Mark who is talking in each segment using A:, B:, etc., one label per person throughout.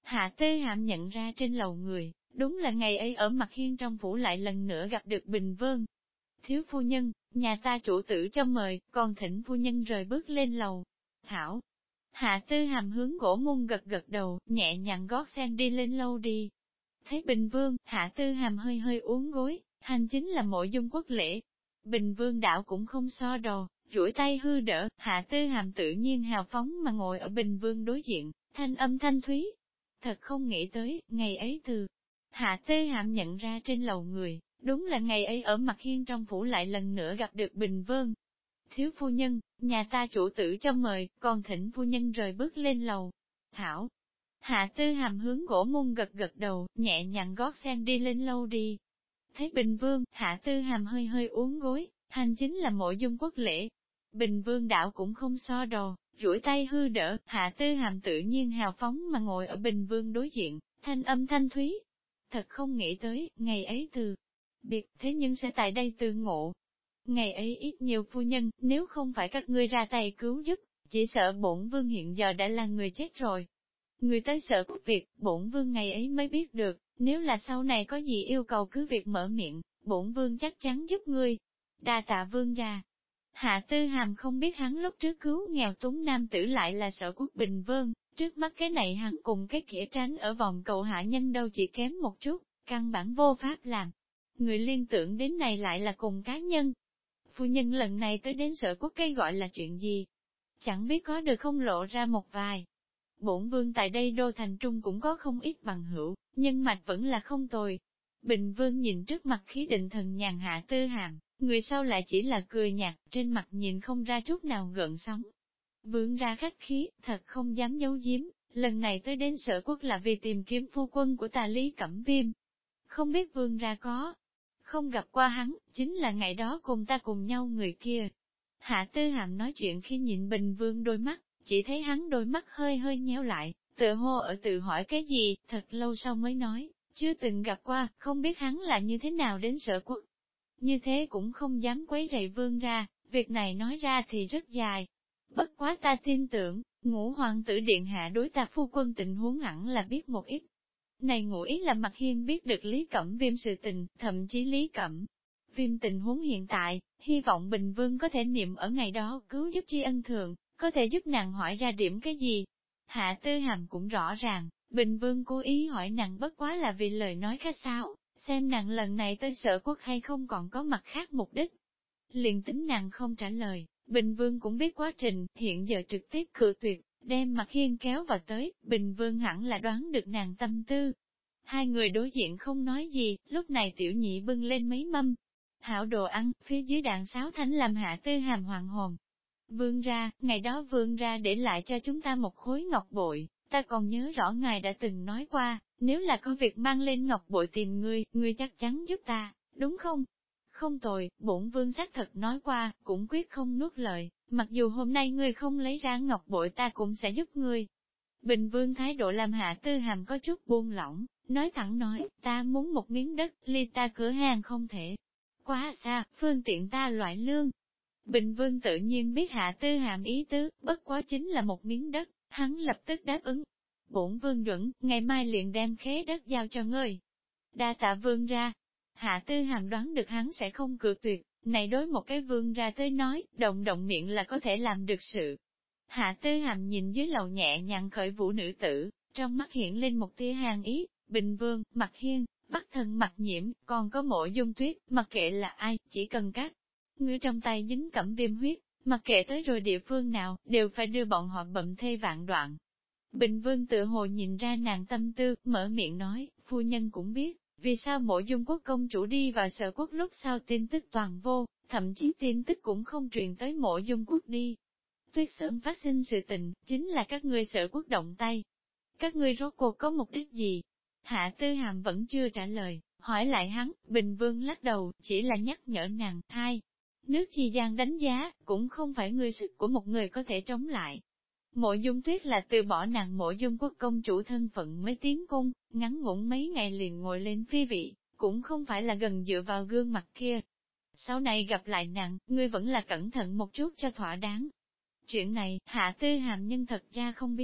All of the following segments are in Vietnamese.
A: Hạ Tư Hàm nhận ra trên lầu người, đúng là ngày ấy ở Mặt Hiên trong phủ lại lần nữa gặp được Bình Vương. Thiếu phu nhân, nhà ta chủ tử cho mời, còn thỉnh phu nhân rời bước lên lầu. Hảo! Hạ Tư Hàm hướng gỗ môn gật gật đầu, nhẹ nhàng gót sen đi lên lâu đi. Thấy Bình Vương, Hạ Tư Hàm hơi hơi uốn gối, hành chính là mộ dung quốc lễ. Bình Vương đạo cũng không so đồ, duỗi tay hư đỡ, Hạ Tư Hàm tự nhiên hào phóng mà ngồi ở Bình Vương đối diện, thanh âm thanh thúy. Thật không nghĩ tới, ngày ấy từ. Hạ Tư Hàm nhận ra trên lầu người, đúng là ngày ấy ở Mặt Hiên trong phủ lại lần nữa gặp được Bình Vương. Thiếu phu nhân, nhà ta chủ tử cho mời, còn thỉnh phu nhân rời bước lên lầu. Hảo! Hạ Tư Hàm hướng gỗ môn gật gật đầu, nhẹ nhàng gót sen đi lên lâu đi. Thấy Bình Vương, Hạ Tư Hàm hơi hơi uốn gối, hành chính là mộ dung quốc lễ. Bình Vương đạo cũng không so đồ, duỗi tay hư đỡ, Hạ Tư Hàm tự nhiên hào phóng mà ngồi ở Bình Vương đối diện, thanh âm thanh thúy. Thật không nghĩ tới, ngày ấy từ biệt, thế nhưng sẽ tại đây từ ngộ. Ngày ấy ít nhiều phu nhân, nếu không phải các ngươi ra tay cứu giúp, chỉ sợ bổn vương hiện giờ đã là người chết rồi. Người tới sợ quốc việc, bổn vương ngày ấy mới biết được, nếu là sau này có gì yêu cầu cứ việc mở miệng, bổn vương chắc chắn giúp ngươi. Đa tạ vương gia. Hạ Tư Hàm không biết hắn lúc trước cứu nghèo túng nam tử lại là sở quốc Bình Vương, trước mắt cái này hắn cùng cái kia tránh ở vòng cầu hạ nhân đâu chỉ kém một chút, căn bản vô pháp làm. Người liên tưởng đến này lại là cùng cá nhân. Phu nhân lần này tới đến sở quốc cây gọi là chuyện gì? Chẳng biết có được không lộ ra một vài. Bổn vương tại đây đô thành trung cũng có không ít bằng hữu, nhưng mạch vẫn là không tồi. Bình Vương nhìn trước mặt khí định thần nhàn Hạ Tư Hàm, người sau lại chỉ là cười nhạt, trên mặt nhìn không ra chút nào gợn sóng. Vương ra khách khí, thật không dám giấu giếm, lần này tới đến sở quốc là vì tìm kiếm phu quân của ta Lý Cẩm Viêm. Không biết vương ra có, không gặp qua hắn, chính là ngày đó cùng ta cùng nhau người kia. Hạ Tư Hàm nói chuyện khi nhìn Bình Vương đôi mắt, chỉ thấy hắn đôi mắt hơi hơi nhéo lại, tựa hồ ở tự hỏi cái gì, thật lâu sau mới nói, chưa từng gặp qua, không biết hắn là như thế nào đến sở quốc. Như thế cũng không dám quấy rầy vương ra, việc này nói ra thì rất dài. Bất quá ta tin tưởng, Ngũ hoàng tử điện hạ đối ta phu quân tình huống hẳn là biết một ít. Này Ngũ ý là Mặt Hiên biết được Lý Cẩm Viêm sự tình, thậm chí Lý Cẩm Viêm tình huống hiện tại, hy vọng Bình Vương có thể niệm ở ngày đó cứu giúp tri ân thượng, có thể giúp nàng hỏi ra điểm cái gì. Hạ Tư Hàm cũng rõ ràng, Bình Vương cố ý hỏi nàng bất quá là vì lời nói khách sáo, xem nàng lần này tới sở quốc hay không còn có mặt khác mục đích. Liền tính nàng không trả lời, Bình Vương cũng biết quá trình, hiện giờ trực tiếp cự tuyệt, đem Mặt Hiên kéo vào tới, Bình Vương hẳn là đoán được nàng tâm tư. Hai người đối diện không nói gì, lúc này tiểu nhị bưng lên mấy mâm. Hảo đồ ăn, phía dưới đàn sáo thánh làm Hạ Tư Hàm hoàng hồn. Vương ra, ngày đó vương ra để lại cho chúng ta một khối ngọc bội, ta còn nhớ rõ ngài đã từng nói qua, nếu là có việc mang lên ngọc bội tìm ngươi chắc chắn giúp ta, đúng không? Không tồi, bổn vương xác thật nói qua, cũng quyết không nuốt lời, mặc dù hôm nay ngươi không lấy ra ngọc bội ta cũng sẽ giúp ngươi. Bình Vương thái độ làm Hạ Tư Hàm có chút buông lỏng, nói thẳng nói, ta muốn một miếng đất, ly ta cửa hàng không thể. Quá xa, phương tiện ta loại lương. Bình Vương tự nhiên biết Hạ Tư Hàm ý tứ, bất quá chính là một miếng đất, hắn lập tức đáp ứng. Bổn Vương chuẩn, ngày mai liền đem khế đất giao cho ngươi. Đa tạ Vương ra. Hạ Tư Hàm đoán được hắn sẽ không cự tuyệt, này đối một cái Vương ra tới nói, động động miệng là có thể làm được sự. Hạ Tư Hàm nhìn dưới lầu nhẹ nhàng khởi vũ nữ tử, trong mắt hiện lên một tia hàng ý, Bình Vương, Mặt Hiên, Bắc Thần Mặt Nhiễm, còn có Mộ Dung Tuyết, mặc kệ là ai, chỉ cần các ngươi trong tay dính Cẩm Viêm huyết, mặc kệ tới rồi địa phương nào, đều phải đưa bọn họ bậm thây vạn đoạn. Bình Vương tự hồ nhìn ra nàng tâm tư, mở miệng nói, phu nhân cũng biết, vì sao Mộ Dung quốc công chủ đi vào sở quốc lúc sau tin tức toàn vô, thậm chí tin tức cũng không truyền tới Mộ Dung quốc đi. Tuyết Sơn phát sinh sự tình, chính là các ngươi sở quốc động tay. Các ngươi rốt cuộc có mục đích gì? Hạ Tư Hàm vẫn chưa trả lời, hỏi lại hắn, Bình Vương lắc đầu, chỉ là nhắc nhở nàng, hai. Nước chi gian đánh giá, cũng không phải ngươi sức của một người có thể chống lại. Mộ Dung Tuyết là từ bỏ nàng Mộ Dung quốc công chủ thân phận mới tiến cung, ngắn ngủn mấy ngày liền ngồi lên phi vị, cũng không phải là gần dựa vào gương mặt kia. Sau này gặp lại nàng, ngươi vẫn là cẩn thận một chút cho thỏa đáng. Chuyện này, Hạ Tư Hàm nhân thật ra không biết,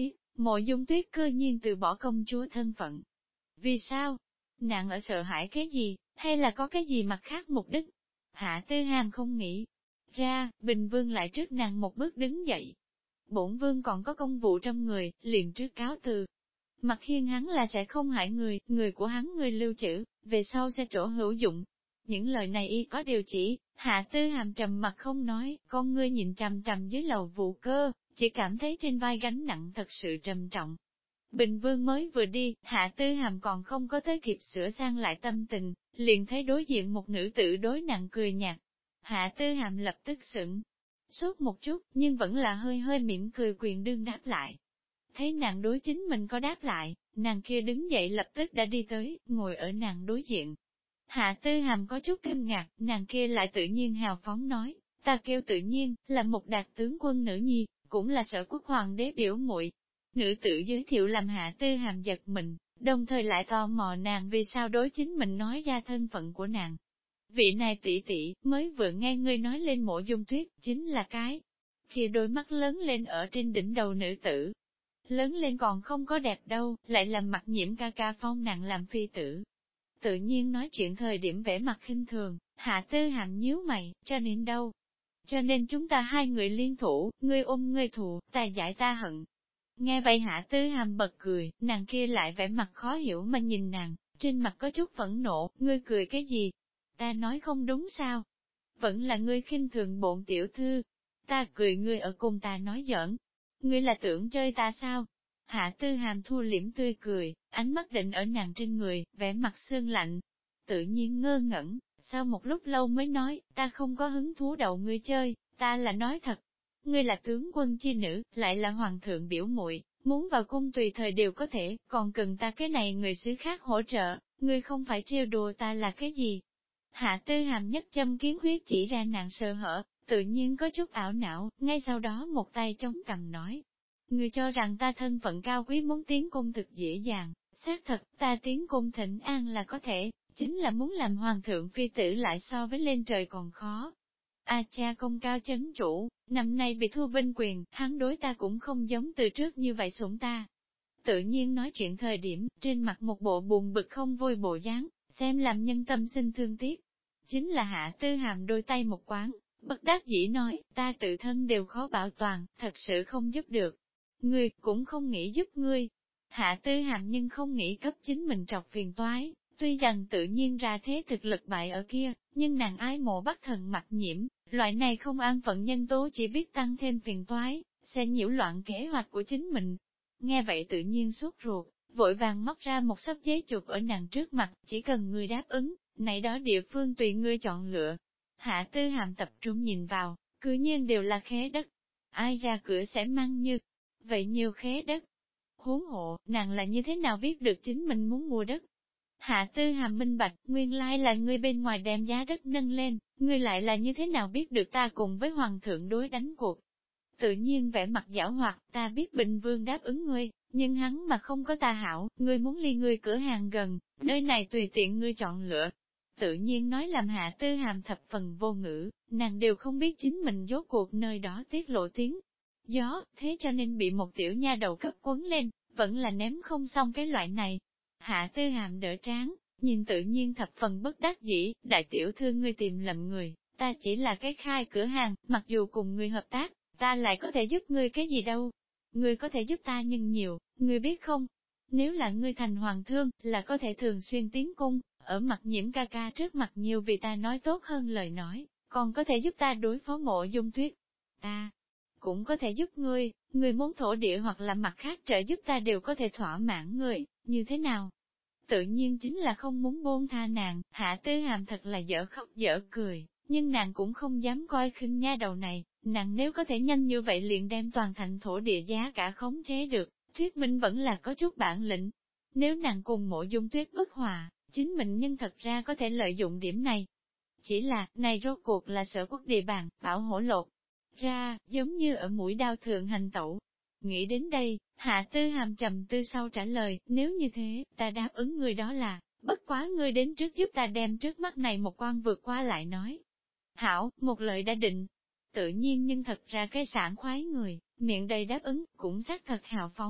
A: Mộ Dung Tuyết cơ nhiên từ bỏ công chúa thân phận. Vì sao? Nàng ở sợ hãi cái gì, hay là có cái gì mặt khác mục đích? Hạ Tư Hàm không nghĩ ra, Bình Vương lại trước nàng một bước đứng dậy. Bổn Vương còn có công vụ trong người, liền trước cáo từ. Mặt Hiên hắn là sẽ không hại người, người của hắn người lưu trữ, về sau sẽ trổ hữu dụng. Những lời này y có điều chỉ, Hạ Tư Hàm trầm mặt không nói, con ngươi nhìn trầm trầm dưới lầu Vũ Cơ, chỉ cảm thấy trên vai gánh nặng thật sự trầm trọng. Bình Vương mới vừa đi, Hạ Tư Hàm còn không có tới kịp sửa sang lại tâm tình, liền thấy đối diện một nữ tử đối nặng cười nhạt. Hạ Tư Hàm lập tức sững sốt một chút, nhưng vẫn là hơi hơi mỉm cười quyền đương đáp lại. Thấy nàng đối chính mình có đáp lại, nàng kia đứng dậy lập tức đã đi tới, ngồi ở nàng đối diện. Hạ Tư Hàm có chút kinh ngạc, nàng kia lại tự nhiên hào phóng nói, ta kêu tự nhiên, là một đạt tướng quân nữ nhi, cũng là Sở Quốc hoàng đế biểu muội. Nữ tử giới thiệu làm Hạ Tư Hàm giật mình, đồng thời lại tò mò nàng vì sao đối chính mình nói ra thân phận của nàng. Vị này tỷ tỷ, mới vừa nghe ngươi nói lên Mộ Dung Tuyết, chính là cái khi đôi mắt lớn lên ở trên đỉnh đầu nữ tử. Lớn lên còn không có đẹp đâu, lại làm mặt nhiễm ca ca phong nàng làm phi tử. Tự nhiên nói chuyện thời điểm vẻ mặt khinh thường, Hạ Tư Hàm nhíu mày, cho nên đâu? Cho nên chúng ta hai người liên thủ, ngươi ôm ngươi thù, ta giải ta hận. Nghe vậy Hạ Tư Hàm bật cười, nàng kia lại vẻ mặt khó hiểu mà nhìn nàng, trên mặt có chút phẫn nộ, ngươi cười cái gì? Ta nói không đúng sao? Vẫn là ngươi khinh thường bổn tiểu thư. Ta cười ngươi ở cùng ta nói giỡn. Ngươi là tưởng chơi ta sao? Hạ Tư Hàm thu liễm tươi cười, ánh mắt định ở nàng trên người, vẻ mặt sương lạnh. Tự nhiên ngơ ngẩn, sau một lúc lâu mới nói, ta không có hứng thú đậu ngươi chơi, ta là nói thật. Ngươi là tướng quân chi nữ, lại là hoàng thượng biểu muội, muốn vào cung tùy thời đều có thể, còn cần ta cái này người xứ khác hỗ trợ, ngươi không phải trêu đùa ta là cái gì? Hạ Tư Hàm nhất châm kiến huyết chỉ ra nàng sơ hở, tự nhiên có chút ảo não, ngay sau đó một tay chống cằm nói. Ngươi cho rằng ta thân phận cao quý muốn tiến cung thực dễ dàng, xác thật ta tiến cung thịnh an là có thể, chính là muốn làm hoàng thượng phi tử lại so với lên trời còn khó. A cha công cao chấn chủ, năm nay bị thua binh quyền, hắn đối ta cũng không giống từ trước như vậy sủng ta. Tự nhiên nói chuyện thời điểm, trên mặt một bộ buồn bực không vui bộ dáng, xem làm nhân tâm sinh thương tiếc. Chính là Hạ Tư Hàm đôi tay một quán, bất đắc dĩ nói, ta tự thân đều khó bảo toàn, thật sự không giúp được. Ngươi cũng không nghĩ giúp ngươi. Hạ Tư Hàm nhưng không nghĩ cấp chính mình trọc phiền toái, tuy rằng tự nhiên ra thế thực lực bại ở kia, nhưng nàng ái mộ bắt thần mặt nhiễm, loại này không an phận nhân tố chỉ biết tăng thêm phiền toái, sẽ nhiễu loạn kế hoạch của chính mình. Nghe vậy tự nhiên sốt ruột, vội vàng móc ra một sấp giấy chụp ở nàng trước mặt, chỉ cần ngươi đáp ứng, này đó địa phương tùy ngươi chọn lựa. Hạ Tư Hàm tập trung nhìn vào, cư nhiên đều là khế đất. Ai ra cửa sẽ mang như vậy nhiều khế đất. Huống hộ, nàng là như thế nào biết được chính mình muốn mua đất? Hạ Tư Hàm minh bạch, nguyên lai là ngươi bên ngoài đem giá đất nâng lên, ngươi lại là như thế nào biết được ta cùng với hoàng thượng đối đánh cuộc? Tự nhiên vẻ mặt giảo hoạt, ta biết Bình Vương đáp ứng ngươi, nhưng hắn mà không có ta hảo, ngươi muốn ly ngươi cửa hàng gần, nơi này tùy tiện ngươi chọn lựa. Tự nhiên nói làm Hạ Tư Hàm thập phần vô ngữ, nàng đều không biết chính mình rốt cuộc nơi đó tiết lộ tiếng gió, thế cho nên bị một tiểu nha đầu cấp quấn lên, vẫn là ném không xong cái loại này. Hạ Tư Hàm đỡ trán, nhìn tự nhiên thập phần bất đắc dĩ, đại tiểu thư ngươi tìm lầm người, ta chỉ là cái khai cửa hàng, mặc dù cùng ngươi hợp tác, ta lại có thể giúp ngươi cái gì đâu. Ngươi có thể giúp ta nhưng nhiều, ngươi biết không? Nếu là ngươi thành hoàng thương, là có thể thường xuyên tiến cung, ở mặt nhiễm ca ca trước mặt nhiều vì ta nói tốt hơn lời nói, còn có thể giúp ta đối phó Mộ Dung Tuyết. Ta cũng có thể giúp ngươi muốn thổ địa hoặc là mặt khác trợ giúp ta đều có thể thỏa mãn ngươi, như thế nào? Tự nhiên chính là không muốn buông tha nàng, Hạ Tư Hàm thật là dở khóc dở cười, nhưng nàng cũng không dám coi khinh nha đầu này, nàng nếu có thể nhanh như vậy liền đem toàn thành thổ địa giá cả khống chế được, thuyết minh vẫn là có chút bản lĩnh. Nếu nàng cùng Mộ Dung Tuyết bất hòa, chính mình nhưng thật ra có thể lợi dụng điểm này. Chỉ là, này rốt cuộc là Sở Quốc địa bàn, bảo hổ lột ra, giống như ở mũi đao thượng hành tẩu. Nghĩ đến đây, Hạ Tư Hàm trầm tư sau trả lời, nếu như thế, ta đáp ứng ngươi đó là, bất quá ngươi đến trước giúp ta đem trước mắt này một quan vượt qua lại nói. Hảo, một lời đã định. Tự nhiên nhưng thật ra cái sảng khoái người, miệng đầy đáp ứng, cũng xác thật hào phóng,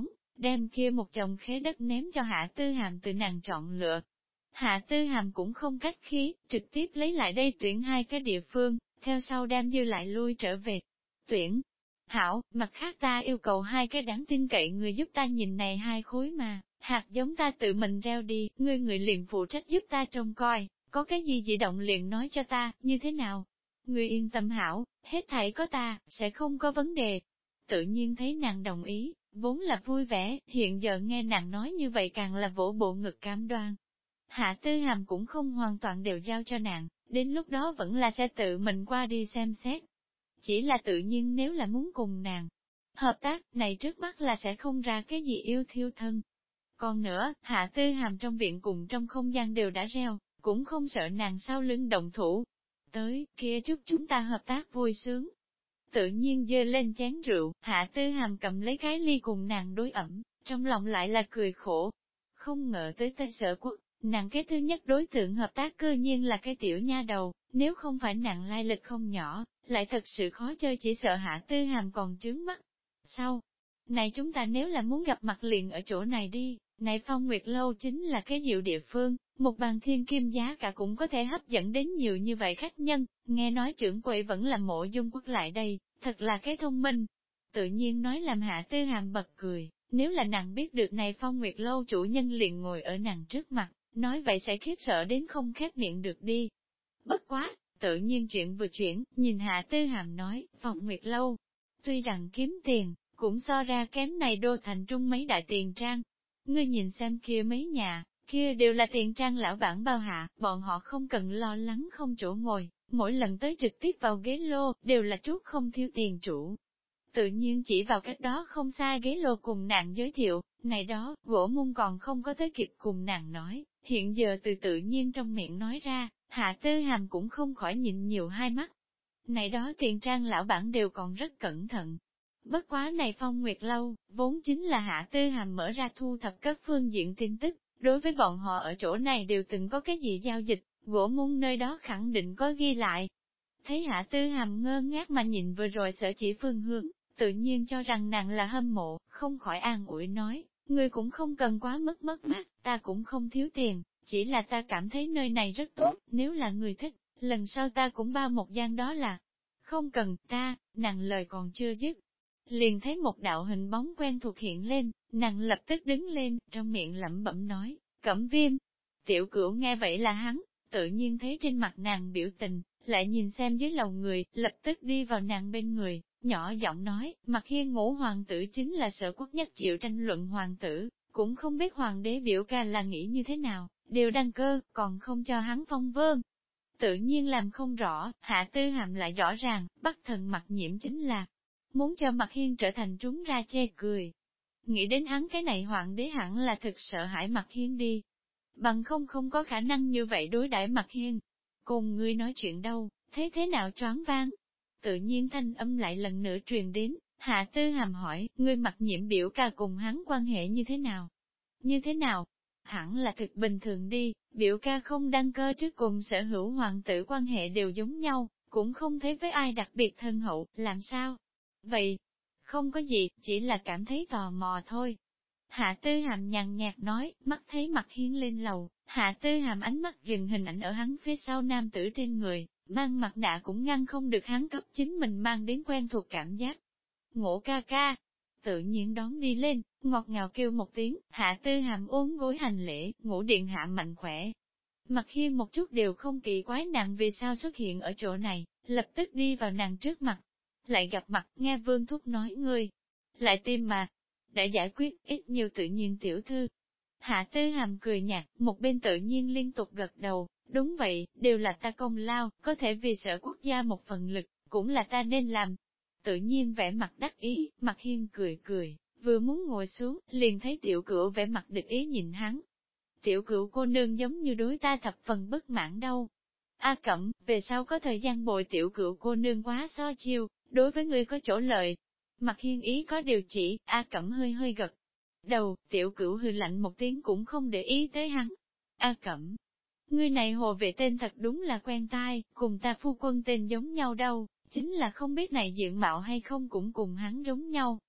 A: đem kia một chồng khế đất ném cho Hạ Tư Hàm từ nàng chọn lựa. Hạ Tư Hàm cũng không cách khí, trực tiếp lấy lại đây tuyển 2 cái địa phương, theo sau đem dư lại lui trở về. Tuyển. Hảo, mặt khác ta yêu cầu 2 cái đáng tin cậy người giúp ta nhìn này 2 khối mà, hạt giống ta tự mình gieo đi, người liền phụ trách giúp ta trông coi, có cái gì dị động liền nói cho ta, như thế nào? Ngươi yên tâm hảo, hết thảy có ta, sẽ không có vấn đề. Tự nhiên thấy nàng đồng ý, vốn là vui vẻ, hiện giờ nghe nàng nói như vậy càng là vỗ bộ ngực cam đoan. Hạ Tư Hàm cũng không hoàn toàn đều giao cho nàng, đến lúc đó vẫn là sẽ tự mình qua đi xem xét. Chỉ là tự nhiên nếu là muốn cùng nàng hợp tác, này trước mắt là sẽ không ra cái gì yêu thiêu thân. Còn nữa, Hạ Tư Hàm trong viện cùng trong không gian đều đã reo, cũng không sợ nàng sau lưng động thủ. Tới, kia chúc chúng ta hợp tác vui sướng. Tự nhiên dơ lên chén rượu, Hạ Tư Hàm cầm lấy cái ly cùng nàng đối ẩm, trong lòng lại là cười khổ. Không ngờ tới Sở Quốc, nàng cái thứ nhất đối tượng hợp tác cơ nhiên là cái tiểu nha đầu, nếu không phải nàng lai lịch không nhỏ, lại thật sự khó chơi, chỉ sợ Hạ Tư Hàm còn trướng mắt. Sau này chúng ta nếu là muốn gặp mặt liền ở chỗ này đi, này Phong Nguyệt Lâu chính là cái diệu địa phương, một bàn thiên kim giá cả cũng có thể hấp dẫn đến nhiều như vậy khách nhân, nghe nói trưởng quầy vẫn là Mộ Dung Quốc lại đây, thật là cái thông minh. Tự nhiên nói làm Hạ Tư Hàm bật cười, nếu là nàng biết được này Phong Nguyệt Lâu chủ nhân liền ngồi ở nàng trước mặt, nói vậy sẽ khiếp sợ đến không khép miệng được đi. Bất quá, tự nhiên chuyện vừa chuyển, nhìn Hạ Tư Hàm nói, Phong Nguyệt Lâu, tuy rằng kiếm tiền, cũng so ra kém này đô thành trung mấy đại tiền trang. Ngươi nhìn xem kia mấy nhà, kia đều là tiền trang lão bản bao hạ, bọn họ không cần lo lắng không chỗ ngồi, mỗi lần tới trực tiếp vào ghế lô, đều là trút không thiếu tiền chủ. Tự nhiên chỉ vào cách đó không xa ghế lô cùng nàng giới thiệu, này đó, gỗ môn còn không có tới kịp cùng nàng nói, hiện giờ từ tự nhiên trong miệng nói ra, Hạ Tư Hàm cũng không khỏi nhịn nhiều hai mắt. Này đó tiền trang lão bản đều còn rất cẩn thận. Bất quá này Phong Nguyệt Lâu, vốn chính là Hạ Tư Hàm mở ra thu thập các phương diện tin tức, đối với bọn họ ở chỗ này đều từng có cái gì giao dịch, gỗ môn nơi đó khẳng định có ghi lại. Thấy Hạ Tư Hàm ngơ ngác mà nhìn vừa rồi sở chỉ phương hướng, tự nhiên cho rằng nàng là hâm mộ, không khỏi an ủi nói, ngươi cũng không cần quá mất mát, ta cũng không thiếu tiền, chỉ là ta cảm thấy nơi này rất tốt, nếu là người thích, lần sau ta cũng bao một gian đó là. Không cần ta, nàng lời còn chưa dứt. Liền thấy một đạo hình bóng quen thuộc hiện lên, nàng lập tức đứng lên, trong miệng lẩm bẩm nói, Cẩm Viêm. Tiểu Cửu nghe vậy là hắn, tự nhiên thấy trên mặt nàng biểu tình, lại nhìn xem dưới lầu người, lập tức đi vào nàng bên người, nhỏ giọng nói, Mặc Hiên Ngũ hoàng tử chính là Sở Quốc nhất chịu tranh luận hoàng tử, cũng không biết hoàng đế biểu ca là nghĩ như thế nào, đều đăng cơ, còn không cho hắn phong vương. Tự nhiên làm không rõ, Hạ Tư Hàm lại rõ ràng, Bắc Thần Mặc Nhiễm chính là muốn cho Mặc Hiên trở thành trúng ra chê cười. Nghĩ đến hắn cái này hoàng đế hẳn là thực sợ hãi Mặc Hiên đi. Bằng không có khả năng như vậy đối đãi Mặc Hiên. Cùng ngươi nói chuyện đâu, thế nào choáng vang. Tự nhiên thanh âm lại lần nữa truyền đến, Hạ Tư Hàm hỏi, ngươi Mặc Nhiễm biểu ca cùng hắn quan hệ như thế nào? Như thế nào? Hẳn là thực bình thường đi, biểu ca không đăng cơ trước cùng sở hữu hoàng tử quan hệ đều giống nhau, cũng không thấy với ai đặc biệt thân hậu, làm sao? Vậy, không có gì, chỉ là cảm thấy tò mò thôi. Hạ Tư Hàm nhàn nhạt nói, mắt thấy Mặc Hiên lên lầu, Hạ Tư Hàm ánh mắt dừng hình ảnh ở hắn phía sau nam tử trên người, mang mặt nạ cũng ngăn không được hắn cấp chính mình mang đến quen thuộc cảm giác. Ngộ ca ca, tự nhiên đón đi lên, ngọt ngào kêu một tiếng, Hạ Tư Hàm uốn gối hành lễ, Ngũ điện hạ mạnh khỏe. Mặc Hiên một chút đều không kỳ quái nàng vì sao xuất hiện ở chỗ này, lập tức đi vào nàng trước mặt. Lại gặp mặt, nghe Vương Thúc nói ngươi, lại tim mà, đã giải quyết ít nhiều tự nhiên tiểu thư. Hạ Tư Hàm cười nhạt, một bên tự nhiên liên tục gật đầu, đúng vậy, đều là ta công lao, có thể vì sở quốc gia một phần lực, cũng là ta nên làm. Tự nhiên vẻ mặt đắc ý, Mặc Hiên cười cười, vừa muốn ngồi xuống, liền thấy tiểu cửu vẻ mặt địch ý nhìn hắn. Tiểu cửu cô nương giống như đối ta thập phần bất mãn đâu. A Cẩm, về sau có thời gian bồi tiểu cửu cô nương quá so chiêu, đối với ngươi có chỗ lợi. Mặc Hiên ý có điều chỉ, A Cẩm hơi hơi gật đầu, tiểu cửu hừ lạnh một tiếng cũng không để ý tới hắn. A Cẩm, ngươi này hồ vệ tên thật đúng là quen tai, cùng ta phu quân tên giống nhau đâu, chính là không biết này diện mạo hay không cũng cùng hắn giống nhau.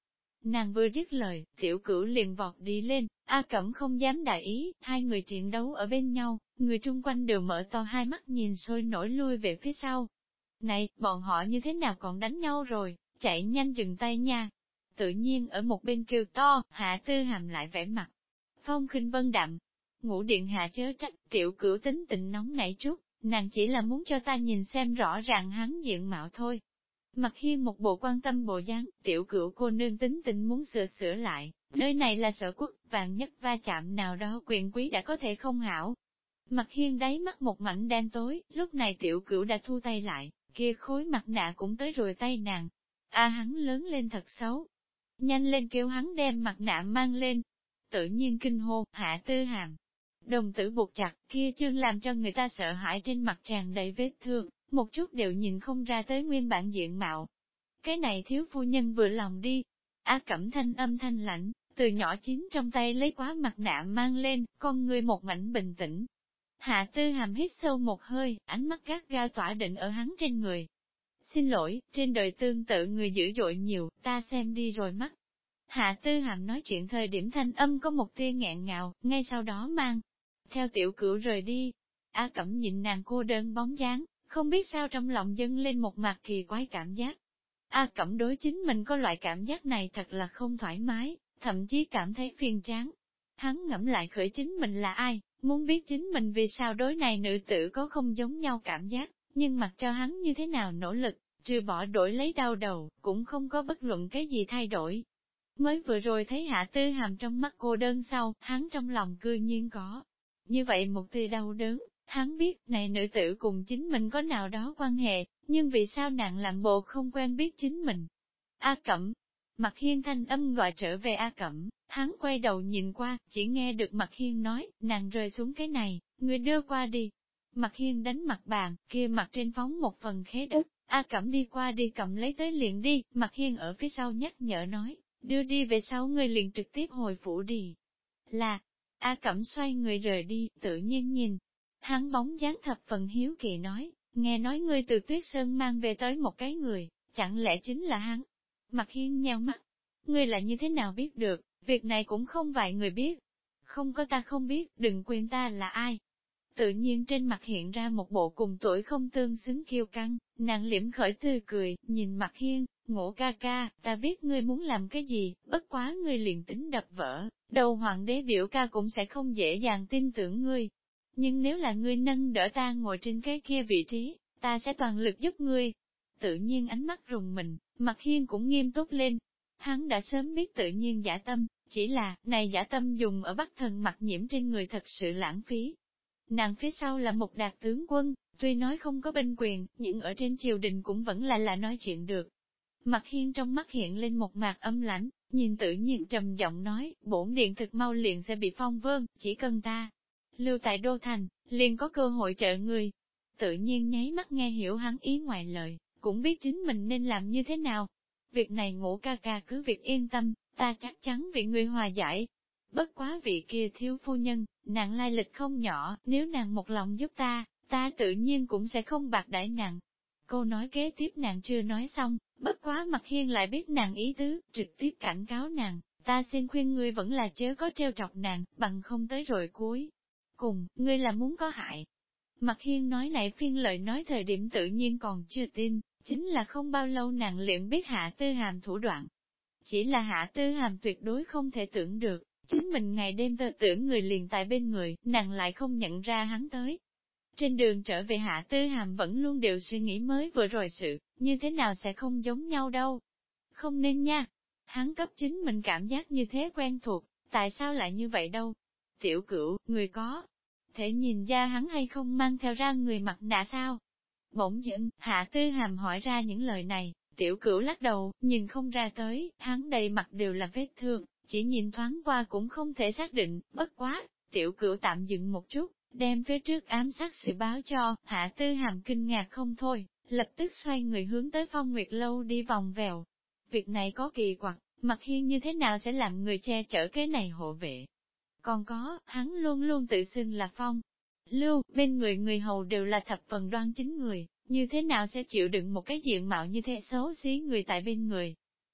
A: Nàng vừa dứt lời, Tiểu Cửu liền vọt đi lên, A Cẩm không dám đại ý, hai người chiến đấu ở bên nhau, người chung quanh đều mở to hai mắt nhìn sôi nổi lui về phía sau. Này, bọn họ như thế nào còn đánh nhau rồi, chạy nhanh dừng tay nha. Tự nhiên ở một bên kêu to, Hạ Tư Hàm lại vẻ mặt. Phong khinh vân đạm, Ngũ điện hạ chớ trách, Tiểu Cửu tính tình nóng nảy chút, nàng chỉ là muốn cho ta nhìn xem rõ ràng hắn diện mạo thôi. Mặt Hiên một bộ quan tâm bộ dáng, Tiểu Cửu cô nương tính tình muốn sửa lại, nơi này là sở quốc, vạn nhất va chạm nào đó quyền quý đã có thể không hảo. Mặt Hiên đáy mắt một mảnh đen tối, lúc này Tiểu Cửu đã thu tay lại, kia khối mặt nạ cũng tới rồi tay nàng. Hắn lớn lên thật xấu. Nhanh lên kêu hắn đem mặt nạ mang lên. Tự nhiên kinh hô, Hạ Tư Hàm. Đồng tử buộc chặt, kia chương làm cho người ta sợ hãi trên mặt tràn đầy vết thương, một chút đều nhìn không ra tới nguyên bản diện mạo. Cái này thiếu phu nhân vừa lòng đi. Cẩm thanh âm thanh lạnh, từ nhỏ chín trong tay lấy quá mặt nạ mang lên, con người một mảnh bình tĩnh. Hạ Tư Hàm hít sâu một hơi, ánh mắt gắt gao tỏa định ở hắn trên người. Xin lỗi, trên đời tương tự người dữ dội nhiều, ta xem đi rồi mắt. Hạ Tư Hàm nói chuyện thời điểm thanh âm có một tia nghẹn ngào, ngay sau đó mang theo Tiểu Cửu rời đi. Cẩm nhìn nàng cô đơn bóng dáng, không biết sao trong lòng dâng lên một mặt kỳ quái cảm giác. Cẩm đối chính mình có loại cảm giác này thật là không thoải mái, thậm chí cảm thấy phiền chán. Hắn ngẫm lại khởi chính mình là ai, muốn biết chính mình vì sao đối này nữ tử có không giống nhau cảm giác, nhưng mặc cho hắn như thế nào nỗ lực, trừ bỏ đổi lấy đau đầu, cũng không có bất luận cái gì thay đổi. Mới vừa rồi thấy Hạ Tư Hàm trong mắt cô đơn sau, hắn trong lòng cư nhiên có. Như vậy một tia đau đớn, hắn biết này nữ tử cùng chính mình có nào đó quan hệ, nhưng vì sao nàng làm bộ không quen biết chính mình. Cẩm, Mạc Hiên thanh âm gọi trở về Cẩm, hắn quay đầu nhìn qua, chỉ nghe được Mạc Hiên nói, nàng rơi xuống cái này, người đưa qua đi. Mạc Hiên đánh mặt bàn, kia mặt trên phóng một phần khế đất, Cẩm đi qua đi cầm lấy tới liền đi, Mạc Hiên ở phía sau nhắc nhở nói, đưa đi về sau người liền trực tiếp hồi phủ đi. Là, Cẩm xoay người rời đi, tự nhiên nhìn. Hắn bóng dáng thập phần hiếu kỳ nói, nghe nói ngươi từ Tuyết Sơn mang về tới một cái người, chẳng lẽ chính là hắn? Mạc Hiên nheo mắt, ngươi là như thế nào biết được, việc này cũng không vài người biết. Không có ta không biết, đừng quên ta là ai. Tự nhiên trên mặt hiện ra một bộ cùng tuổi không tương xứng kiêu căng, nàng liễm khởi tươi cười, nhìn Mạc Hiên, Ngũ ca ca, ta biết ngươi muốn làm cái gì, bất quá ngươi liền tính đập vỡ, đầu hoàng đế biểu ca cũng sẽ không dễ dàng tin tưởng ngươi. Nhưng nếu là ngươi nâng đỡ ta ngồi trên cái kia vị trí, ta sẽ toàn lực giúp ngươi. Tự nhiên ánh mắt rùng mình, Mạc Hiên cũng nghiêm túc lên. Hắn đã sớm biết tự nhiên giả tâm, chỉ là, này giả tâm dùng ở Bắc Thần Mặc Nhiễm trên người thật sự lãng phí. Nàng phía sau là một đạt tướng quân, tuy nói không có binh quyền, nhưng ở trên triều đình cũng vẫn là nói chuyện được. Mạc Hiên trong mắt hiện lên một mạc âm lãnh, nhìn tự nhiên trầm giọng nói, bổn điện thực mau liền sẽ bị phong vương, chỉ cần ta lưu tại Đô Thành, liền có cơ hội trợ người. Tự nhiên nháy mắt nghe hiểu hắn ý ngoài lời, cũng biết chính mình nên làm như thế nào. Việc này Ngũ ca ca cứ việc yên tâm, ta chắc chắn vì người hòa giải. Bất quá vị kia thiếu phu nhân, nàng lai lịch không nhỏ, nếu nàng một lòng giúp ta, ta tự nhiên cũng sẽ không bạc đãi nàng. Câu nói kế tiếp nàng chưa nói xong, bất quá Mạc Hiên lại biết nàng ý tứ, trực tiếp cảnh cáo nàng, ta xin khuyên ngươi vẫn là chớ có trêu chọc nàng, bằng không tới rồi cuối. Cùng, ngươi là muốn có hại. Mạc Hiên nói này phiên lời nói thời điểm tự nhiên còn chưa tin, chính là không bao lâu nàng liền biết Hạ Tư Hàm thủ đoạn. Chỉ là Hạ Tư Hàm tuyệt đối không thể tưởng được, chính mình ngày đêm tơ tưởng người liền tại bên người, nàng lại không nhận ra hắn tới. Trên đường trở về Hạ Tư Hàm vẫn luôn đều suy nghĩ mới vừa rồi sự, như thế nào sẽ không giống nhau đâu. Không nên nha. Hắn cấp chính mình cảm giác như thế quen thuộc, tại sao lại như vậy đâu? Tiểu Cửu, người có thể nhìn ra hắn hay không mang theo ra người mặt nạ sao? Bỗng dưng, Hạ Tư Hàm hỏi ra những lời này, Tiểu Cửu lắc đầu, nhìn không ra tới, hắn đầy mặt đều là vết thương, chỉ nhìn thoáng qua cũng không thể xác định, bất quá, Tiểu Cửu tạm dừng một chút, đem phía trước ám sát sự báo cho, Hạ Tư Hàm kinh ngạc không thôi, lập tức xoay người hướng tới Phong Nguyệt Lâu đi vòng vèo. Việc này có kỳ quặc, Mạc Hiên như thế nào sẽ làm người che chở cái này hộ vệ? Còn có, hắn luôn luôn tự xưng là Phong Lưu, bên người hầu đều là thập phần đoan chính người, như thế nào sẽ chịu đựng một cái diện mạo như thế xấu xí người tại bên người?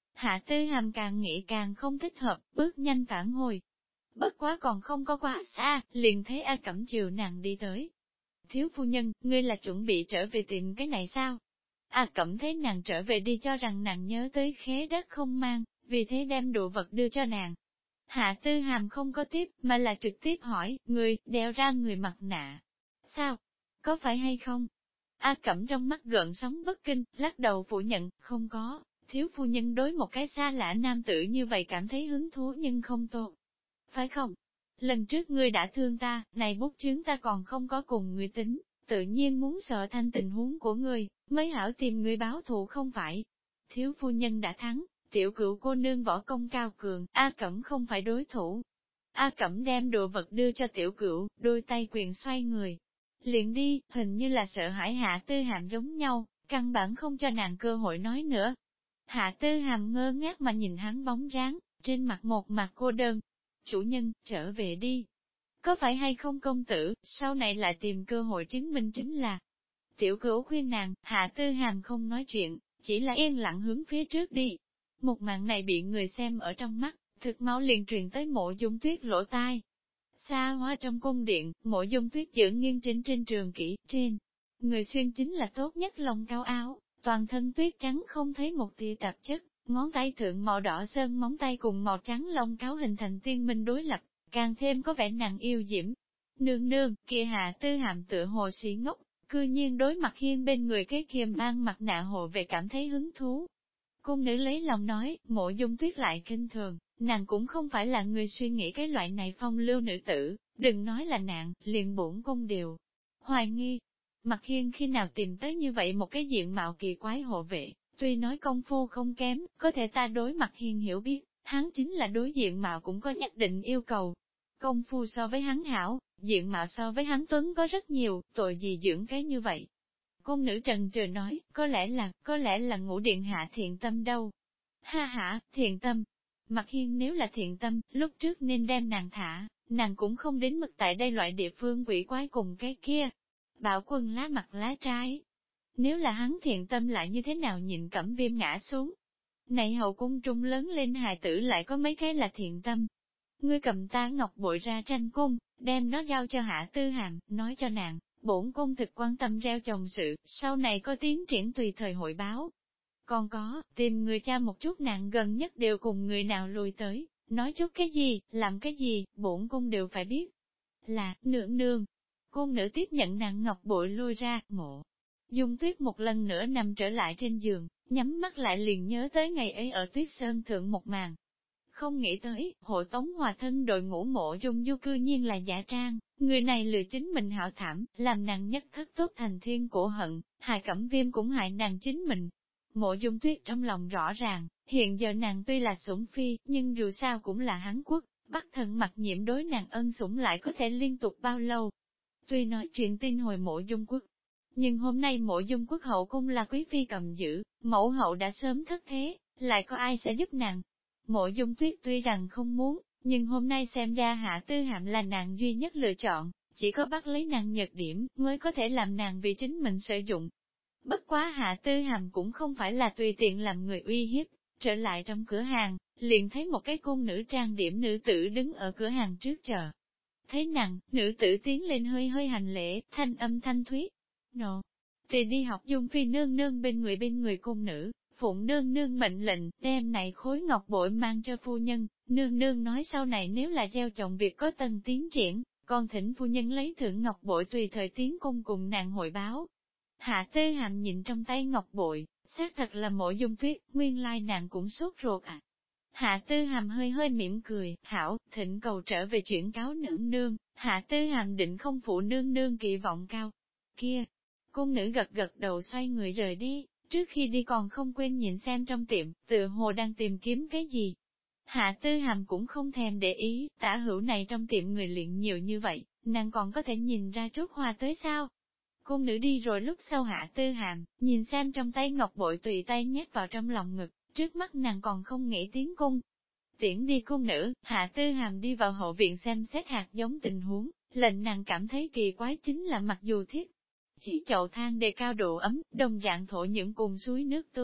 A: Hạ Tư Hàm càng nghĩ càng không thích hợp, bước nhanh phản hồi. Bất quá còn không có quá xa, liền thấy A Cẩm chiều nàng đi tới. Thiếu phu nhân, ngươi là chuẩn bị trở về tìm cái này sao? A Cẩm thấy nàng trở về đi cho rằng nàng nhớ tới khế đất không mang, vì thế đem đồ vật đưa cho nàng. Hạ Tư Hàm không có tiếp, mà là trực tiếp hỏi, người, đeo ra người mặt nạ. Sao? Có phải hay không? A Cẩm trong mắt gợn sóng bất kinh, lắc đầu phủ nhận, không có, thiếu phu nhân đối một cái xa lạ nam tử như vậy cảm thấy hứng thú nhưng không tốt. Phải không? Lần trước ngươi đã thương ta, này bút chướng ta còn không có cùng ngươi tính, tự nhiên muốn sợ thanh tình huống của ngươi, mới hảo tìm ngươi báo thù không phải. Thiếu phu nhân đã thắng, tiểu cựu cô nương võ công cao cường, A Cẩm không phải đối thủ. A Cẩm đem đồ vật đưa cho tiểu cựu, đôi tay quyền xoay người. Liền đi, hình như là sợ hãi Hạ Tư Hàm giống nhau, căn bản không cho nàng cơ hội nói nữa. Hạ Tư Hàm ngơ ngác mà nhìn hắn bóng dáng, trên mặt một mặt cô đơn. Chủ nhân, trở về đi. Có phải hay không công tử, sau này lại tìm cơ hội chứng minh chính là. Tiểu cửu khuyên nàng, Hạ Tư Hàm không nói chuyện, chỉ là yên lặng hướng phía trước đi. Một màn này bị người xem ở trong mắt, thực máu liền truyền tới Mộ Dung Tuyết lỗ tai. Xa hóa trong cung điện, Mộ Dung Tuyết dưỡng nghiêng trên trường kỷ, trên. Người xuyên chính là tốt nhất lông cao áo, toàn thân tuyết trắng không thấy một tia tạp chất, ngón tay thượng màu đỏ sơn móng tay cùng màu trắng lông cáo hình thành tiên minh đối lập, càng thêm có vẻ nặng yêu diễm. Nương nương, kia Hạ Tư Hàm tựa hồ sĩ ngốc, cư nhiên đối mặt hiên bên người cái kia mang mặt nạ hộ về cảm thấy hứng thú. Cung nữ lấy lòng nói, Mộ Dung Tuyết lại kinh thường, nàng cũng không phải là người suy nghĩ cái loại này phong lưu nữ tử, đừng nói là nàng, liền bổn cung đều hoài nghi. Mặt hiên khi nào tìm tới như vậy một cái diện mạo kỳ quái hộ vệ, tuy nói công phu không kém, có thể ta đối mặt hiên hiểu biết, hắn chính là đối diện mạo cũng có nhất định yêu cầu. Công phu so với hắn hảo, diện mạo so với hắn tuấn có rất nhiều, tội gì dưỡng cái như vậy. Cung nữ trần trừ nói, có lẽ là ngũ điện hạ thiện tâm đâu. Ha ha, thiện tâm. Mặt hiên nếu là thiện tâm, lúc trước nên đem nàng thả, nàng cũng không đến mức tại đây loại địa phương quỷ quái cùng cái kia. Bạo quân lá mặt lá trái. Nếu là hắn thiện tâm lại như thế nào nhịn Cẩm Viêm ngã xuống. Này hậu cung trung lớn lên hài tử lại có mấy cái là thiện tâm. Ngươi cầm ta ngọc bội ra tranh cung, đem nó giao cho Hạ Tư Hàm, nói cho nàng, bổn cung thực quan tâm gieo trồng sự, sau này có tiến triển tùy thời hội báo. Còn có, tìm người cha một chút nàng gần nhất đều cùng người nào lùi tới, nói chút cái gì, làm cái gì, bổn cung đều phải biết. Là, nương nương. Cung nữ tiếp nhận nàng ngọc bội lui ra, Mộ Dung Tuyết một lần nữa nằm trở lại trên giường, nhắm mắt lại liền nhớ tới ngày ấy ở Tuyết Sơn thượng một màn. Không nghĩ tới, hộ tống hòa thân đội ngũ Mộ Dung Du cư nhiên là giả trang, người này lừa chính mình hảo thảm, làm nàng nhất thất tốt thành thiên cổ hận, hại Cẩm Viêm cũng hại nàng chính mình. Mộ Dung Tuyết trong lòng rõ ràng, hiện giờ nàng tuy là sủng phi, nhưng dù sao cũng là Hán Quốc, Bắc Thần Mặc Nhiễm đối nàng ân sủng lại có thể liên tục bao lâu. Tuy nói chuyện tin hồi Mộ Dung Quốc, nhưng hôm nay Mộ Dung Quốc hậu cung là quý phi cầm giữ, mẫu hậu đã sớm thất thế, lại có ai sẽ giúp nàng. Mộ Dung Tuyết tuy rằng không muốn, nhưng hôm nay xem ra Hạ Tư Hàm là nàng duy nhất lựa chọn, chỉ có bắt lấy nàng nhược điểm mới có thể làm nàng vì chính mình sử dụng. Bất quá Hạ Tư Hàm cũng không phải là tùy tiện làm người uy hiếp, trở lại trong cửa hàng, liền thấy một cái cung nữ trang điểm nữ tử đứng ở cửa hàng trước chờ. Thấy nàng, nữ tử tiến lên hơi hơi hành lễ, thanh âm thanh thúy. Nộ, thì đi học Dung Phi nương nương bên người cung nữ, phụng nương nương mệnh lệnh, đem này khối ngọc bội mang cho phu nhân, nương nương nói sau này nếu là gieo trồng việc có tân tiến triển, con thỉnh phu nhân lấy thưởng ngọc bội tùy thời tiến cung cùng nàng hội báo. Hạ Tư Hàm nhìn trong tay ngọc bội, xác thật là Mộ Dung Tuyết, nguyên lai nàng cũng sốt ruột à. Hạ Tư Hàm hơi hơi mỉm cười, hảo, thỉnh cầu trở về chuyển cáo nương nương, Hạ Tư Hàm định không phụ nương nương kỳ vọng cao. Kia, cung nữ gật gật đầu xoay người rời đi, trước khi đi còn không quên nhìn xem trong tiệm, tựa hồ đang tìm kiếm cái gì. Hạ Tư Hàm cũng không thèm để ý, tả hữu này trong tiệm người luyện nhiều như vậy, nàng còn có thể nhìn ra chút hoa tới sao. Cung nữ đi rồi lúc sau Hạ Tư Hàm, nhìn xem trong tay ngọc bội tùy tay nhét vào trong lòng ngực, trước mắt nàng còn không nghĩ tiến cung. Tiễn đi cung nữ, Hạ Tư Hàm đi vào hậu viện xem xét hạt giống tình huống, lệnh nàng cảm thấy kỳ quái chính là mặc dù thiết chỉ chậu than đề cao độ ấm, đồng dạng thổ những cùng suối nước tưới,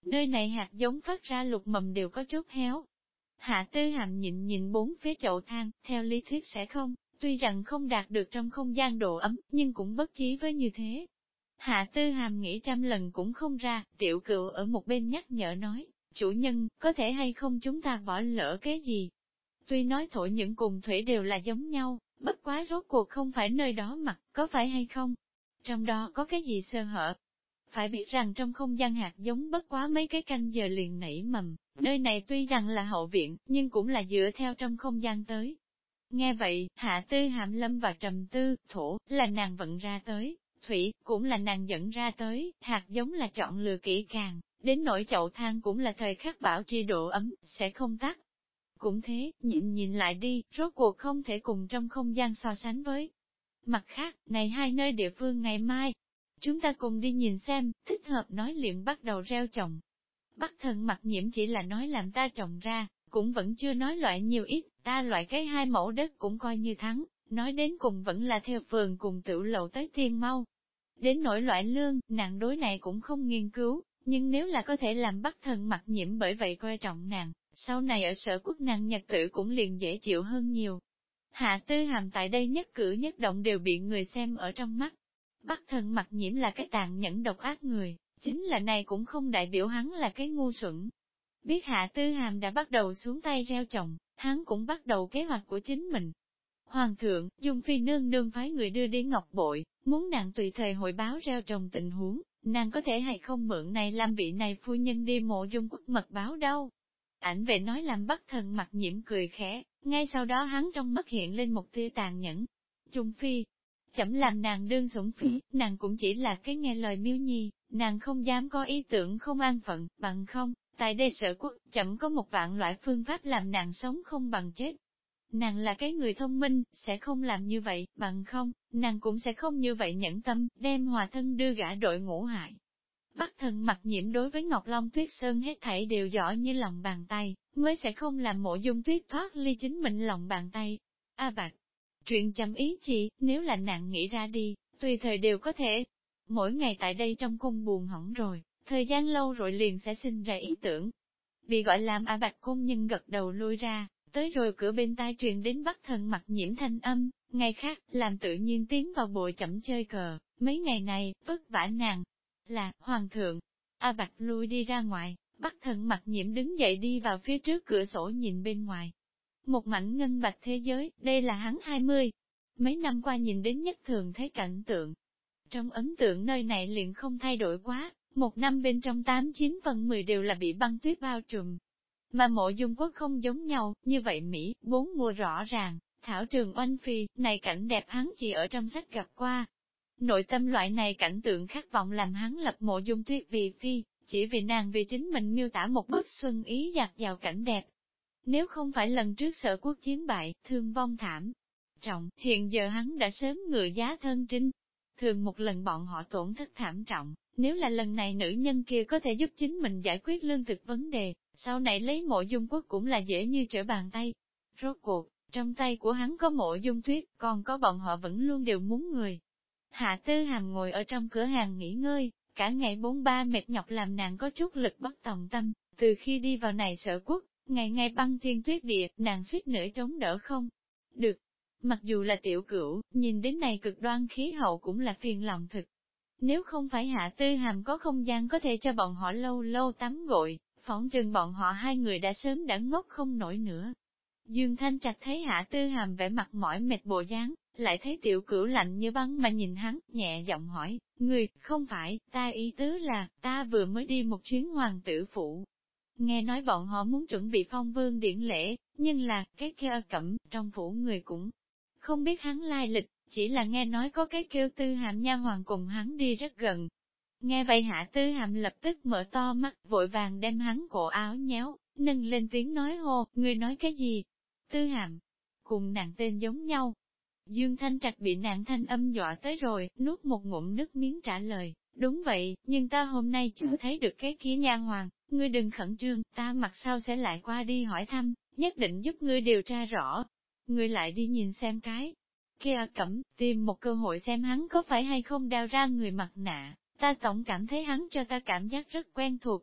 A: Nơi này hạt giống phát ra lục mầm đều có chút héo. Hạ Tư Hàm nhìn bốn phía chậu than, theo lý thuyết sẽ không, tuy rằng không đạt được trong không gian độ ấm, nhưng cũng bất chí với như thế. Hạ Tư Hàm nghĩ trăm lần cũng không ra, Tiểu Cựu ở một bên nhắc nhở nói, chủ nhân, có thể hay không chúng ta bỏ lỡ cái gì? Tuy nói thổi những cùng thủy đều là giống nhau, bất quá rốt cuộc không phải nơi đó mặt, có phải hay không? Trong đó có cái gì sơ hở? Phải biết rằng trong không gian hạt giống bất quá mấy cái canh giờ liền nảy mầm, nơi này tuy rằng là hậu viện, nhưng cũng là dựa theo trong không gian tới. Nghe vậy, Hạ Tư Hàm lâm và trầm tư, thổ, là nàng vận ra tới, thủy, cũng là nàng dẫn ra tới, hạt giống là chọn lựa kỹ càng, đến nỗi chậu than cũng là thời khắc bảo trì độ ấm, sẽ không tắt. Cũng thế, nhìn lại đi, rốt cuộc không thể cùng trong không gian so sánh với. Mặt khác, này hai nơi địa phương ngày mai, chúng ta cùng đi nhìn xem, thích hợp nói liền bắt đầu gieo trồng. Bắc Thần Mặc Nhiễm chỉ là nói làm ta trồng ra, cũng vẫn chưa nói loại nhiều ít, ta loại cái 2 mẫu đất cũng coi như thắng, nói đến cùng vẫn là theo phường cùng tiểu lậu tới thiên mau. Đến nỗi loại lương, nàng đối này cũng không nghiên cứu, nhưng nếu là có thể làm Bắc Thần Mặc Nhiễm bởi vậy coi trọng nàng, sau này ở sở quốc nàng nhật tử cũng liền dễ chịu hơn nhiều. Hạ Tư Hàm tại đây nhất cử nhất động đều bị người xem ở trong mắt. Bắc Thần Mặc Nhiễm là cái tàn nhẫn độc ác người, chính là này cũng không đại biểu hắn là cái ngu xuẩn. Biết Hạ Tư Hàm đã bắt đầu xuống tay gieo trồng, hắn cũng bắt đầu kế hoạch của chính mình. Hoàng thượng, Dung Phi nương nương phái người đưa đi ngọc bội, muốn nàng tùy thời hội báo gieo trồng tình huống, nàng có thể hay không mượn này làm vị này phu nhân đi mộ Dung Quốc mật báo đâu. Ảnh vệ nói làm Bắc Thần Mặc Nhiễm cười khẽ, ngay sau đó hắn trong mắt hiện lên một tia tàn nhẫn. Dung Phi, chậm làm nàng đương sủng phỉ, nàng cũng chỉ là cái nghe lời miêu nhi, nàng không dám có ý tưởng không an phận, bằng không, tại đây sở quốc, chậm có một vạn loại phương pháp làm nàng sống không bằng chết. Nàng là cái người thông minh, sẽ không làm như vậy, bằng không, nàng cũng sẽ không như vậy nhẫn tâm, đem hòa thân đưa gã đội ngũ hại. Bắc Thần Mặc Nhiễm đối với Ngọc Long Tuyết Sơn hết thảy đều rõ như lòng bàn tay, mới sẽ không làm Mộ Dung Tuyết thoát ly chính mình lòng bàn tay. A Bạch, chuyện chậm ý chị, nếu là nàng nghĩ ra đi, tùy thời đều có thể. Mỗi ngày tại đây trong cung buồn hỏng rồi, thời gian lâu rồi liền sẽ sinh ra ý tưởng. Bị gọi làm A Bạch cung nhân gật đầu lui ra, tới rồi cửa bên tai truyền đến Bắc Thần Mặc Nhiễm thanh âm, ngày khác, làm tự nhiên tiến vào bội chậm chơi cờ, mấy ngày này, vất vả nàng. Là, Hoàng thượng, A Bạch lui đi ra ngoài, Bắc Thần Mặc Nhiễm đứng dậy đi vào phía trước cửa sổ nhìn bên ngoài. Một mảnh ngân bạch thế giới, đây là hắn 20. Mấy năm qua nhìn đến nhất thường thấy cảnh tượng. Trong ấn tượng nơi này liền không thay đổi quá, một năm bên trong 8/9 phần 10 đều là bị băng tuyết bao trùm. Mà Mộ Dung Quốc không giống nhau, như vậy Mỹ, 4 mùa rõ ràng, thảo trường oanh phi, này cảnh đẹp hắn chỉ ở trong sách gặp qua. Nội tâm loại này cảnh tượng khát vọng làm hắn lập Mộ Dung Tuyết vì phi, chỉ vì nàng vì chính mình miêu tả một bức xuân ý dạt dào cảnh đẹp. Nếu không phải lần trước sở quốc chiến bại, thương vong thảm trọng, hiện giờ hắn đã sớm ngựa giá thân trinh. Thường một lần bọn họ tổn thất thảm trọng, nếu là lần này nữ nhân kia có thể giúp chính mình giải quyết lương thực vấn đề, sau này lấy Mộ Dung Quốc cũng là dễ như trở bàn tay. Rốt cuộc, trong tay của hắn có Mộ Dung Tuyết, còn có bọn họ vẫn luôn đều muốn người. Hạ Tư Hàm ngồi ở trong cửa hàng nghỉ ngơi, cả ngày 4-3 mệt nhọc làm nàng có chút lực bất tòng tâm, từ khi đi vào này sở quốc, ngày ngày băng thiên tuyết địa, nàng suýt nữa chống đỡ không được. Mặc dù là Tiểu Cửu, nhìn đến này cực đoan khí hậu cũng là phiền lòng thực. Nếu không phải Hạ Tư Hàm có không gian có thể cho bọn họ lâu lâu tắm gội, phỏng chừng bọn họ hai người đã sớm đã ngốc không nổi nữa. Dương Thanh Trạch thấy Hạ Tư Hàm vẻ mặt mỏi mệt bộ dáng, lại thấy Tiểu Cửu lạnh như băng mà nhìn hắn, nhẹ giọng hỏi, người, không phải, ta ý tứ là, ta vừa mới đi một chuyến hoàng tử phủ. Nghe nói bọn họ muốn chuẩn bị phong vương điển lễ, nhưng là, cái kia Cẩm, trong phủ người cũng không biết hắn lai lịch, chỉ là nghe nói có cái kêu Tư Hàm nha hoàng cùng hắn đi rất gần. Nghe vậy Hạ Tư Hàm lập tức mở to mắt, vội vàng đem hắn cổ áo nhéo, nâng lên tiếng nói hô, người nói cái gì? Tư Hàm, cùng nàng tên giống nhau. Dương Thanh Trạch bị nàng thanh âm dọa tới rồi, nuốt một ngụm nước miếng trả lời, đúng vậy, nhưng ta hôm nay chưa thấy được cái kia nha hoàng, ngươi đừng khẩn trương, ta mặt sau sẽ lại qua đi hỏi thăm, nhất định giúp ngươi điều tra rõ. Ngươi lại đi nhìn xem cái kia Cẩm, tìm một cơ hội xem hắn có phải hay không đeo ra người mặt nạ, ta tổng cảm thấy hắn cho ta cảm giác rất quen thuộc.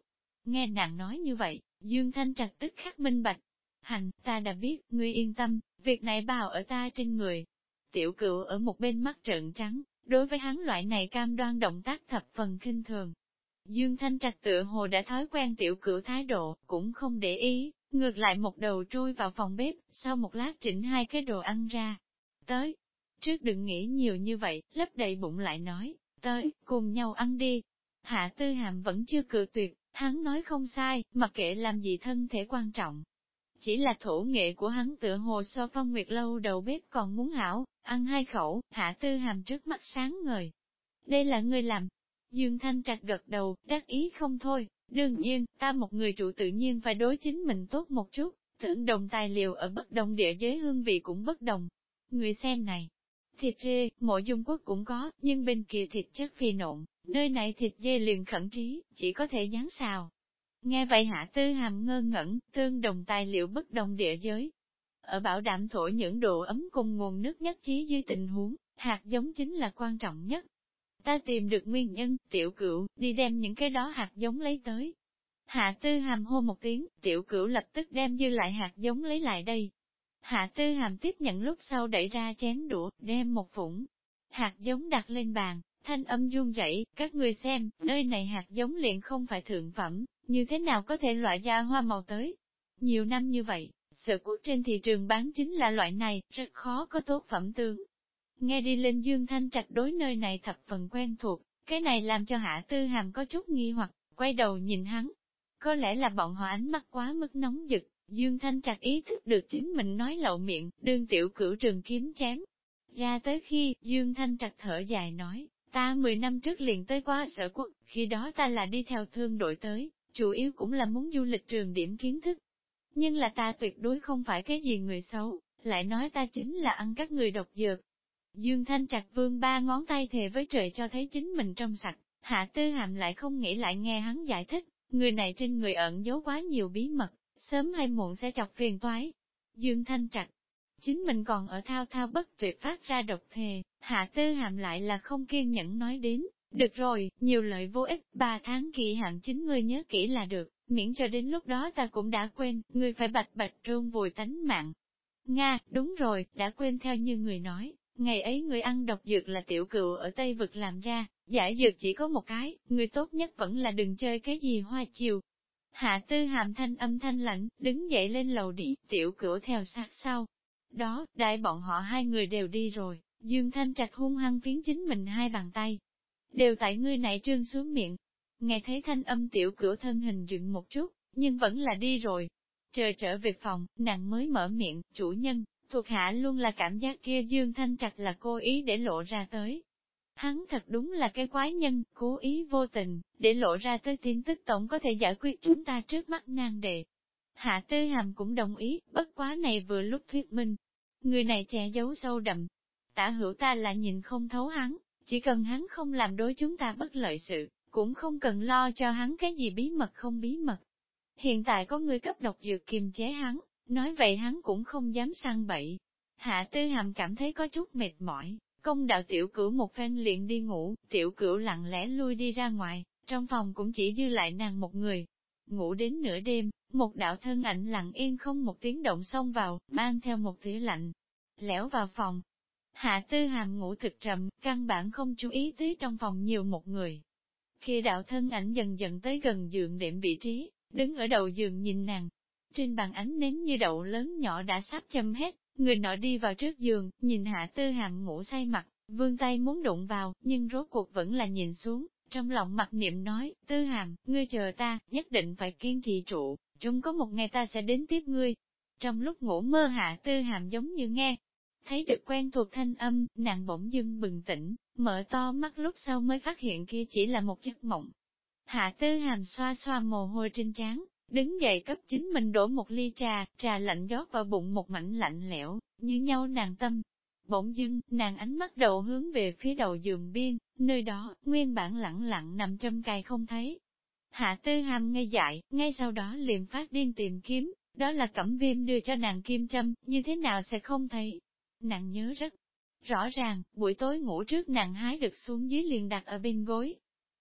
A: Nghe nàng nói như vậy, Dương Thanh Trạch tức khắc minh bạch. Hành, ta đã biết, ngươi yên tâm, việc này bào ở ta trên người. Tiểu Cửu ở một bên mắt trợn trắng, đối với hắn loại này cam đoan động tác thập phần khinh thường. Dương Thanh Trạch tựa hồ đã thói quen Tiểu Cửu thái độ, cũng không để ý, ngược lại một đầu trôi vào phòng bếp, sau một lát chỉnh hai cái đồ ăn ra. Tới, trước đừng nghĩ nhiều như vậy, lấp đầy bụng lại nói, tới, cùng nhau ăn đi. Hạ Tư Hàm vẫn chưa cự tuyệt, hắn nói không sai, mặc kệ làm gì thân thể quan trọng. Chỉ là thổ nghệ của hắn tựa hồ so Phong Nguyệt lâu đầu bếp còn muốn hảo, ăn hai khẩu, Hạ Tư Hàm trước mắt sáng ngời. Đây là ngươi làm. Dương Thanh Trạch gật đầu, đắc ý không thôi, đương nhiên, ta một người trụ tự nhiên phải đối chính mình tốt một chút, thưởng đồng tài liệu ở bất đồng địa giới hương vị cũng bất đồng. Người xem này, thịt dê, mỗi dung quốc cũng có, nhưng bên kia thịt chất phi nộn, nơi này thịt dê liền khẩn trí, chỉ có thể dán xào. Nghe vậy Hạ Tư Hàm ngơ ngẩn, tương đồng tài liệu bất đồng địa giới. Ở bảo đảm thổ những độ ấm cùng nguồn nước nhất trí dưới tình huống, hạt giống chính là quan trọng nhất. Ta tìm được nguyên nhân, Tiểu Cửu, đi đem những cái đó hạt giống lấy tới. Hạ Tư Hàm hô một tiếng, Tiểu Cửu lập tức đem dư lại hạt giống lấy lại đây. Hạ Tư Hàm tiếp nhận lúc sau đẩy ra chén đũa, đem một phủng hạt giống đặt lên bàn, thanh âm run rẩy, các người xem, nơi này hạt giống liền không phải thượng phẩm, như thế nào có thể loại ra hoa màu tới. Nhiều năm như vậy, sở của trên thị trường bán chính là loại này, rất khó có tốt phẩm tương. Nghe đi lên Dương Thanh Trạch đối nơi này thập phần quen thuộc, cái này làm cho Hạ Tư Hàm có chút nghi hoặc, quay đầu nhìn hắn. Có lẽ là bọn họ ánh mắt quá mức nóng rực, Dương Thanh Trạch ý thức được chính mình nói lậu miệng, đương Tiểu Cửu trường kiếm chém. Ra tới khi, Dương Thanh Trạch thở dài nói, ta 10 năm trước liền tới qua sở quốc, khi đó ta là đi theo thương đội tới, chủ yếu cũng là muốn du lịch trường điểm kiến thức. Nhưng là ta tuyệt đối không phải cái gì người xấu, lại nói ta chính là ăn các người độc dược. Dương Thanh Trạch vươn ba ngón tay thề với trời cho thấy chính mình trong sạch, Hạ Tư Hàm lại không nghĩ lại nghe hắn giải thích, người này trên người ẩn giấu quá nhiều bí mật, sớm hay muộn sẽ chọc phiền toái. Dương Thanh Trạch, chính mình còn ở thao thao bất tuyệt phát ra độc thề, Hạ Tư Hàm lại là không kiên nhẫn nói đến, được rồi, nhiều lợi vô ích, 3 tháng kỳ hạn chính ngươi nhớ kỹ là được, miễn cho đến lúc đó ta cũng đã quên, ngươi phải bạch bạch trôn vùi tánh mạng. Nga, đúng rồi, đã quên theo như người nói, ngày ấy người ăn độc dược là Tiểu Cửu ở Tây Vực làm ra, giải dược chỉ có một cái, người tốt nhất vẫn là đừng chơi cái gì hoa chiều. Hạ Tư Hàm thanh âm thanh lạnh, đứng dậy lên lầu đi, Tiểu Cửu theo sát sau. Đó, đại bọn họ hai người đều đi rồi, Dương Thanh Trạch hung hăng phiến chính mình hai bàn tay. Đều tại ngươi này trương xuống miệng. Nghe thấy thanh âm Tiểu Cửu thân hình dựng một chút, nhưng vẫn là đi rồi. Chờ trở về phòng, nàng mới mở miệng, chủ nhân, thuộc hạ luôn là cảm giác kia Dương Thanh Trạch là cố ý để lộ ra tới. Hắn thật đúng là cái quái nhân, cố ý vô tình, để lộ ra tới tin tức tổng có thể giải quyết chúng ta trước mắt nan đề. Hạ Tư Hàm cũng đồng ý, bất quá này vừa lúc thuyết minh. Người này che giấu sâu đậm. Tả hữu ta là nhìn không thấu hắn, chỉ cần hắn không làm đối chúng ta bất lợi sự, cũng không cần lo cho hắn cái gì bí mật không bí mật. Hiện tại có người cấp độc dược kiềm chế hắn, nói vậy hắn cũng không dám săn bậy. Hạ Tư Hàm cảm thấy có chút mệt mỏi, công đạo Tiểu Cửu một phen liền đi ngủ, Tiểu Cửu lặng lẽ lui đi ra ngoài, trong phòng cũng chỉ dư lại nàng một người. Ngủ đến nửa đêm, một đạo thân ảnh lặng yên không một tiếng động xông vào, mang theo một tia lạnh, lẻo vào phòng. Hạ Tư Hàm ngủ thực trầm, căn bản không chú ý tới trong phòng nhiều một người. Khi đạo thân ảnh dần dần tới gần giường đệm vị trí, đứng ở đầu giường nhìn nàng. Trên bàn ánh nến như đậu lớn nhỏ đã sắp châm hết, người nọ đi vào trước giường, nhìn Hạ Tư Hàm ngủ say mặt, vươn tay muốn đụng vào, nhưng rốt cuộc vẫn là nhìn xuống, trong lòng mặc niệm nói, Tư Hàm, ngươi chờ ta, nhất định phải kiên trì trụ,终có một ngày ta sẽ đến tiếp ngươi. Trong lúc ngủ mơ Hạ Tư Hàm giống như nghe, thấy được quen thuộc thanh âm, nàng bỗng dưng bừng tỉnh, mở to mắt lúc sau mới phát hiện kia chỉ là một giấc mộng. Hạ Tư Hàm xoa xoa mồ hôi trên trán, đứng dậy cấp chính mình đổ một ly trà, trà lạnh rót vào bụng một mảnh lạnh lẽo, như nhau nàng tâm. Bỗng dưng, nàng ánh mắt đầu hướng về phía đầu giường biên, nơi đó, nguyên bản lẳng lặng nằm châm cài không thấy. Hạ Tư Hàm ngây dại, ngay sau đó liền phát điên tìm kiếm, đó là Cẩm Viêm đưa cho nàng kim châm, như thế nào sẽ không thấy. Nàng nhớ rất rõ ràng, buổi tối ngủ trước nàng hái được xuống dưới liền đặt ở bên gối.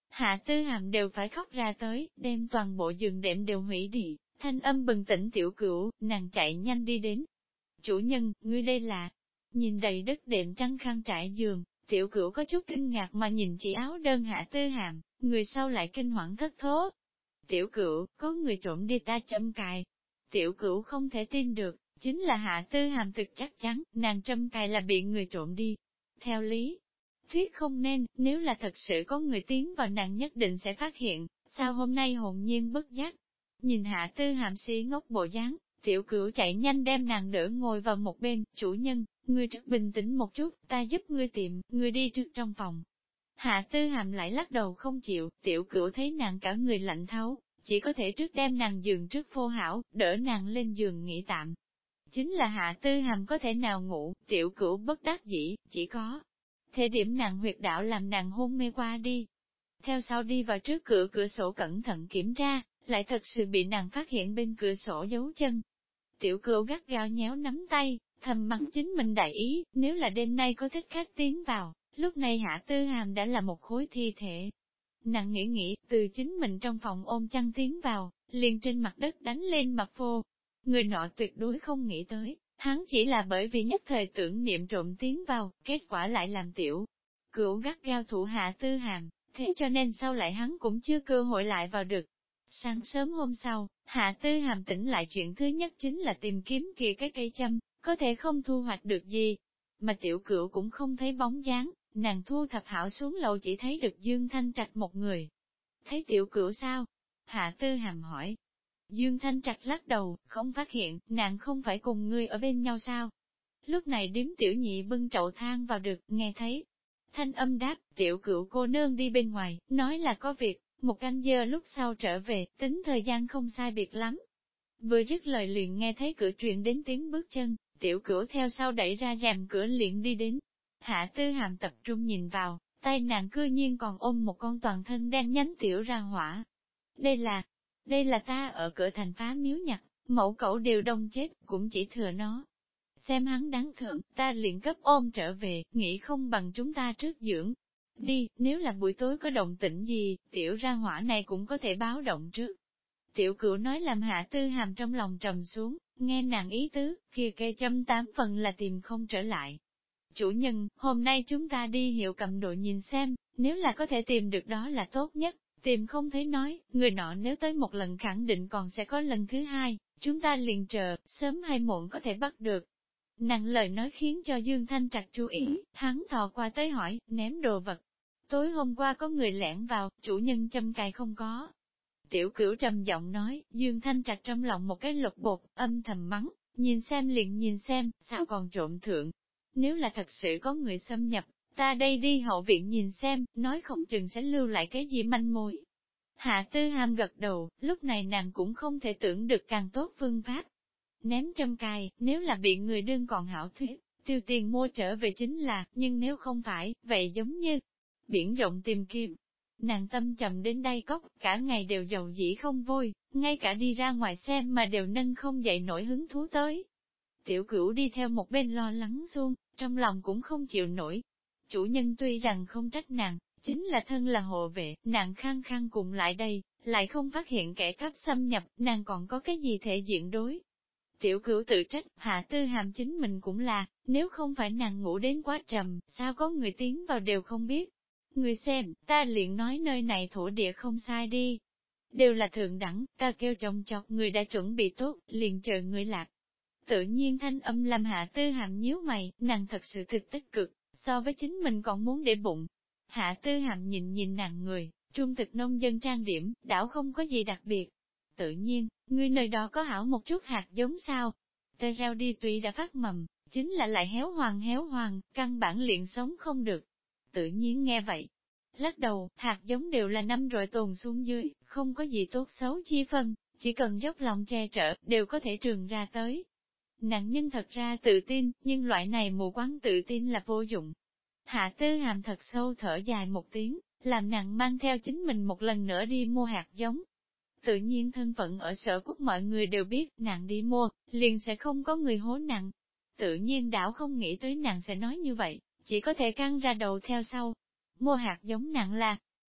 A: Hạ Tư Hàm đều phải khóc ra tới, đem toàn bộ giường đệm đều hủy đi, thanh âm bừng tỉnh Tiểu Cửu, nàng chạy nhanh đi đến. Chủ nhân, ngươi đây là, nhìn đầy đất đệm trắng khăn trải giường, Tiểu Cửu có chút kinh ngạc mà nhìn chỉ áo đơn Hạ Tư Hàm, người sau lại kinh hoảng thất thố. Tiểu Cửu, có người trộm đi ta châm cài. Tiểu Cửu không thể tin được, chính là Hạ Tư Hàm thực chắc chắn, nàng châm cài là bị người trộm đi. Theo lý thuyết không nên, nếu là thật sự có người tiến vào nàng nhất định sẽ phát hiện, sao hôm nay hồn nhiên bất giác. Nhìn Hạ Tư Hàm si ngốc bộ dáng, Tiểu Cửu chạy nhanh đem nàng đỡ ngồi vào một bên, chủ nhân, ngươi rất bình tĩnh một chút, ta giúp ngươi tìm, ngươi đi trước trong phòng. Hạ Tư Hàm lại lắc đầu không chịu, Tiểu Cửu thấy nàng cả người lạnh thấu, chỉ có thể trước đem nàng giường trước phô hảo, đỡ nàng lên giường nghỉ tạm. Chính là Hạ Tư Hàm có thể nào ngủ, Tiểu Cửu bất đắc dĩ, chỉ có thể điểm nàng huyệt đạo làm nàng hôn mê qua đi. Theo sau đi vào trước cửa sổ cẩn thận kiểm tra, lại thật sự bị nàng phát hiện bên cửa sổ dấu chân. Tiểu Cửu gắt gao nhéo nắm tay, thầm mắng chính mình đại ý, nếu là đêm nay có thích khách tiến vào, lúc này Hạ Tư Hàm đã là một khối thi thể. Nàng nghĩ, từ chính mình trong phòng ôm chăn tiến vào, liền trên mặt đất đánh lên mặt phô. Người nọ tuyệt đối không nghĩ tới, hắn chỉ là bởi vì nhất thời tưởng niệm trộm tiến vào, kết quả lại làm Tiểu Cửu gắt gao thủ Hạ Tư Hàm, thế cho nên sau lại hắn cũng chưa cơ hội lại vào được. Sáng sớm hôm sau, Hạ Tư Hàm tỉnh lại chuyện thứ nhất chính là tìm kiếm kia cái cây châm, có thể không thu hoạch được gì. Mà Tiểu Cửu cũng không thấy bóng dáng, nàng thu thập hảo xuống lầu chỉ thấy được Dương Thanh Trạch một người. Thấy Tiểu Cửu sao? Hạ Tư Hàm hỏi. Dương Thanh Trạch lắc đầu, không phát hiện, nàng không phải cùng ngươi ở bên nhau sao? Lúc này điếm Tiểu Nhị bưng chậu than vào được, nghe thấy. Thanh âm đáp, Tiểu Cửu cô nương đi bên ngoài, nói là có việc, một canh giờ lúc sau trở về, tính thời gian không sai biệt lắm. Vừa dứt lời liền nghe thấy cửa truyền đến tiếng bước chân, Tiểu Cửu theo sau đẩy ra rèm cửa liền đi đến. Hạ Tư Hàm tập trung nhìn vào, tay nàng cư nhiên còn ôm một con toàn thân đen nhánh tiểu ra hỏa. Đây là ta ở cửa thành phá miếu nhặt, mẫu cẩu đều đông chết, cũng chỉ thừa nó. Xem hắn đáng thương, ta liền cấp ôm trở về, nghĩ không bằng chúng ta trước dưỡng. Đi, nếu là buổi tối có động tĩnh gì, tiểu ra hỏa này cũng có thể báo động trước. Tiểu Cửu nói làm Hạ Tư Hàm trong lòng trầm xuống, nghe nàng ý tứ, kia cây châm 8 phần là tìm không trở lại. Chủ nhân, hôm nay chúng ta đi hiệu cầm đội nhìn xem, nếu là có thể tìm được đó là tốt nhất, tìm không thấy nói, người nọ nếu tới một lần khẳng định còn sẽ có lần thứ hai, chúng ta liền chờ, sớm hay muộn có thể bắt được. Nàng lời nói khiến cho Dương Thanh Trạch chú ý, hắn thò qua tới hỏi, ném đồ vật. Tối hôm qua có người lẻn vào, chủ nhân châm cài không có. Tiểu Cửu trầm giọng nói, Dương Thanh Trạch trong lòng một cái lục bột, âm thầm mắng, nhìn xem liền nhìn xem, sao còn trộm thượng. Nếu là thật sự có người xâm nhập, ta đây đi hậu viện nhìn xem, nói không chừng sẽ lưu lại cái gì manh mối. Hạ Tư Hàm gật đầu, lúc này nàng cũng không thể tưởng được càng tốt phương pháp. Ném châm cài, nếu là bị người đương còn hảo thuyết, tiêu tiền mua trở về chính là, nhưng nếu không phải, vậy giống như biển rộng tìm kiếm. Nàng tâm trầm đến đây cốc, cả ngày đều giàu dĩ không vui, ngay cả đi ra ngoài xem mà đều nâng không dậy nổi hứng thú tới. Tiểu Cửu đi theo một bên lo lắng xuông, trong lòng cũng không chịu nổi. Chủ nhân tuy rằng không trách nàng, chính là thân là hộ vệ, nàng khăng khăng cùng lại đây, lại không phát hiện kẻ cắp xâm nhập, nàng còn có cái gì thể diện đối. Tiểu Cửu tự trách, Hạ Tư Hàm chính mình cũng là, nếu không phải nàng ngủ đến quá trầm, sao có người tiến vào đều không biết. Người xem, ta liền nói nơi này thổ địa không sai đi. Đều là thượng đẳng, ta kêu chồng chọc người đã chuẩn bị tốt, liền chờ người lạc. Tự nhiên thanh âm làm Hạ Tư Hàm nhíu mày, nàng thật sự thực tích cực, so với chính mình còn muốn để bụng. Hạ Tư Hàm nhìn nàng người, trung thực nông dân trang điểm, đảo không có gì đặc biệt. Tự nhiên, người nơi đó có hảo một chút hạt giống sao. Tê rau đi tuy đã phát mầm, chính là lại héo hoàng, căn bản liền sống không được. Tự nhiên nghe vậy, lắc đầu, hạt giống đều là năm rồi tồn xuống dưới, không có gì tốt xấu chi phân, chỉ cần dốc lòng che chở, đều có thể trường ra tới. Nạn nhân thật ra tự tin, nhưng loại này mù quáng tự tin là vô dụng. Hạ Tư Hàm thật sâu thở dài một tiếng, làm nàng mang theo chính mình một lần nữa đi mua hạt giống. Tự nhiên thân phận ở Sở Quốc mọi người đều biết, nàng đi mua, liền sẽ không có người hố nàng. Tự nhiên đảo không nghĩ tới nàng sẽ nói như vậy, chỉ có thể căng ra đầu theo sau. Mua hạt giống nàng là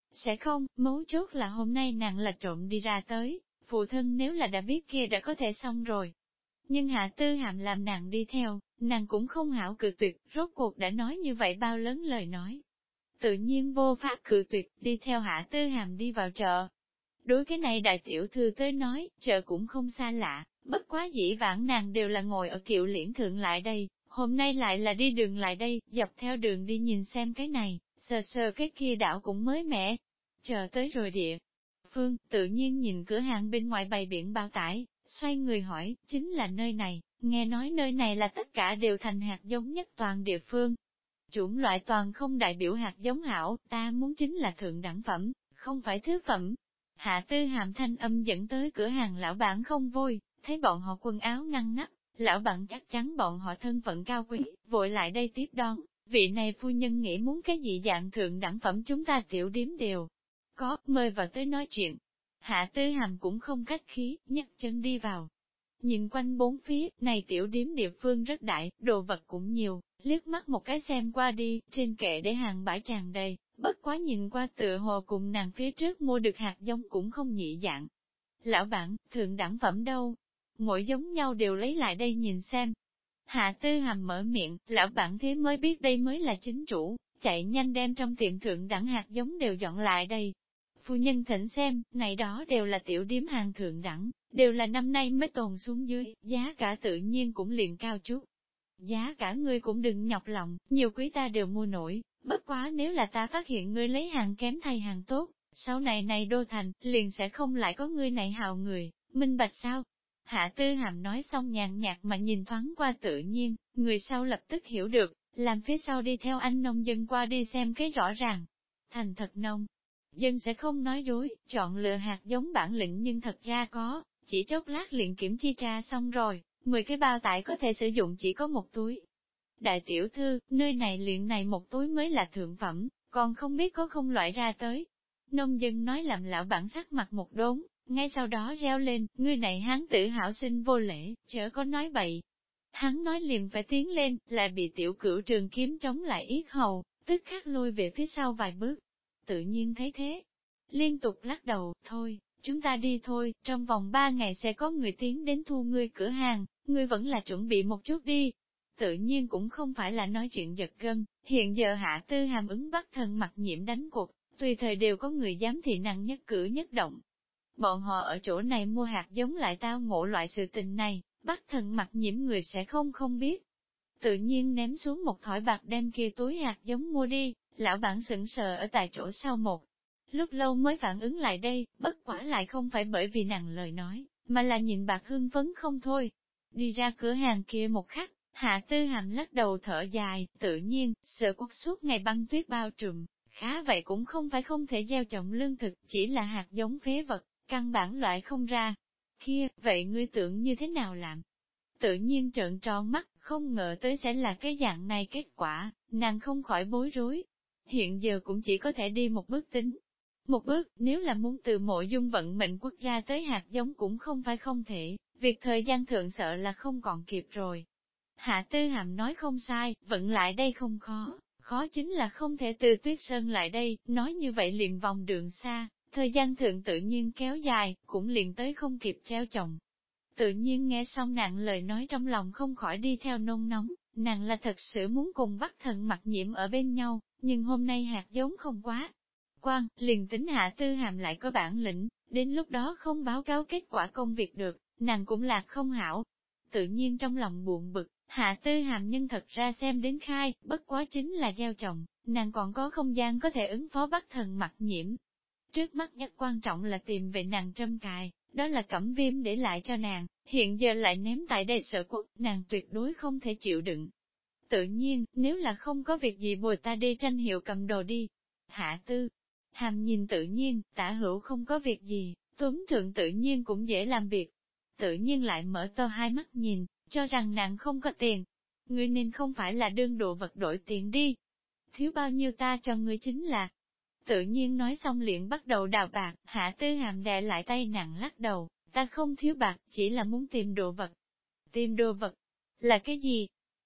A: Sẽ không, mấu chốt là hôm nay nàng là trộm đi ra tới, phụ thân nếu là đã biết kia đã có thể xong rồi. Nhưng Hạ Tư Hàm làm nàng đi theo, nàng cũng không hảo cự tuyệt, rốt cuộc đã nói như vậy bao lớn lời nói. Tự nhiên vô pháp cự tuyệt, đi theo Hạ Tư Hàm đi vào chợ. Đối cái này đại tiểu thư tới nói, chợ cũng không xa lạ, bất quá dĩ vãng nàng đều là ngồi ở kiệu liễn thượng lại đây, hôm nay lại là đi đường lại đây, dọc theo đường đi nhìn xem cái này, sờ sờ cái kia đảo cũng mới mẻ. Chờ tới rồi địa. Phương, tự nhiên nhìn cửa hàng bên ngoài bày biển bao tải, xoay người hỏi, chính là nơi này, nghe nói nơi này là tất cả đều thành hạt giống nhất toàn địa phương. Chủng loại toàn không đại biểu hạt giống hảo, ta muốn chính là thượng đẳng phẩm, không phải thứ phẩm. Hạ Tư Hàm thanh âm dẫn tới cửa hàng lão bản không vui, thấy bọn họ quần áo ngăn nắp, lão bản chắc chắn bọn họ thân phận cao quý, vội lại đây tiếp đón, vị này phu nhân nghĩ muốn cái gì dạng thượng đẳng phẩm chúng ta tiểu điếm đều có, mời vào tới nói chuyện. Hạ Tư Hàm cũng không khách khí, nhấc chân đi vào. Nhìn quanh bốn phía, này tiểu điếm địa phương rất đại, đồ vật cũng nhiều, liếc mắt một cái xem qua đi, trên kệ để hàng bãi tràn đầy, bất quá nhìn qua tựa hồ cùng nàng phía trước mua được hạt giống cũng không nhị dạng. Lão bản, thượng đẳng phẩm đâu? Mỗi giống nhau đều lấy lại đây nhìn xem. Hạ Tư Hàm mở miệng, lão bản thế mới biết đây mới là chính chủ, chạy nhanh đem trong tiệm thượng đẳng hạt giống đều dọn lại đây. Phu nhân thỉnh xem, này đó đều là tiểu điếm hàng thượng đẳng, đều là năm nay mới tồn xuống dưới, giá cả tự nhiên cũng liền cao chút. Giá cả ngươi cũng đừng nhọc lòng, nhiều quý ta đều mua nổi, bất quá nếu là ta phát hiện ngươi lấy hàng kém thay hàng tốt, sau này này đô thành, liền sẽ không lại có ngươi này hào người, minh bạch sao? Hạ Tư Hàm nói xong nhàn nhạt mà nhìn thoáng qua tự nhiên, người sau lập tức hiểu được, làm phía sau đi theo anh nông dân qua đi xem cái rõ ràng. Thành thật nông dân sẽ không nói dối, chọn lựa hạt giống bản lĩnh nhưng thật ra có, chỉ chốc lát liền kiểm chi tra xong rồi, 10 cái bao tải có thể sử dụng chỉ có một túi. Đại tiểu thư, nơi này liền này một túi mới là thượng phẩm, còn không biết có không loại ra tới. Nông dân nói làm lão bản sắc mặt một đốn, ngay sau đó reo lên, ngươi này hán tử hảo sinh vô lễ, chớ có nói bậy. Hắn nói liền phải tiến lên, lại bị tiểu cửu trường kiếm chống lại yết hầu, tức khắc lui về phía sau vài bước. Tự nhiên thấy thế, liên tục lắc đầu, thôi, chúng ta đi thôi, trong vòng 3 ngày sẽ có người tiến đến thu ngươi cửa hàng, ngươi vẫn là chuẩn bị một chút đi. Tự nhiên cũng không phải là nói chuyện giật gân, hiện giờ Hạ Tư Hàm ứng bắt thần mặt nhiễm đánh cuộc, tùy thời đều có người giám thị năng nhất cử nhất động. Bọn họ ở chỗ này mua hạt giống lại tao ngộ loại sự tình này, bắt thần mặt nhiễm người sẽ không biết. Tự nhiên ném xuống một thỏi bạc đem kia túi hạt giống mua đi, lão bản sững sờ ở tại chỗ sau một lúc lâu mới phản ứng lại đây, bất quả lại không phải bởi vì nàng lời nói, mà là nhìn bạc hưng phấn không thôi. Đi ra cửa hàng kia một khắc, Hạ Tư Hàm lắc đầu thở dài, tự nhiên, sợ quốc suốt ngày băng tuyết bao trùm, khá vậy cũng không phải không thể gieo trồng lương thực, chỉ là hạt giống phế vật, căn bản loại không ra. Kia, vậy ngươi tưởng như thế nào làm? Tự nhiên trợn tròn mắt, không ngờ tới sẽ là cái dạng này kết quả, nàng không khỏi bối rối. Hiện giờ cũng chỉ có thể đi một bước tính. Một bước, nếu là muốn từ Mộ Dung vận mệnh quốc gia tới hạt giống cũng không phải không thể, việc thời gian thượng sợ là không còn kịp rồi. Hạ Tư Hàm nói không sai, vận lại đây không khó, khó chính là không thể từ Tuyết Sơn lại đây, nói như vậy liền vòng đường xa, thời gian thượng tự nhiên kéo dài, cũng liền tới không kịp treo chồng. Tự nhiên nghe xong nàng lời nói trong lòng không khỏi đi theo nôn nóng, nàng là thật sự muốn cùng bắt thần mặt nhiễm ở bên nhau, nhưng hôm nay hạt giống không quá. Liền tính Hạ Tư Hàm lại có bản lĩnh, đến lúc đó không báo cáo kết quả công việc được, nàng cũng lạc không hảo. Tự nhiên trong lòng buồn bực, Hạ Tư Hàm nhân thật ra xem đến khai, bất quá chính là gieo trồng, nàng còn có không gian có thể ứng phó bắt thần mặt nhiễm. Trước mắt nhất quan trọng là tìm về nàng trâm cài, đó là Cẩm Viêm để lại cho nàng, hiện giờ lại ném tại đây sở quốc, nàng tuyệt đối không thể chịu đựng. Tự nhiên, nếu là không có việc gì bồi ta đi tranh hiệu cầm đồ đi. Hạ Tư Hàm nhìn tự nhiên, Tả Hữu không có việc gì, Tuấn Thượng tự nhiên cũng dễ làm việc. Tự nhiên lại mở to hai mắt nhìn, cho rằng nàng không có tiền. Ngươi nên không phải là đương đồ vật đổi tiền đi. Thiếu bao nhiêu ta cho ngươi chính là. Tự nhiên nói xong liền bắt đầu đào bạc, Hạ Tư Hàm đè lại tay nàng lắc đầu, ta không thiếu bạc, chỉ là muốn tìm đồ vật. Tìm đồ vật? Là cái gì?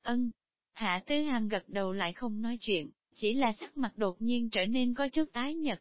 A: Hạ Tư Hàm gật đầu lại không nói chuyện, chỉ là sắc mặt đột nhiên trở nên có chút tái nhật.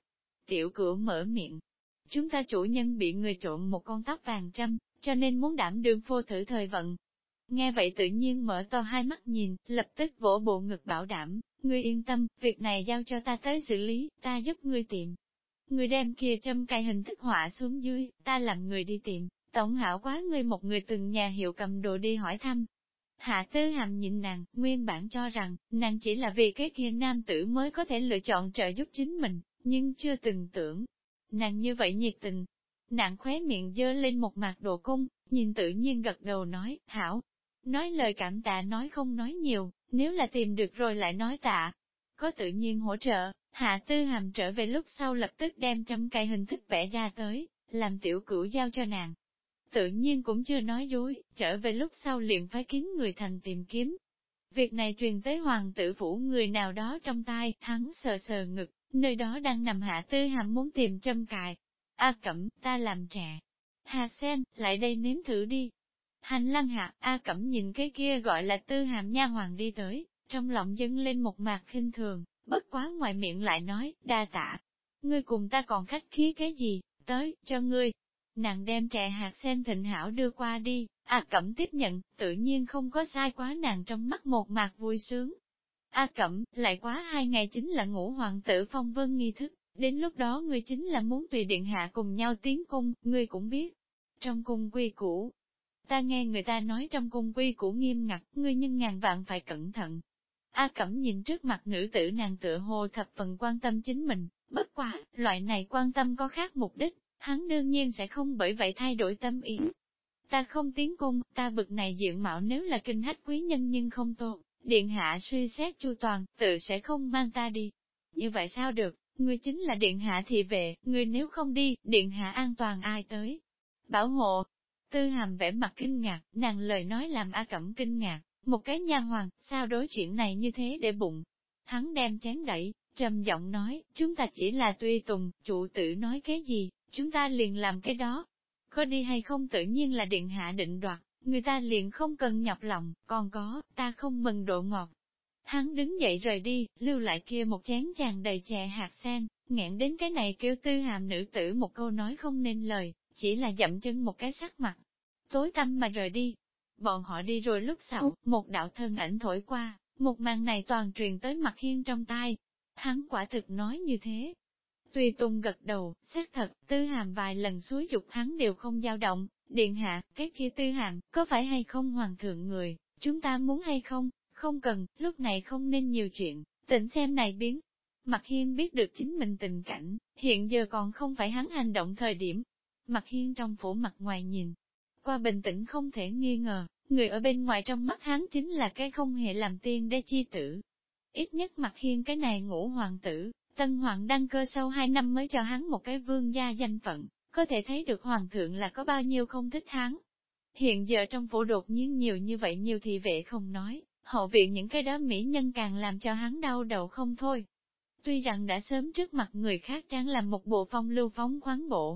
A: Tiểu Cửu mở miệng. Chúng ta chủ nhân bị người trộm một con tóc vàng trăm, cho nên muốn đảm đương phô thử thời vận. Nghe vậy tự nhiên mở to hai mắt nhìn, lập tức vỗ bộ ngực bảo đảm, ngươi yên tâm, việc này giao cho ta tới xử lý, ta giúp ngươi tìm. Ngươi đem kia châm cài hình thức họa xuống dưới, ta làm người đi tìm, tổng hảo quá ngươi một người từng nhà hiệu cầm đồ đi hỏi thăm. Hạ Tư Hàm nhìn nàng, nguyên bản cho rằng, nàng chỉ là vì cái kia nam tử mới có thể lựa chọn trợ giúp chính mình, nhưng chưa từng tưởng. Nàng như vậy nhiệt tình. Nàng khóe miệng dơ lên một mặt độ cung, nhìn tự nhiên gật đầu nói, hảo. Nói lời cảm tạ nói không nói nhiều, nếu là tìm được rồi lại nói tạ. Có tự nhiên hỗ trợ, Hạ Tư Hàm trở về lúc sau lập tức đem châm cây hình thức vẽ ra tới, làm Tiểu Cửu giao cho nàng. Tự nhiên cũng chưa nói dối, trở về lúc sau liền phái kín người thành tìm kiếm. Việc này truyền tới hoàng tử phủ người nào đó trong tai, hắn sờ sờ ngực, nơi đó đang nằm Hạ Tư Hàm muốn tìm châm cài. A Cẩm, ta làm trà. Hà Sen, lại đây nếm thử đi. Hành lang hạ, A Cẩm nhìn cái kia gọi là Tư Hàm nha hoàng đi tới, trong lòng dâng lên một mạt khinh thường, bất quá ngoài miệng lại nói, đa tạ. Ngươi cùng ta còn khách khí cái gì, tới, cho ngươi. Nàng đem trà hạt sen thịnh hảo đưa qua đi, A Cẩm tiếp nhận, tự nhiên không có sai quá nàng trong mắt một mạt vui sướng. A Cẩm, lại quá 2 ngày chính là ngũ hoàng tử phong vân nghi thức, đến lúc đó ngươi chính là muốn tùy điện hạ cùng nhau tiến cung, ngươi cũng biết. Trong cung quy củ, ta nghe người ta nói trong cung quy củ nghiêm ngặt, ngươi nhưng ngàn vạn phải cẩn thận. A Cẩm nhìn trước mặt nữ tử nàng tựa hồ thập phần quan tâm chính mình, bất quá, loại này quan tâm có khác mục đích, hắn đương nhiên sẽ không bởi vậy thay đổi tâm ý. Ta không tiến cung, ta bực này diện mạo nếu là kinh hách quý nhân nhưng không tốt, điện hạ suy xét chu toàn, tự sẽ không mang ta đi. Như vậy sao được, ngươi chính là điện hạ thị vệ, ngươi nếu không đi, điện hạ an toàn ai tới? Bảo hộ. Tư Hàm vẻ mặt kinh ngạc, nàng lời nói làm A Cẩm kinh ngạc, một cái nha hoàng, sao đối chuyện này như thế để bụng. Hắn đem chén đẩy, trầm giọng nói, chúng ta chỉ là tùy tùng, chủ tử nói cái gì, chúng ta liền làm cái đó. Có đi hay không tự nhiên là điện hạ định đoạt, người ta liền không cần nhọc lòng, còn có, ta không mừng độ ngọt. Hắn đứng dậy rời đi, lưu lại kia một chén tràn đầy chè hạt sen, nghẹn đến cái này kêu Tư Hàm nữ tử một câu nói không nên lời, chỉ là dậm chân một cái sắc mặt. Tối tăm mà rời đi. Bọn họ đi rồi lúc sau, một đạo thân ảnh thổi qua, một màn này toàn truyền tới Mặt Hiên trong tai. Hắn quả thực nói như thế. Tùy Tùng gật đầu, xác thật, Tư Hàm vài lần xúi dục hắn đều không dao động, điện hạ, cái kia Tư Hàm, có phải hay không hoàng thượng người, chúng ta muốn hay không, không cần, lúc này không nên nhiều chuyện, tỉnh xem này biến. Mặt Hiên biết được chính mình tình cảnh, hiện giờ còn không phải hắn hành động thời điểm. Mặt Hiên trong phủ mặt ngoài nhìn, qua bình tĩnh không thể nghi ngờ, người ở bên ngoài trong mắt hắn chính là cái không hề làm tiên đế chi tử. Ít nhất Mặt Hiên cái này ngũ hoàng tử, tân hoàng đăng cơ sau 2 năm mới cho hắn một cái vương gia danh phận, có thể thấy được hoàng thượng là có bao nhiêu không thích hắn. Hiện giờ trong phủ đột nhiên nhiều như vậy nhiều thị vệ không nói, hậu viện những cái đó mỹ nhân càng làm cho hắn đau đầu không thôi. Tuy rằng đã sớm trước mặt người khác trang làm một bộ phong lưu phóng khoáng bộ,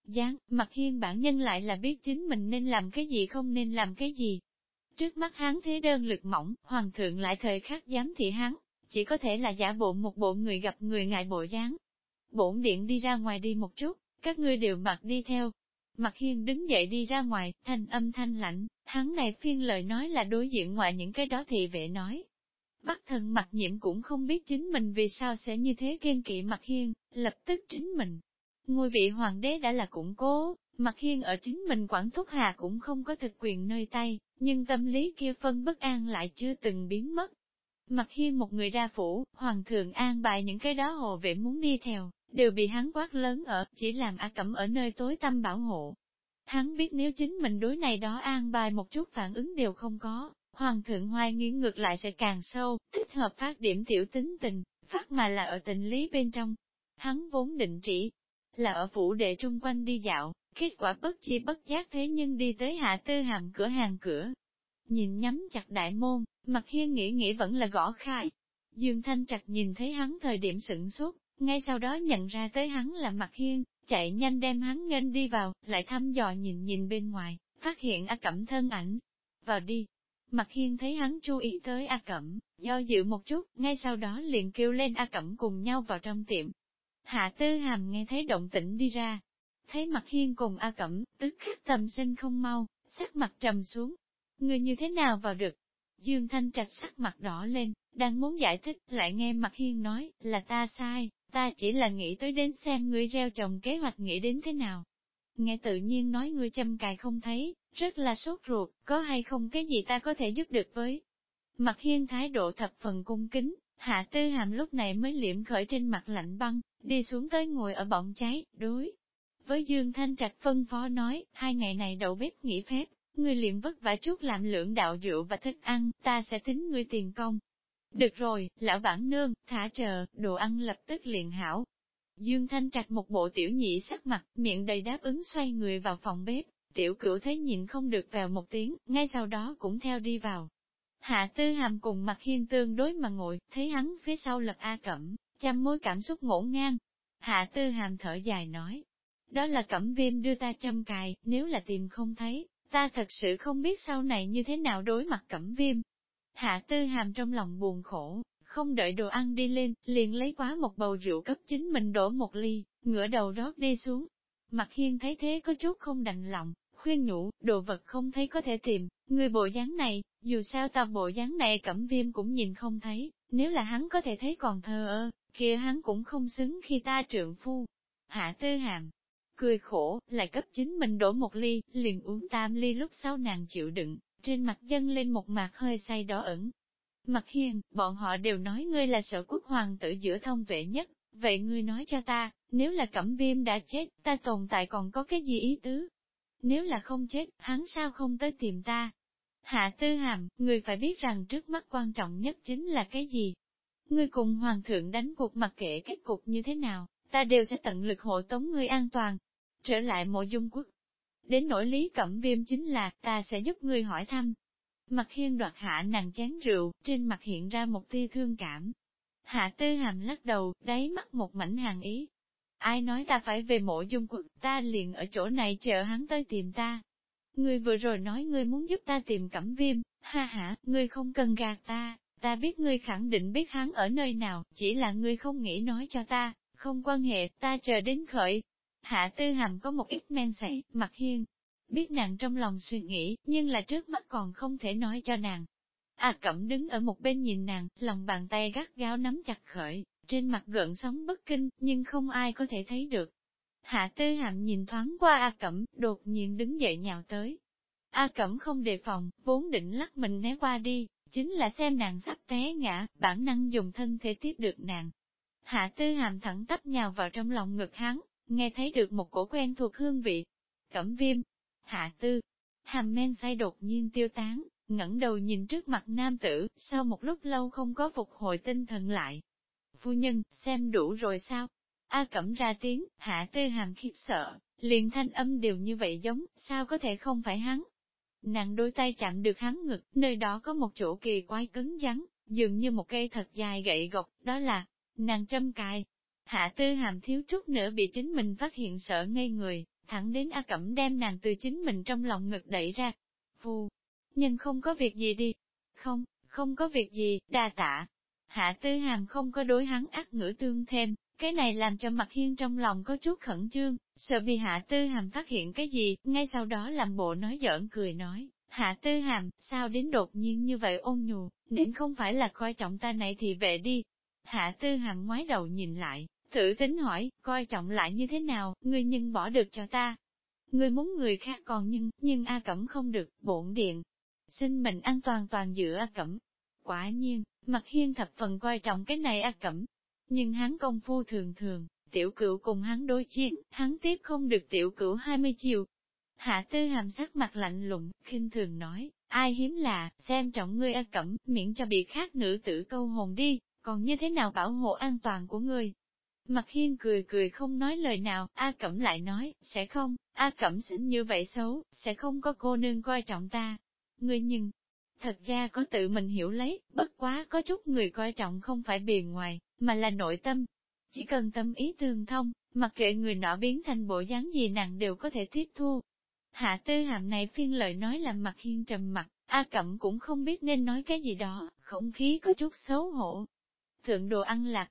A: Mặt Hiên bản nhân lại là biết chính mình nên làm cái gì không nên làm cái gì. Trước mắt hắn thế đơn lực mỏng, hoàng thượng lại thời khắc giám thị hắn, chỉ có thể là giả bộ một bộ người gặp người ngại bộ dáng. Bổn điện đi ra ngoài đi một chút, các ngươi đều mặc đi theo. Mặt Hiên đứng dậy đi ra ngoài, thanh âm thanh lạnh, hắn này phiên lời nói là đối diện ngoài những cái đó thị vệ nói. Bắc Thần Mặt Nhiễm cũng không biết chính mình vì sao sẽ như thế kiêng kỵ Mặt Hiên, lập tức chính mình. Ngôi vị hoàng đế đã là củng cố, Mặt Hiên ở chính mình quản thúc hạ cũng không có thực quyền nơi tay, nhưng tâm lý kia phân bất an lại chưa từng biến mất. Mặt Hiên một người ra phủ, hoàng thượng an bài những cái đó hộ vệ muốn đi theo, đều bị hắn quát lớn ở, chỉ làm A Cẩm ở nơi tối tăm bảo hộ. Hắn biết nếu chính mình đối này đó an bài một chút phản ứng đều không có, hoàng thượng hoài nghi ngược lại sẽ càng sâu, thích hợp phát điểm tiểu tính tình, phát mà là ở tình lý bên trong. Hắn vốn định chỉ là ở phủ đệ trung quanh đi dạo, kết quả bất chi bất giác thế nhưng đi tới Hạ Tư Hàm cửa hàng cửa. Nhìn nhắm chặt đại môn, Mặt Hiên nghĩ vẫn là gõ khai. Dương Thanh Trạch nhìn thấy hắn thời điểm sửng sốt, ngay sau đó nhận ra tới hắn là Mặt Hiên, chạy nhanh đem hắn nghênh đi vào, lại thăm dò nhìn bên ngoài, phát hiện A Cẩm thân ảnh. Vào đi. Mặt Hiên thấy hắn chú ý tới A Cẩm, do dự một chút, ngay sau đó liền kêu lên A Cẩm cùng nhau vào trong tiệm. Hạ Tư Hàm nghe thấy động tĩnh đi ra, thấy Mạc Hiên cùng A Cẩm, tức khắc tâm sinh không mau, sắc mặt trầm xuống. Người như thế nào vào được? Dương Thanh Trạch sắc mặt đỏ lên, đang muốn giải thích, lại nghe Mạc Hiên nói, là ta sai, ta chỉ là nghĩ tới đến xem ngươi gieo trồng kế hoạch nghĩ đến thế nào. Nghe tự nhiên nói ngươi châm cài không thấy, rất là sốt ruột, có hay không cái gì ta có thể giúp được với. Mạc Hiên thái độ thập phần cung kính, Hạ Tư Hàm lúc này mới liễm khởi trên mặt lạnh băng, đi xuống tới ngồi ở bọng cháy, đối. Với Dương Thanh Trạch phân phó nói, 2 ngày này đậu bếp nghỉ phép, ngươi liền vất vả chút làm lượng đạo rượu và thức ăn, ta sẽ tính ngươi tiền công. Được rồi, lão bản nương, thả chờ, đồ ăn lập tức liền hảo. Dương Thanh Trạch một bộ tiểu nhị sắc mặt, miệng đầy đáp ứng xoay người vào phòng bếp, tiểu cửu thấy nhịn không được vào một tiếng, ngay sau đó cũng theo đi vào. Hạ Tư Hàm cùng Mạc Hiên tương đối mà ngồi, thấy hắn phía sau lập A Cẩm, trăm mối cảm xúc ngổn ngang. Hạ Tư Hàm thở dài nói, đó là Cẩm Viêm đưa ta châm cài, nếu là tìm không thấy, ta thật sự không biết sau này như thế nào đối mặt Cẩm Viêm. Hạ Tư Hàm trong lòng buồn khổ, không đợi đồ ăn đi lên, liền lấy quá một bầu rượu cấp chính mình đổ một ly, ngửa đầu rót đi xuống. Mạc Hiên thấy thế có chút không đành lòng, khuyên nhủ, đồ vật không thấy có thể tìm, người bộ dáng này, dù sao ta bộ dáng này Cẩm Viêm cũng nhìn không thấy, nếu là hắn có thể thấy còn thờ ơ, kia hắn cũng không xứng khi ta trượng phu. Hạ Tư Hàm cười khổ, lại cấp chính mình đổ một ly, liền uống tam ly lúc sau nàng chịu đựng, trên mặt dâng lên một mạt hơi say đỏ ẩn. Mạc Hiên, bọn họ đều nói ngươi là Sở Quốc hoàng tử giữa thông tuệ nhất, vậy ngươi nói cho ta, nếu là Cẩm Viêm đã chết, ta tồn tại còn có cái gì ý tứ? Nếu là không chết, hắn sao không tới tìm ta? Hạ Tư Hàm, ngươi phải biết rằng trước mắt quan trọng nhất chính là cái gì? Ngươi cùng hoàng thượng đánh cuộc mặc kệ kết cục như thế nào, ta đều sẽ tận lực hộ tống ngươi an toàn. Trở lại Mộ Dung Quốc. Đến nỗi Lý Cẩm Viêm chính là, ta sẽ giúp ngươi hỏi thăm. Mạc Hiên đoạt hạ nàng chén rượu, trên mặt hiện ra một tia thương cảm. Hạ Tư Hàm lắc đầu, đáy mắt một mảnh hàng ý. Ai nói ta phải về Mộ Dung Quốc, ta liền ở chỗ này chờ hắn tới tìm ta. Ngươi vừa rồi nói ngươi muốn giúp ta tìm Cẩm Viêm, ha ha, ngươi không cần gạt ta biết ngươi khẳng định biết hắn ở nơi nào, chỉ là ngươi không nghĩ nói cho ta, không quan hệ, ta chờ đến khởi. Hạ Tư Hàm có một ít men say, Mạc Hiên biết nàng trong lòng suy nghĩ, nhưng là trước mắt còn không thể nói cho nàng. Cẩm đứng ở một bên nhìn nàng, lòng bàn tay gắt gao nắm chặt khởi, trên mặt gợn sóng bất kinh, nhưng không ai có thể thấy được. Hạ Tư Hàm nhìn thoáng qua Cẩm, đột nhiên đứng dậy nhào tới. Cẩm không đề phòng, vốn định lắc mình né qua đi, chính là xem nàng sắp té ngã, bản năng dùng thân thể tiếp được nàng. Hạ Tư Hàm thẳng tắp nhào vào trong lòng ngực hắn, nghe thấy được một cổ quen thuộc hương vị. Cẩm Viêm. Hạ Tư Hàm men say đột nhiên tiêu tán, ngẩng đầu nhìn trước mặt nam tử, sau một lúc lâu không có phục hồi tinh thần lại. Phu nhân, xem đủ rồi sao? Cẩm ra tiếng, Hạ Tư Hàm khiếp sợ, liền thanh âm đều như vậy giống, sao có thể không phải hắn? Nàng đôi tay chặn được hắn ngực, nơi đó có một chỗ kỳ quái cứng rắn, dường như một cây thật dài gậy gộc, đó là nàng châm cài. Hạ Tư Hàm thiếu chút nữa bị chính mình phát hiện sợ ngây người, thẳng đến Cẩm đem nàng từ chính mình trong lòng ngực đẩy ra. Phu nhân không có việc gì đi. Không, không có việc gì, đa tạ. Hạ Tư Hàm không có đối hắn ác ngữ tương thêm, cái này làm cho Mạc Hiên trong lòng có chút khẩn trương, sợ bị Hạ Tư Hàm phát hiện cái gì, ngay sau đó làm bộ nói giỡn cười nói, Hạ Tư Hàm, sao đến đột nhiên như vậy ôn nhu, nên không phải là coi trọng ta này thì về đi. Hạ Tư Hàm ngoái đầu nhìn lại, thử tính hỏi, coi trọng lại như thế nào, ngươi nhưng bỏ được cho ta. Ngươi muốn người khác còn nhưng Cẩm không được, bổn điện. Xin mình an toàn giữa Cẩm. Quả nhiên, Mạc Hiên thập phần coi trọng cái này Cẩm. Nhưng hắn công phu thường thường, tiểu cửu cùng hắn đối chiến, hắn tiếp không được tiểu cửu 20 chiều. Hạ Tư Hàm sắc mặt lạnh lùng, khinh thường nói, ai hiếm là, xem trọng ngươi Cẩm, miễn cho bị khác nữ tử câu hồn đi, còn như thế nào bảo hộ an toàn của ngươi. Mạc Hiên cười cười không nói lời nào, Cẩm lại nói, sẽ không, Cẩm xỉn như vậy xấu, sẽ không có cô nương coi trọng ta. Ngươi nhưng, thật ra có tự mình hiểu lấy, bất quá có chút người coi trọng không phải bề ngoài, mà là nội tâm. Chỉ cần tâm ý tương thông, mặc kệ người nọ biến thành bộ dáng gì nàng đều có thể tiếp thu. Hạ Tư Hàm này phiên lời nói làm Mạc Hiên trầm mặt, Cẩm cũng không biết nên nói cái gì đó, không khí có chút xấu hổ. Thượng đồ ăn lạc,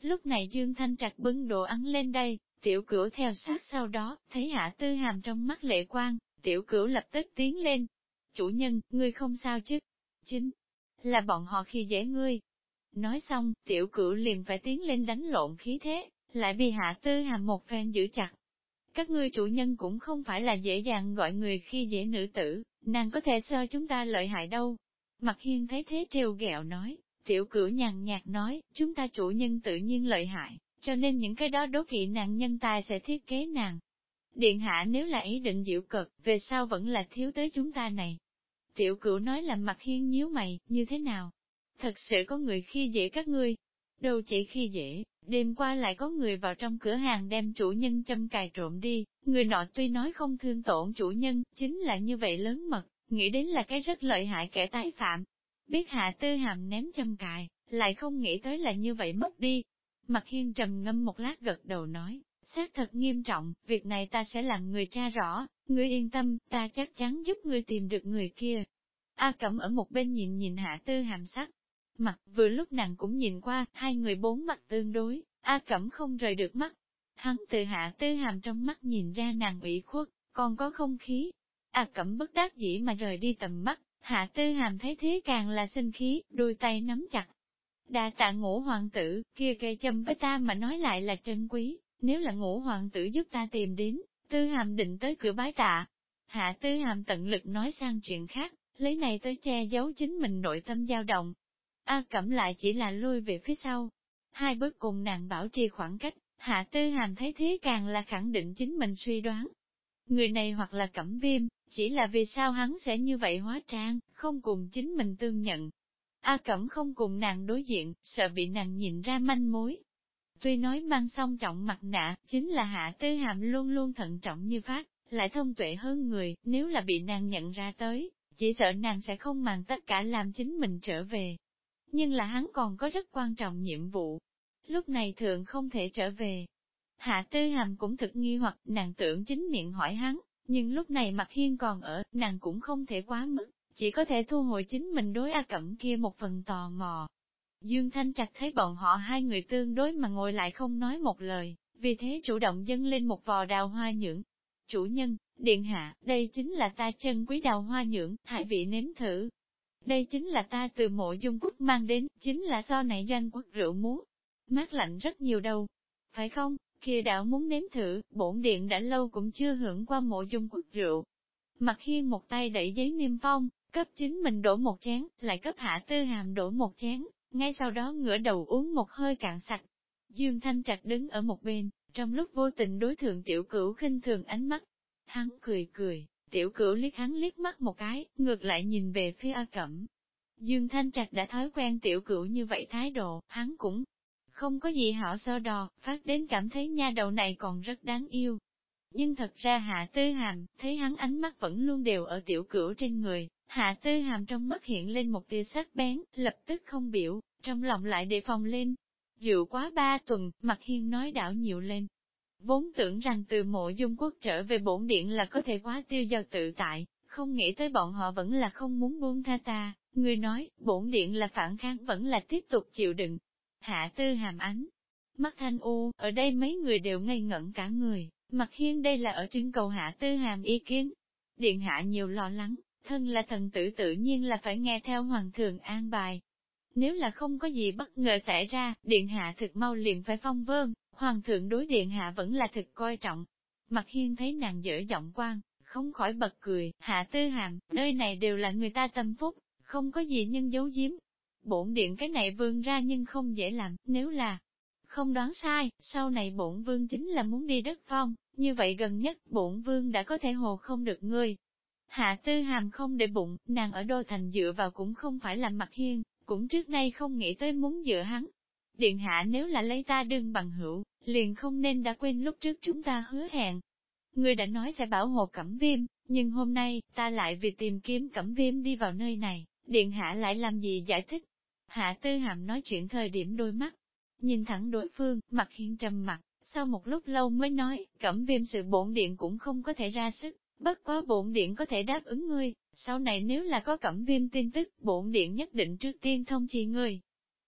A: Lúc này Dương Thanh Trạch bưng đồ ăn lên đây, Tiểu Cửu theo sát sau đó, thấy Hạ Tư Hàm trong mắt lệ quang, Tiểu Cửu lập tức tiến lên. Chủ nhân, ngươi không sao chứ? Chính là bọn họ khi dễ ngươi. Nói xong, Tiểu Cửu liền phải tiến lên đánh lộn khí thế, lại bị Hạ Tư Hàm một phen giữ chặt. Các ngươi chủ nhân cũng không phải là dễ dàng gọi người khi dễ nữ tử, nàng có thể sơ chúng ta lợi hại đâu. Mặt Hiên thấy thế trêu ghẹo nói, Tiểu Cửu nhàn nhạt nói, chúng ta chủ nhân tự nhiên lợi hại, cho nên những cái đó đố kỵ nàng nhân tài sẽ thiết kế nàng. Điện hạ nếu là ý định giễu cợt, về sau vẫn là thiếu tới chúng ta này. Tiểu Cửu nói làm Mặt Hiên nhíu mày, như thế nào? Thật sự có người khi dễ các ngươi? Đâu chỉ khi dễ, đêm qua lại có người vào trong cửa hàng đem chủ nhân châm cài trộm đi, người nọ tuy nói không thương tổn chủ nhân, chính là như vậy lớn mật, nghĩ đến là cái rất lợi hại kẻ tái phạm. Biết Hạ Tư Hàm ném châm cài, lại không nghĩ tới là như vậy mất đi. Mặt Hiên trầm ngâm một lát gật đầu nói, xác thật nghiêm trọng, việc này ta sẽ làm người tra rõ, ngươi yên tâm, ta chắc chắn giúp ngươi tìm được người kia. A Cẩm ở một bên nhìn nhìn Hạ Tư Hàm sắc mặt, vừa lúc nàng cũng nhìn qua, hai người bốn mặt tương đối, A Cẩm không rời được mắt. Hắn từ Hạ Tư Hàm trong mắt nhìn ra nàng ủy khuất, còn có không khí. A Cẩm bất đắc dĩ mà rời đi tầm mắt, Hạ Tư Hàm thấy thế càng là sinh khí, đôi tay nắm chặt. Đa tạ Ngũ hoàng tử, kia cây châm với ta mà nói lại là trân quý, nếu là Ngũ hoàng tử giúp ta tìm đến, Tư Hàm định tới cửa bái tạ. Hạ Tư Hàm tận lực nói sang chuyện khác, lấy này tới che giấu chính mình nội tâm dao động. A Cẩm lại chỉ là lui về phía sau. Hai bước cùng nàng bảo trì khoảng cách, Hạ Tư Hàm thấy thế càng là khẳng định chính mình suy đoán. Người này hoặc là Cẩm Viêm, chỉ là vì sao hắn sẽ như vậy hóa trang, không cùng chính mình tương nhận. A Cẩm không cùng nàng đối diện, sợ bị nàng nhìn ra manh mối. Tuy nói mang song trọng mặt nạ, chính là Hạ Tư Hàm luôn luôn thận trọng như phát, lại thông tuệ hơn người, nếu là bị nàng nhận ra tới, chỉ sợ nàng sẽ không màng tất cả làm chính mình trở về. Nhưng là hắn còn có rất quan trọng nhiệm vụ. Lúc này thượng không thể trở về. Hạ Tư Hàm cũng thực nghi hoặc, nàng tưởng chính miệng hỏi hắn, nhưng lúc này Mặt Hiên còn ở, nàng cũng không thể quá mức, chỉ có thể thu hồi chính mình đối A Cẩm kia một phần tò mò. Dương Thanh Trạch thấy bọn họ hai người tương đối mà ngồi lại không nói một lời, vì thế chủ động dâng lên một vò đào hoa nhưỡng. Chủ nhân, điện hạ, đây chính là ta chân quý đào hoa nhưỡng, hãy vị nếm thử. Đây chính là ta từ Mộ Dung Quốc mang đến, chính là so này doanh quốc rượu muối. Mát lạnh rất nhiều đâu. Phải không, kia đạo muốn nếm thử, bổn điện đã lâu cũng chưa hưởng qua Mộ Dung Quốc rượu. Mặt Hiên một tay đẩy giấy niêm phong, cấp chính mình đổ một chén, lại cấp Hạ Tư Hàm đổ một chén, ngay sau đó ngửa đầu uống một hơi cạn sạch. Dương Thanh Trạch đứng ở một bên, trong lúc vô tình đối thượng Tiểu Cửu khinh thường ánh mắt. Hắn cười cười, Tiểu Cửu liếc hắn liếc mắt một cái, ngược lại nhìn về phía A Cẩm. Dương Thanh Trạch đã thói quen Tiểu Cửu như vậy thái độ, hắn cũng không có gì hảo so đo, phát đến cảm thấy nha đầu này còn rất đáng yêu. Nhưng thật ra Hạ Tư Hàm, thấy hắn ánh mắt vẫn luôn đều ở Tiểu Cửu trên người, Hạ Tư Hàm trong mắt hiện lên một tia sắc bén, lập tức không biểu, trong lòng lại đề phòng lên. Dịu quá 3 tuần, Mặt Hiên nói đảo nhiều lên. Vốn tưởng rằng từ Mộ Dung Quốc trở về bổn điện là có thể quá tiêu dao tự tại, không nghĩ tới bọn họ vẫn là không muốn buông tha ta, người nói, bổn điện là phản kháng vẫn là tiếp tục chịu đựng. Hạ Tư Hàm ánh, mắt thanh u, ở đây mấy người đều ngây ngẩn cả người, Mặt Hiên đây là ở trưng cầu Hạ Tư Hàm ý kiến. Điện hạ nhiều lo lắng, thân là thần tử tự nhiên là phải nghe theo hoàng thượng an bài. Nếu là không có gì bất ngờ xảy ra, điện hạ thực mau liền phải phong vâng, hoàng thượng đối điện hạ vẫn là thực coi trọng. Mặt Hiên thấy nàng dở giọng quan, không khỏi bật cười, Hạ Tư Hàm, nơi này đều là người ta tâm phúc, không có gì nhân giấu giếm. Bổn điện cái này vương ra nhưng không dễ làm, nếu là không đoán sai, sau này bổn vương chính là muốn đi đất phong, như vậy gần nhất bổn vương đã có thể hồ không được ngươi. Hạ Tư Hàm không để bụng, nàng ở đô thành dựa vào cũng không phải là Mặt Hiên, cũng trước nay không nghĩ tới muốn dựa hắn. Điện hạ nếu là lấy ta đương bằng hữu, liền không nên đã quên lúc trước chúng ta hứa hẹn. Ngươi đã nói sẽ bảo hộ Cẩm Viêm, nhưng hôm nay, ta lại vì tìm kiếm Cẩm Viêm đi vào nơi này, điện hạ lại làm gì giải thích? Hạ Tư Hàm nói chuyện thời điểm đôi mắt, nhìn thẳng đối phương, Mặt Hiên trầm mặt, sau một lúc lâu mới nói, Cẩm Viêm sự bổn điện cũng không có thể ra sức, bất quá bổn điện có thể đáp ứng ngươi, sau này nếu là có Cẩm Viêm tin tức, bổn điện nhất định trước tiên thông chi ngươi.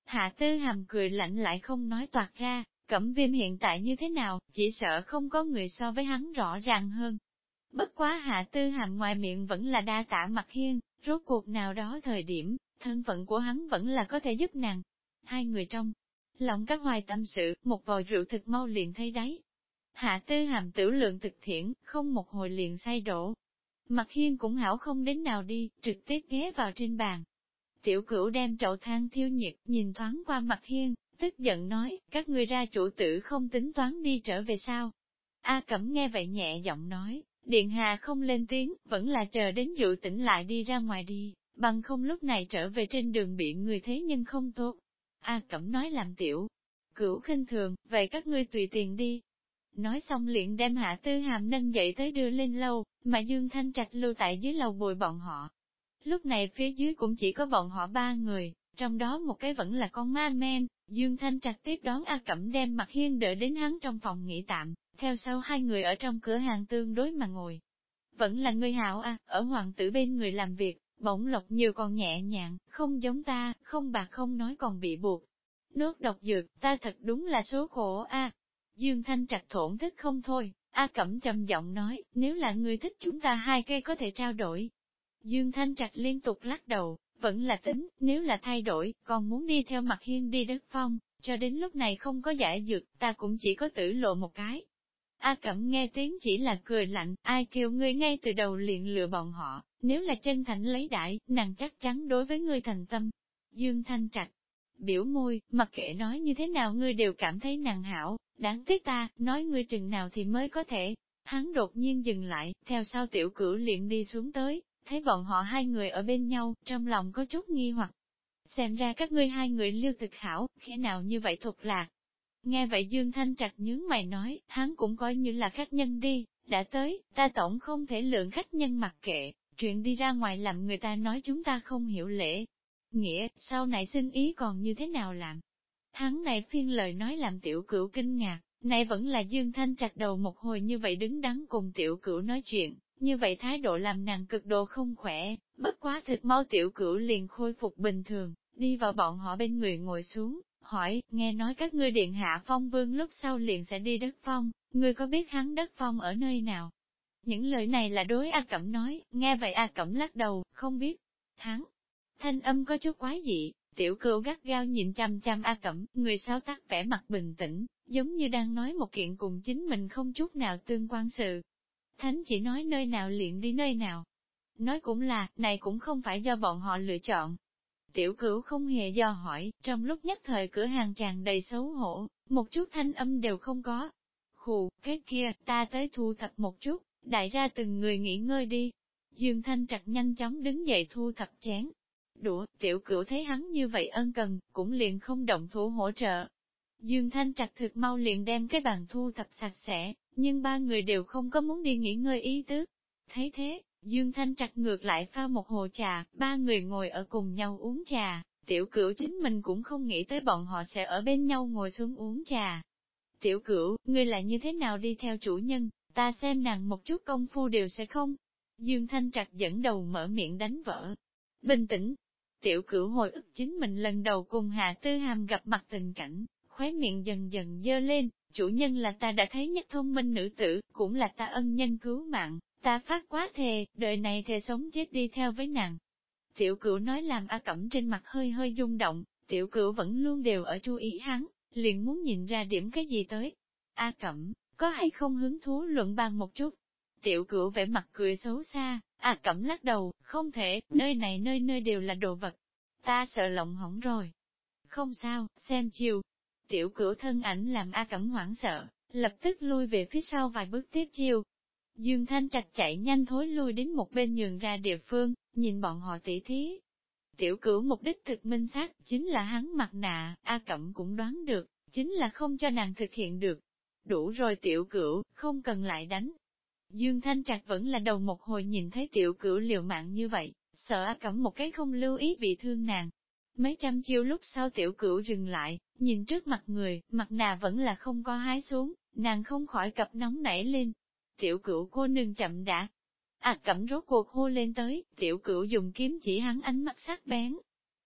A: Hạ Tư Hàm cười lạnh lại không nói toạc ra, Cẩm Viêm hiện tại như thế nào, chỉ sợ không có người so với hắn rõ ràng hơn. Bất quá Hạ Tư Hàm ngoài miệng vẫn là đa tạ Mặc Hiên, rốt cuộc nào đó thời điểm, thân phận của hắn vẫn là có thể giúp nàng. Hai người trong lòng các hoài tâm sự, một vòi rượu thực mau liền thấy đáy. Hạ Tư Hàm tiểu lượng thực thiển, không một hồi liền say đổ. Mặc Hiên cũng hảo không đến nào đi, trực tiếp ghé vào trên bàn. Tiểu Cửu đem chậu than thiêu nhiệt, nhìn thoáng qua Mặc Hiên, tức giận nói, các ngươi ra chủ tử không tính toán đi trở về sao. A Cẩm nghe vậy nhẹ giọng nói, Điện Hà không lên tiếng, vẫn là chờ đến rượu tỉnh lại đi ra ngoài đi, bằng không lúc này trở về trên đường bị người thế nhưng không tốt. A Cẩm nói làm Tiểu Cửu khinh thường, vậy các ngươi tùy tiền đi. Nói xong liền đem Hạ Tư Hàm nâng dậy tới đưa lên lâu, mà Dương Thanh Trạch lưu tại dưới lầu bồi bọn họ. Lúc này phía dưới cũng chỉ có bọn họ ba người, trong đó một cái vẫn là con ma men. Dương Thanh Trạch tiếp đón A Cẩm đem Mặc Hiên đỡ đến hắn trong phòng nghỉ tạm, theo sau hai người ở trong cửa hàng tương đối mà ngồi. Vẫn là người hảo a, ở hoàng tử bên người làm việc, bổng lộc nhiều còn nhẹ nhàng, không giống ta, không bạc không nói còn bị buộc. Nốt độc dược, ta thật đúng là số khổ a. Dương Thanh Trạch thổn thức không thôi, A Cẩm trầm giọng nói, nếu là người thích chúng ta hai cây có thể trao đổi. Dương Thanh Trạch liên tục lắc đầu, vẫn là tính, nếu là thay đổi, còn muốn đi theo Mặc Hiên đi đất phong, cho đến lúc này không có giải dược, ta cũng chỉ có tử lộ một cái. A Cẩm nghe tiếng chỉ là cười lạnh, ai kêu ngươi ngay từ đầu liền lừa bọn họ, nếu là chân thành lấy đãi, nàng chắc chắn đối với ngươi thành tâm. Dương Thanh Trạch biểu môi, mặc kệ nói như thế nào ngươi đều cảm thấy nàng hảo, đáng tiếc ta, nói ngươi chừng nào thì mới có thể. Hắn đột nhiên dừng lại, theo sau Tiểu Cửu liền đi xuống tới, thấy bọn họ hai người ở bên nhau, trong lòng có chút nghi hoặc. Xem ra các ngươi hai người lưu thực hảo, khi nào như vậy thuộc lạc. Nghe vậy Dương Thanh Trạch nhướng mày nói, hắn cũng coi như là khách nhân đi, đã tới, ta tổng không thể lượng khách nhân mặc kệ, chuyện đi ra ngoài làm người ta nói chúng ta không hiểu lễ. Nghĩa, sau này xin ý còn như thế nào làm? Hắn này phiên lời nói làm Tiểu Cửu kinh ngạc, này vẫn là Dương Thanh Trạch đầu một hồi như vậy đứng đắn cùng Tiểu Cửu nói chuyện, như vậy thái độ làm nàng cực độ không khỏe, bất quá thực mau Tiểu Cửu liền khôi phục bình thường, đi vào bọn họ bên người ngồi xuống, hỏi, nghe nói các ngươi điện hạ phong vương lúc sau liền sẽ đi đất phong, ngươi có biết hắn đất phong ở nơi nào? Những lời này là đối A Cẩm nói, nghe vậy A Cẩm lắc đầu, không biết. Hắn, thanh âm có chút quái dị, Tiểu Cửu gắt gao nhìn chăm chăm A Cẩm, người sao tác vẻ mặt bình tĩnh, giống như đang nói một kiện cùng chính mình không chút nào tương quan sự. Thánh chỉ nói nơi nào liền đi nơi nào. Nói cũng là, này cũng không phải do bọn họ lựa chọn. Tiểu Cửu không hề do hỏi, trong lúc nhất thời cửa hàng tràn đầy xấu hổ, một chút thanh âm đều không có. Khù, cái kia, ta tới thu thập một chút, đại ra từng người nghỉ ngơi đi. Dương Thanh Trạch nhanh chóng đứng dậy thu thập chén. Đũa, Tiểu Cửu thấy hắn như vậy ân cần, cũng liền không động thủ hỗ trợ. Dương Thanh Trạch thực mau liền đem cái bàn thu thập sạch sẽ, nhưng ba người đều không có muốn đi nghỉ ngơi ý tứ. Thấy thế, Dương Thanh Trạch ngược lại pha một hồ trà, ba người ngồi ở cùng nhau uống trà, Tiểu Cửu chính mình cũng không nghĩ tới bọn họ sẽ ở bên nhau ngồi xuống uống trà. Tiểu Cửu, ngươi lại như thế nào đi theo chủ nhân, ta xem nàng một chút công phu đều sẽ không. Dương Thanh Trạch dẫn đầu mở miệng đánh vỡ. Bình tĩnh. Tiểu Cửu hồi ức chính mình lần đầu cùng Hạ Tư Hàm gặp mặt tình cảnh, khóe miệng dần dần dơ lên, chủ nhân là ta đã thấy nhất thông minh nữ tử, cũng là ta ân nhân cứu mạng, ta phát quá thề, đời này thề sống chết đi theo với nàng. Tiểu Cửu nói làm A Cẩm trên mặt hơi hơi rung động, Tiểu Cửu vẫn luôn đều ở chú ý hắn, liền muốn nhìn ra điểm cái gì tới. A Cẩm, có hay không hứng thú luận bàn một chút? Tiểu Cửu vẻ mặt cười xấu xa, A Cẩm lắc đầu, không thể, nơi này nơi nơi đều là đồ vật. Ta sợ lộng hỏng rồi. Không sao, xem chiều. Tiểu Cửu thân ảnh làm A Cẩm hoảng sợ, lập tức lui về phía sau vài bước tiếp chiều. Dương Thanh Trạch chạy nhanh thối lui đến một bên nhường ra địa phương, nhìn bọn họ tỉ thí. Tiểu Cửu mục đích thực minh xác, chính là hắn mặt nạ, A Cẩm cũng đoán được, chính là không cho nàng thực hiện được. Đủ rồi Tiểu Cửu, không cần lại đánh. Dương Thanh Trạch vẫn là đầu một hồi nhìn thấy Tiểu Cửu liều mạng như vậy, sợ A Cẩm một cái không lưu ý bị thương nàng. Mấy trăm chiêu lúc sau Tiểu Cửu dừng lại, nhìn trước mặt người, mặt nạ vẫn là không có hái xuống, nàng không khỏi cặp nóng nảy lên. Tiểu Cửu cô nương chậm đã. A Cẩm rốt cuộc hô lên tới, Tiểu Cửu dùng kiếm chỉ hắn ánh mắt sắc bén.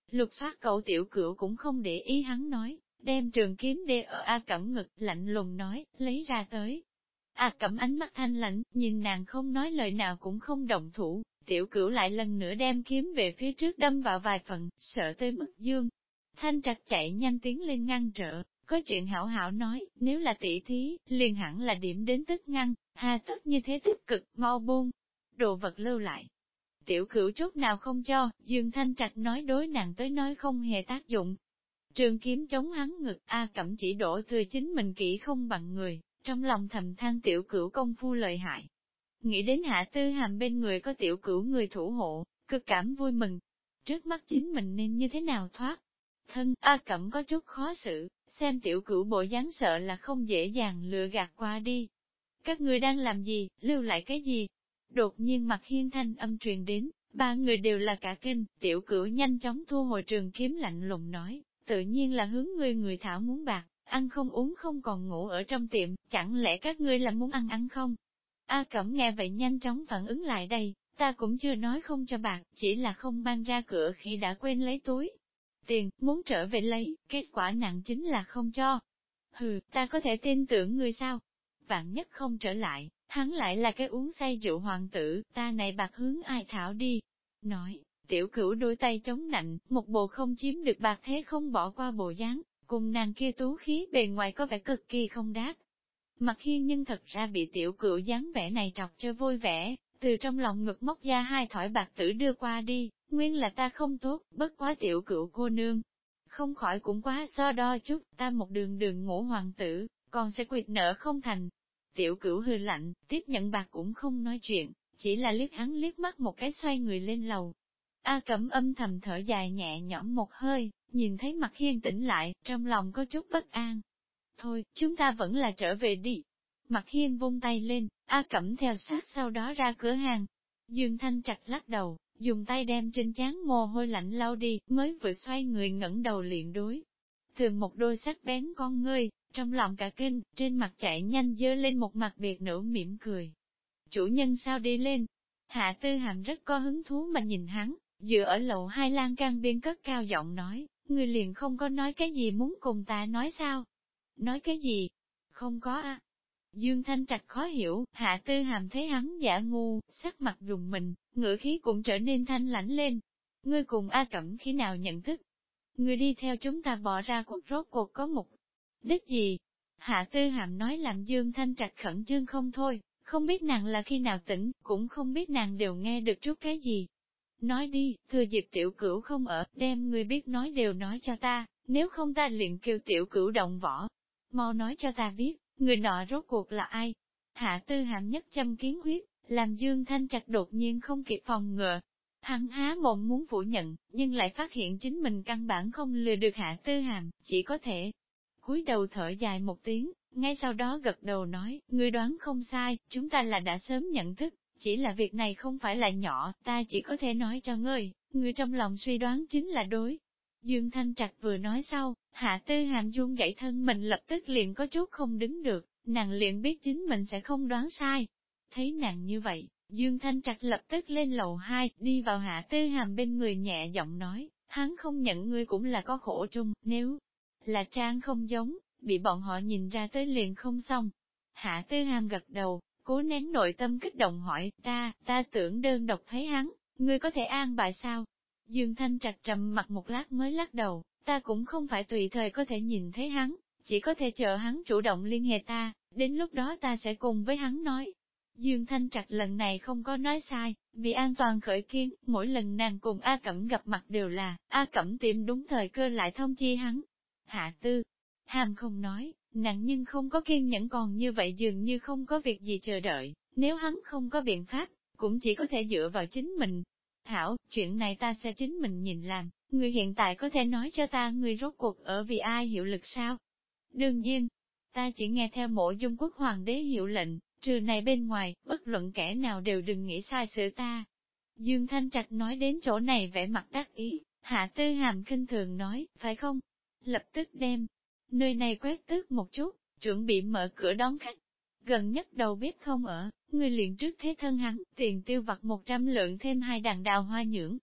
A: Lục Phát cậu tiểu cửu cũng không để ý hắn nói, đem trường kiếm đê ở A Cẩm ngực, lạnh lùng nói, lấy ra tới. A Cẩm ánh mắt thanh lãnh, nhìn nàng không nói lời nào cũng không động thủ, tiểu cửu lại lần nữa đem kiếm về phía trước đâm vào vài phần, sợ tới mức Dương. Thanh Trạch chạy nhanh tiến lên ngăn trở, có chuyện hảo hảo nói, nếu là tỷ thí, liền hẳn là điểm đến tức ngăn, hà tất như thế tích cực, mau buông, đồ vật lưu lại. Tiểu cửu chút nào không cho, Dương Thanh Trạch nói đối nàng tới nói không hề tác dụng. Trường kiếm chống hắn ngực, A Cẩm chỉ đổ thừa chính mình kỹ không bằng người, trong lòng thầm than tiểu cửu công phu lợi hại. Nghĩ đến Hạ Tư Hàm bên người có tiểu cửu người thủ hộ, cực cảm vui mừng. Trước mắt chính mình nên như thế nào thoát? Thân, A Cẩm có chút khó xử, xem tiểu cửu bộ dáng sợ là không dễ dàng lừa gạt qua đi. Các người đang làm gì, lưu lại cái gì? Đột nhiên mặt hiên thanh âm truyền đến, ba người đều là cả kinh, tiểu cửu nhanh chóng thu hồi trường kiếm lạnh lùng nói, tự nhiên là hướng người thảo muốn bạc, ăn không uống không còn ngủ ở trong tiệm, chẳng lẽ các ngươi là muốn ăn không? A Cẩm nghe vậy nhanh chóng phản ứng lại đây, ta cũng chưa nói không cho bạc, chỉ là không mang ra cửa khi đã quên lấy túi. Tiền, muốn trở về lấy, kết quả nặng chính là không cho. Hừ, ta có thể tin tưởng ngươi sao? Vạn nhất không trở lại, hắn lại là cái uống say rượu hoàng tử, ta này bạc hướng ai thảo đi. Nói, tiểu cửu đôi tay chống nạnh, một bộ không chiếm được bạc thế không bỏ qua bộ dáng, cùng nàng kia tú khí bề ngoài có vẻ cực kỳ không đáp. Mặt Hiên nhưng thật ra bị tiểu cửu dáng vẻ này trọc cho vui vẻ, từ trong lòng ngực móc ra hai thỏi bạc tử đưa qua đi, nguyên là ta không tốt, bất quá tiểu cửu cô nương. Không khỏi cũng quá so đo chút, ta một đường đường ngũ hoàng tử, còn sẽ quyệt nợ không thành. Tiểu cửu hư lạnh, tiếp nhận bạc cũng không nói chuyện, chỉ là liếc hắn liếc mắt một cái xoay người lên lầu. A Cẩm âm thầm thở dài nhẹ nhõm một hơi, nhìn thấy Mặt Hiên tỉnh lại, trong lòng có chút bất an. Thôi, chúng ta vẫn là trở về đi. Mặt Hiên vung tay lên, A Cẩm theo sát sau đó ra cửa hàng. Dương Thanh Trạch lắc đầu, dùng tay đem trên trán mồ hôi lạnh lau đi, mới vừa xoay người ngẩng đầu liền đối. Thường một đôi sắc bén con ngươi, trong lòng cả kinh, trên mặt chạy nhanh dơ lên một mặt biệt nở mỉm cười. Chủ nhân sao đi lên? Hạ Tư Hàm rất có hứng thú mà nhìn hắn, dựa ở lầu hai lan can biên cất cao giọng nói, người liền không có nói cái gì muốn cùng ta nói sao? Nói cái gì? Không có a. Dương Thanh Trạch khó hiểu, Hạ Tư Hàm thấy hắn giả ngu, sắc mặt rùng mình, ngữ khí cũng trở nên thanh lãnh lên. Ngươi cùng A Cẩm khi nào nhận thức? Ngươi đi theo chúng ta bỏ ra cuộc rốt cuộc có mục đích gì? Hạ Tư Hàm nói làm Dương Thanh Trạch khẩn trương không thôi, không biết nàng là khi nào tỉnh, cũng không biết nàng đều nghe được chút cái gì. Nói đi, thừa dịp tiểu cửu không ở, đem ngươi biết nói đều nói cho ta, nếu không ta liền kêu tiểu cửu động võ. Mau nói cho ta biết, người nọ rốt cuộc là ai? Hạ Tư Hàm nhất châm kiến huyết, làm Dương Thanh Trạch đột nhiên không kịp phòng ngừa. Hắn há mồm muốn phủ nhận, nhưng lại phát hiện chính mình căn bản không lừa được Hạ Tư Hàm, chỉ có thể cúi đầu thở dài một tiếng, ngay sau đó gật đầu nói, ngươi đoán không sai, chúng ta là đã sớm nhận thức, chỉ là việc này không phải là nhỏ, ta chỉ có thể nói cho ngươi trong lòng suy đoán chính là đối. Dương Thanh Trạch vừa nói sau, Hạ Tư Hàm run gãy thân mình lập tức liền có chút không đứng được, nàng liền biết chính mình sẽ không đoán sai. Thấy nàng như vậy, Dương Thanh Trạch lập tức lên lầu 2, đi vào Hạ Tư Hàm bên người nhẹ giọng nói, hắn không nhận ngươi cũng là có khổ chung, nếu là trang không giống, bị bọn họ nhìn ra tới liền không xong. Hạ Tư Hàm gật đầu, cố nén nội tâm kích động hỏi, ta tưởng đơn độc thấy hắn, ngươi có thể an bài sao? Dương Thanh Trạch trầm mặt một lát mới lắc đầu, ta cũng không phải tùy thời có thể nhìn thấy hắn, chỉ có thể chờ hắn chủ động liên hệ ta, đến lúc đó ta sẽ cùng với hắn nói. Dương Thanh Trạch lần này không có nói sai, vì an toàn khởi kiến, mỗi lần nàng cùng A Cẩm gặp mặt đều là, A Cẩm tìm đúng thời cơ lại thông chi hắn. Hạ Tư Hàm không nói, nàng nhưng không có kiên nhẫn còn như vậy dường như không có việc gì chờ đợi, nếu hắn không có biện pháp, cũng chỉ có thể dựa vào chính mình. Hảo, chuyện này ta sẽ chính mình nhìn làm, người hiện tại có thể nói cho ta người rốt cuộc ở vì ai hiệu lực sao? Đương nhiên, ta chỉ nghe theo Mộ Dung Quốc Hoàng đế hiệu lệnh, trừ này bên ngoài, bất luận kẻ nào đều đừng nghĩ sai sự ta. Dương Thanh Trạch nói đến chỗ này vẻ mặt đắc ý, Hạ Tư Hàm khinh thường nói, phải không? Lập tức đem nơi này quét tước một chút, chuẩn bị mở cửa đón khách. Gần nhất đầu bếp không ở, người liền trước thế thân hắn, tiền tiêu vặt 100 lượng thêm 2 đàn đào hoa nhưỡng.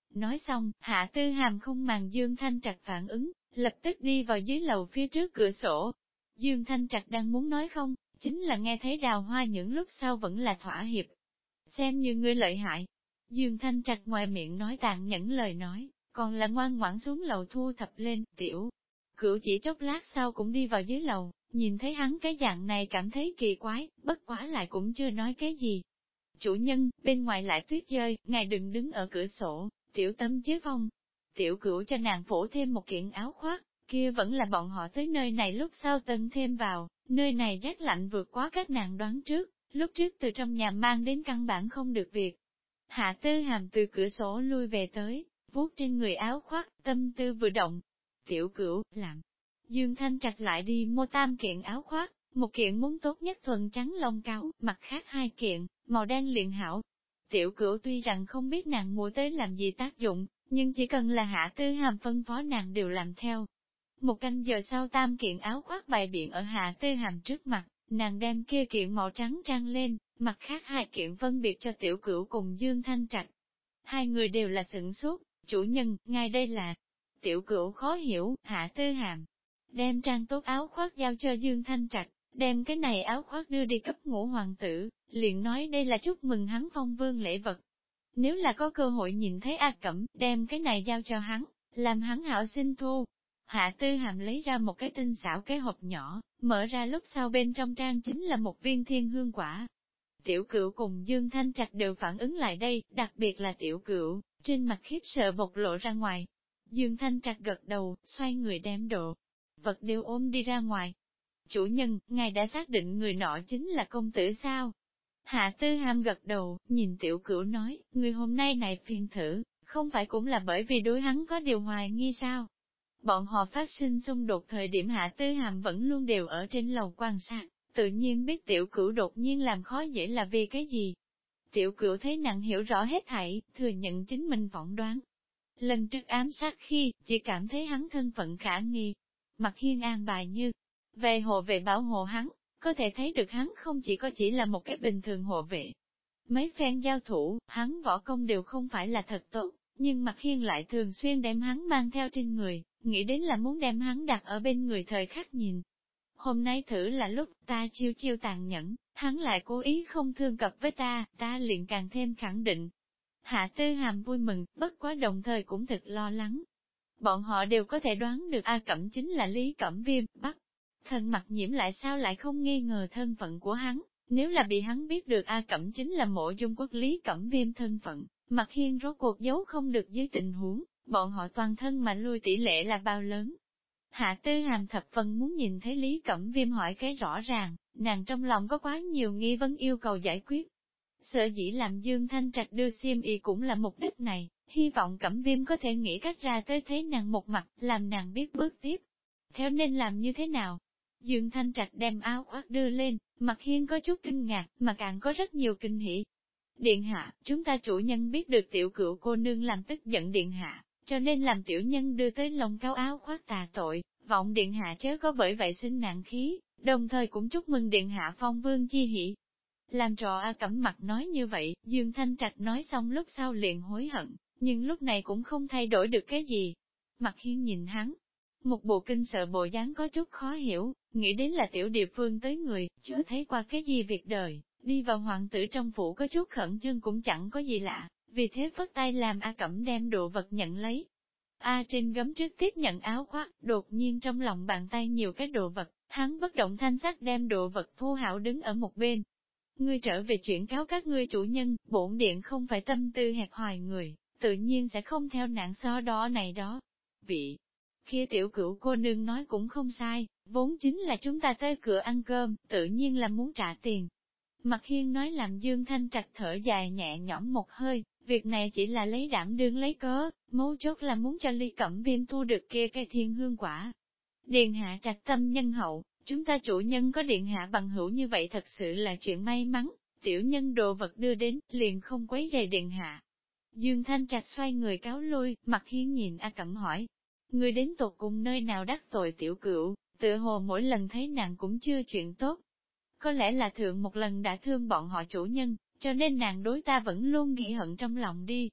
A: Nói xong, Hạ Tư Hàm không màng Dương Thanh Trạch phản ứng, lập tức đi vào dưới lầu phía trước cửa sổ. Dương Thanh Trạch đang muốn nói không, chính là nghe thấy Đào Hoa những lúc sau vẫn là thỏa hiệp. Xem như ngươi lợi hại. Dương Thanh Trạch ngoài miệng nói tàn nhẫn lời nói, còn là ngoan ngoãn xuống lầu thu thập lên, tiểu. Cửu chỉ chốc lát sau cũng đi vào dưới lầu, nhìn thấy hắn cái dạng này cảm thấy kỳ quái, bất quá lại cũng chưa nói cái gì. Chủ nhân, bên ngoài lại tuyết rơi, ngài đừng đứng ở cửa sổ, tiểu tâm chế phong. Tiểu cửu cho nàng phổ thêm một kiện áo khoác, kia vẫn là bọn họ tới nơi này lúc sau tân thêm vào, nơi này rét lạnh vượt quá các nàng đoán trước, lúc trước từ trong nhà mang đến căn bản không được việc. Hạ Tư Hàm từ cửa sổ lui về tới, vuốt trên người áo khoác, tâm tư vừa động. Tiểu cửu, làm. Dương Thanh Trạch lại đi mua tam kiện áo khoác, một kiện muốn tốt nhất thuần trắng lông cáo, mặt khác hai kiện, màu đen liền hảo. Tiểu cửu tuy rằng không biết nàng mua tới làm gì tác dụng, nhưng chỉ cần là Hạ Tư Hàm phân phó nàng đều làm theo. Một canh giờ sau tam kiện áo khoác bày biện ở Hạ Tư Hàm trước mặt, nàng đem kia kiện màu trắng trang lên, mặt khác hai kiện phân biệt cho tiểu cửu cùng Dương Thanh Trạch. Hai người đều là sửng sốt, chủ nhân, ngài đây là. Tiểu cửu khó hiểu, Hạ Tư Hàm đem trang tốt áo khoác giao cho Dương Thanh Trạch, đem cái này áo khoác đưa đi cấp ngũ hoàng tử, liền nói đây là chúc mừng hắn phong vương lễ vật. Nếu là có cơ hội nhìn thấy A Cẩm, đem cái này giao cho hắn, làm hắn hảo xin thu. Hạ Tư Hàm lấy ra một cái tinh xảo cái hộp nhỏ, mở ra lúc sau bên trong trang chính là một viên thiên hương quả. Tiểu cửu cùng Dương Thanh Trạch đều phản ứng lại đây, đặc biệt là tiểu cửu, trên mặt khiếp sợ bộc lộ ra ngoài. Dương Thanh Trạch gật đầu, xoay người đem đồ vật đều ôm đi ra ngoài. Chủ nhân, ngài đã xác định người nọ chính là công tử sao? Hạ Tư Hàm gật đầu, nhìn tiểu cửu nói, người hôm nay này phiền thử, không phải cũng là bởi vì đối hắn có điều hoài nghi sao? Bọn họ phát sinh xung đột thời điểm Hạ Tư Hàm vẫn luôn đều ở trên lầu quan sát, tự nhiên biết tiểu cửu đột nhiên làm khó dễ là vì cái gì. Tiểu cửu thấy nàng hiểu rõ hết thảy, thừa nhận chính mình phỏng đoán. Lần trước ám sát khi, chỉ cảm thấy hắn thân phận khả nghi. Mặt Hiên an bài như, về hộ vệ bảo hộ hắn, có thể thấy được hắn không chỉ là một cái bình thường hộ vệ. Mấy phen giao thủ, hắn võ công đều không phải là thật tốt, nhưng Mặt Hiên lại thường xuyên đem hắn mang theo trên người, nghĩ đến là muốn đem hắn đặt ở bên người thời khắc nhìn. Hôm nay thử là lúc ta chiêu chiêu tàn nhẫn, hắn lại cố ý không thương cập với ta liền càng thêm khẳng định. Hạ Tư Hàm vui mừng, bất quá đồng thời cũng thật lo lắng. Bọn họ đều có thể đoán được A Cẩm chính là Lý Cẩm Viêm, bắt. Thần Mặc Nhiễm lại sao lại không nghi ngờ thân phận của hắn, nếu là bị hắn biết được A Cẩm chính là Mộ Dung Quốc Lý Cẩm Viêm thân phận, Mặt Hiên rốt cuộc giấu không được dưới tình huống, bọn họ toàn thân mà lui tỷ lệ là bao lớn. Hạ Tư Hàm thập phần muốn nhìn thấy Lý Cẩm Viêm hỏi cái rõ ràng, nàng trong lòng có quá nhiều nghi vấn yêu cầu giải quyết. Sở dĩ làm Dương Thanh Trạch đưa xiêm y cũng là mục đích này, hy vọng Cẩm Viêm có thể nghĩ cách ra tới thấy nàng một mặt, làm nàng biết bước tiếp. Theo nên làm như thế nào? Dương Thanh Trạch đem áo khoác đưa lên, Mặt Hiên có chút kinh ngạc, mà càng có rất nhiều kinh hỉ. Điện hạ, chúng ta chủ nhân biết được tiểu cửu cô nương làm tức giận điện hạ, cho nên làm tiểu nhân đưa tới lồng cáo áo khoác tà tội, vọng điện hạ chớ có bởi vậy sinh nạn khí, đồng thời cũng chúc mừng điện hạ phong vương chi hỷ. Làm trò A Cẩm mặt nói như vậy, Dương Thanh Trạch nói xong lúc sau liền hối hận, nhưng lúc này cũng không thay đổi được cái gì. Mặt Hiên nhìn hắn, một bộ kinh sợ bộ dáng có chút khó hiểu, nghĩ đến là tiểu địa phương tới người, chưa thấy qua cái gì việc đời, đi vào hoàng tử trong phủ có chút khẩn trương cũng chẳng có gì lạ, vì thế phất tay làm A Cẩm đem đồ vật nhận lấy. A Trinh gấm trước tiếp nhận áo khoác, đột nhiên trong lòng bàn tay nhiều cái đồ vật, hắn bất động thanh sắc đem đồ vật thu hảo đứng ở một bên. Ngươi trở về chuyển cáo các ngươi chủ nhân, bổn điện không phải tâm tư hẹp hòi người, tự nhiên sẽ không theo nạn so đó này đó. Vị kia tiểu cửu cô nương nói cũng không sai, vốn chính là chúng ta tới cửa ăn cơm, tự nhiên là muốn trả tiền. Mặt Hiên nói làm Dương Thanh Trạch thở dài nhẹ nhõm một hơi, việc này chỉ là lấy đảm đương lấy cớ, mấu chốt là muốn cho Ly Cẩm Viêm thu được kia cây thiên hương quả. Điện hạ Trạch tâm nhân hậu, chúng ta chủ nhân có điện hạ bằng hữu như vậy thật sự là chuyện may mắn, tiểu nhân đồ vật đưa đến, liền không quấy rầy điện hạ. Dương Thanh Trạch xoay người cáo lui, Mặt Hiên nhìn A Cẩm hỏi, người đến tột cùng nơi nào đắc tội tiểu cửu, tựa hồ mỗi lần thấy nàng cũng chưa chuyện tốt. Có lẽ là thượng một lần đã thương bọn họ chủ nhân, cho nên nàng đối ta vẫn luôn ghi hận trong lòng đi.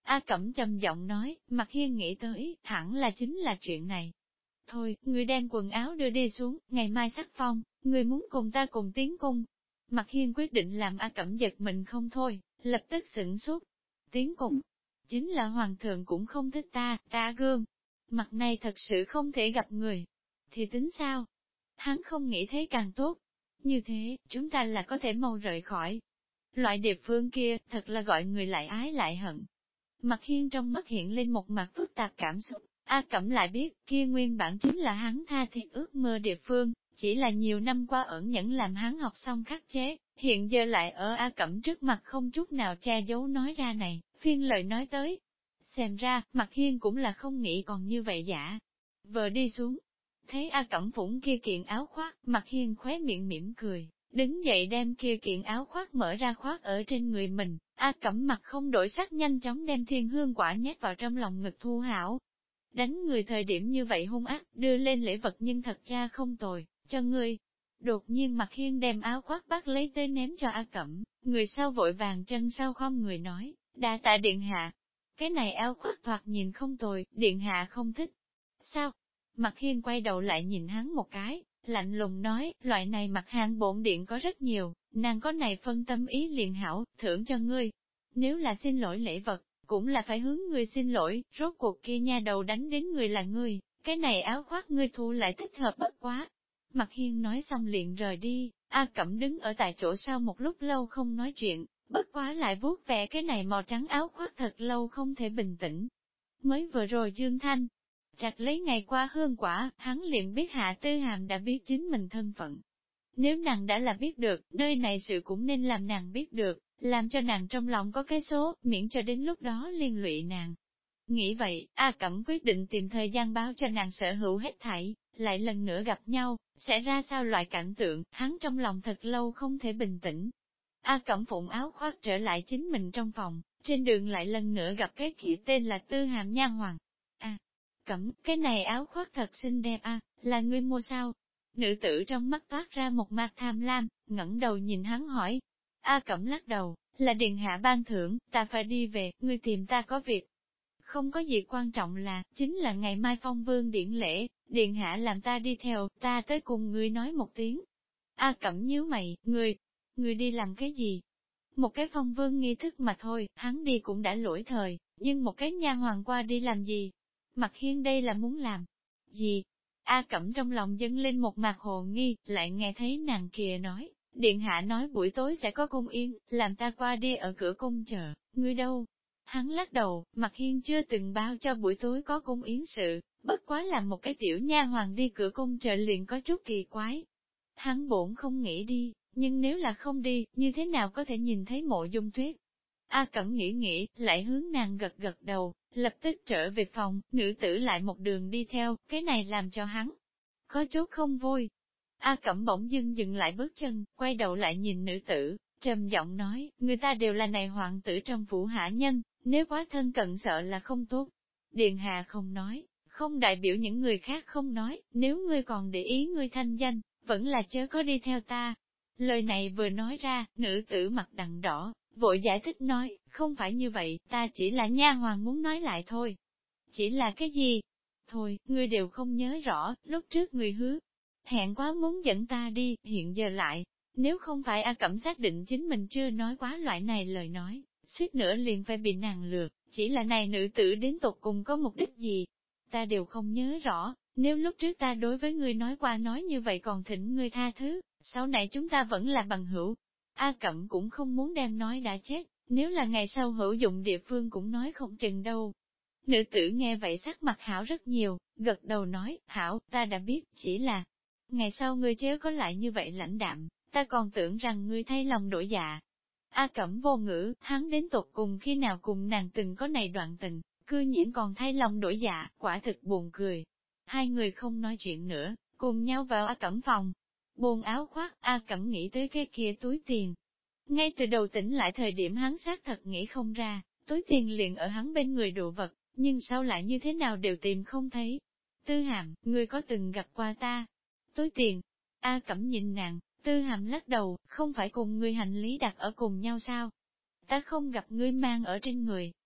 A: A Cẩm trầm giọng nói, Mạc Hiên nghĩ tới, hẳn là chính là chuyện này. Thôi, người đem quần áo đưa đi xuống, ngày mai sắc phong, người muốn cùng ta cùng tiến cung. Mạc Hiên quyết định làm A Cẩm giật mình không thôi, lập tức sửng sốt. Tiến cung, chính là hoàng thượng cũng không thích ta gương. Mặt này thật sự không thể gặp người. Thì tính sao? Hắn không nghĩ thế càng tốt. Như thế, chúng ta là có thể mau rời khỏi. Loại địa phương kia, thật là gọi người lại ái lại hận. Mạc Hiên trong mắt hiện lên một mặt phức tạp cảm xúc. A Cẩm lại biết, kia nguyên bản chính là hắn tha thiết ước mơ địa phương, chỉ là nhiều năm qua ẩn nhẫn làm hắn học xong khắc chế, hiện giờ lại ở A Cẩm trước mặt không chút nào che giấu nói ra này, phiên lời nói tới. Xem ra, Mạc Hiên cũng là không nghĩ còn như vậy giả. Vợ đi xuống, thấy A Cẩm phủng kia kiện áo khoác, Mạc Hiên khóe miệng mỉm cười, đứng dậy đem kia kiện áo khoác mở ra khoác ở trên người mình. A Cẩm mặt không đổi sắc nhanh chóng đem thiên hương quả nhét vào trong lòng ngực thu hảo. Đánh người thời điểm như vậy hung ác, đưa lên lễ vật nhưng thật ra không tồi, cho ngươi. Đột nhiên Mạc Hiên đem áo khoác bắt lấy tới ném cho A Cẩm, người sau vội vàng chân sau không người nói, đa tạ điện hạ. Cái này áo khoác thoạt nhìn không tồi, điện hạ không thích. Sao? Mạc Hiên quay đầu lại nhìn hắn một cái, lạnh lùng nói, loại này mặt hàng bổn điện có rất nhiều, nàng có này phân tâm ý liền hảo, thưởng cho ngươi. Nếu là xin lỗi lễ vật, cũng là phải hướng ngươi xin lỗi, rốt cuộc kia nha đầu đánh đến người là ngươi, cái này áo khoác ngươi thu lại thích hợp bất quá. Mạc Hiên nói xong liền rời đi, A Cẩm đứng ở tại chỗ sau một lúc lâu không nói chuyện, bất quá lại vuốt vẽ cái này màu trắng áo khoác thật lâu không thể bình tĩnh. Mới vừa rồi Dương Thanh Trạch lấy ngày qua hương quả, hắn liền biết Hạ Tư Hàm đã biết chính mình thân phận. Nếu nàng đã là biết được, nơi này sự cũng nên làm nàng biết được, làm cho nàng trong lòng có cái số, miễn cho đến lúc đó liên lụy nàng. Nghĩ vậy, A Cẩm quyết định tìm thời gian báo cho nàng sở hữu hết thảy, lại lần nữa gặp nhau, sẽ ra sao loại cảnh tượng, hắn trong lòng thật lâu không thể bình tĩnh. A Cẩm phụng áo khoác trở lại chính mình trong phòng, trên đường lại lần nữa gặp cái kia tên là Tư Hàm nha hoàng. A Cẩm, cái này áo khoác thật xinh đẹp là ngươi mua sao? Nữ tử trong mắt toát ra một mặt tham lam, ngẩng đầu nhìn hắn hỏi. A Cẩm lắc đầu, là điện hạ ban thưởng, ta phải đi về, ngươi tìm ta có việc. Không có gì quan trọng là, chính là ngày mai phong vương điển lễ, điện hạ làm ta đi theo, ta tới cùng ngươi nói một tiếng. A Cẩm nhíu mày, ngươi đi làm cái gì? Một cái phong vương nghi thức mà thôi, hắn đi cũng đã lỗi thời, nhưng một cái nha hoàng qua đi làm gì? Mạc Hiên đây là muốn làm gì? A Cẩm trong lòng dâng lên một mạc hồ nghi, lại nghe thấy nàng kìa nói, điện hạ nói buổi tối sẽ có cung yến, làm ta qua đi ở cửa cung chờ, ngươi đâu? Hắn lắc đầu, Mạc Hiên chưa từng báo cho buổi tối có cung yến sự, bất quá làm một cái tiểu nha hoàng đi cửa cung chờ liền có chút kỳ quái. Hắn bổn không nghĩ đi, nhưng nếu là không đi, như thế nào có thể nhìn thấy Mộ Dung Tuyết? A Cẩm nghĩ, lại hướng nàng gật gật đầu, lập tức trở về phòng, nữ tử lại một đường đi theo, cái này làm cho hắn có chút không vui. A Cẩm bỗng dưng dừng lại bước chân, quay đầu lại nhìn nữ tử, trầm giọng nói, người ta đều là này hoàng tử trong phủ hạ nhân, nếu quá thân cận sợ là không tốt. Điền Hà không nói, không đại biểu những người khác không nói, nếu ngươi còn để ý ngươi thanh danh, vẫn là chớ có đi theo ta. Lời này vừa nói ra, nữ tử mặt đằng đỏ, vội giải thích nói, không phải như vậy, ta chỉ là nha hoàng muốn nói lại thôi. Chỉ là cái gì? Thôi, ngươi đều không nhớ rõ, lúc trước ngươi hứa. Hẹn quá muốn dẫn ta đi, hiện giờ lại. Nếu không phải A Cẩm xác định chính mình chưa nói quá loại này lời nói, suýt nữa liền phải bị nàng lừa, chỉ là này nữ tử đến tột cùng có mục đích gì? Ta đều không nhớ rõ, nếu lúc trước ta đối với ngươi nói qua nói như vậy còn thỉnh ngươi tha thứ, sau này chúng ta vẫn là bằng hữu. A Cẩm cũng không muốn đem nói đã chết, nếu là ngày sau hữu dụng địa phương cũng nói không chừng đâu. Nữ tử nghe vậy sắc mặt Hảo rất nhiều, gật đầu nói, Hảo, ta đã biết, chỉ là, ngày sau ngươi chớ có lại như vậy lãnh đạm, ta còn tưởng rằng ngươi thay lòng đổi dạ. A Cẩm vô ngữ, hắn đến tột cùng khi nào cùng nàng từng có này đoạn tình, cư nhiên còn thay lòng đổi dạ, quả thực buồn cười. Hai người không nói chuyện nữa, cùng nhau vào A Cẩm phòng. Buồn áo khoác, A Cẩm nghĩ tới cái kia túi tiền. Ngay từ đầu tỉnh lại thời điểm hắn xác thật nghĩ không ra, túi tiền liền ở hắn bên người đồ vật, nhưng sau lại như thế nào đều tìm không thấy. Tư Hàm, ngươi có từng gặp qua ta? Túi tiền. A Cẩm nhìn nàng, Tư Hàm lắc đầu, không phải cùng ngươi hành lý đặt ở cùng nhau sao? Ta không gặp ngươi mang ở trên người,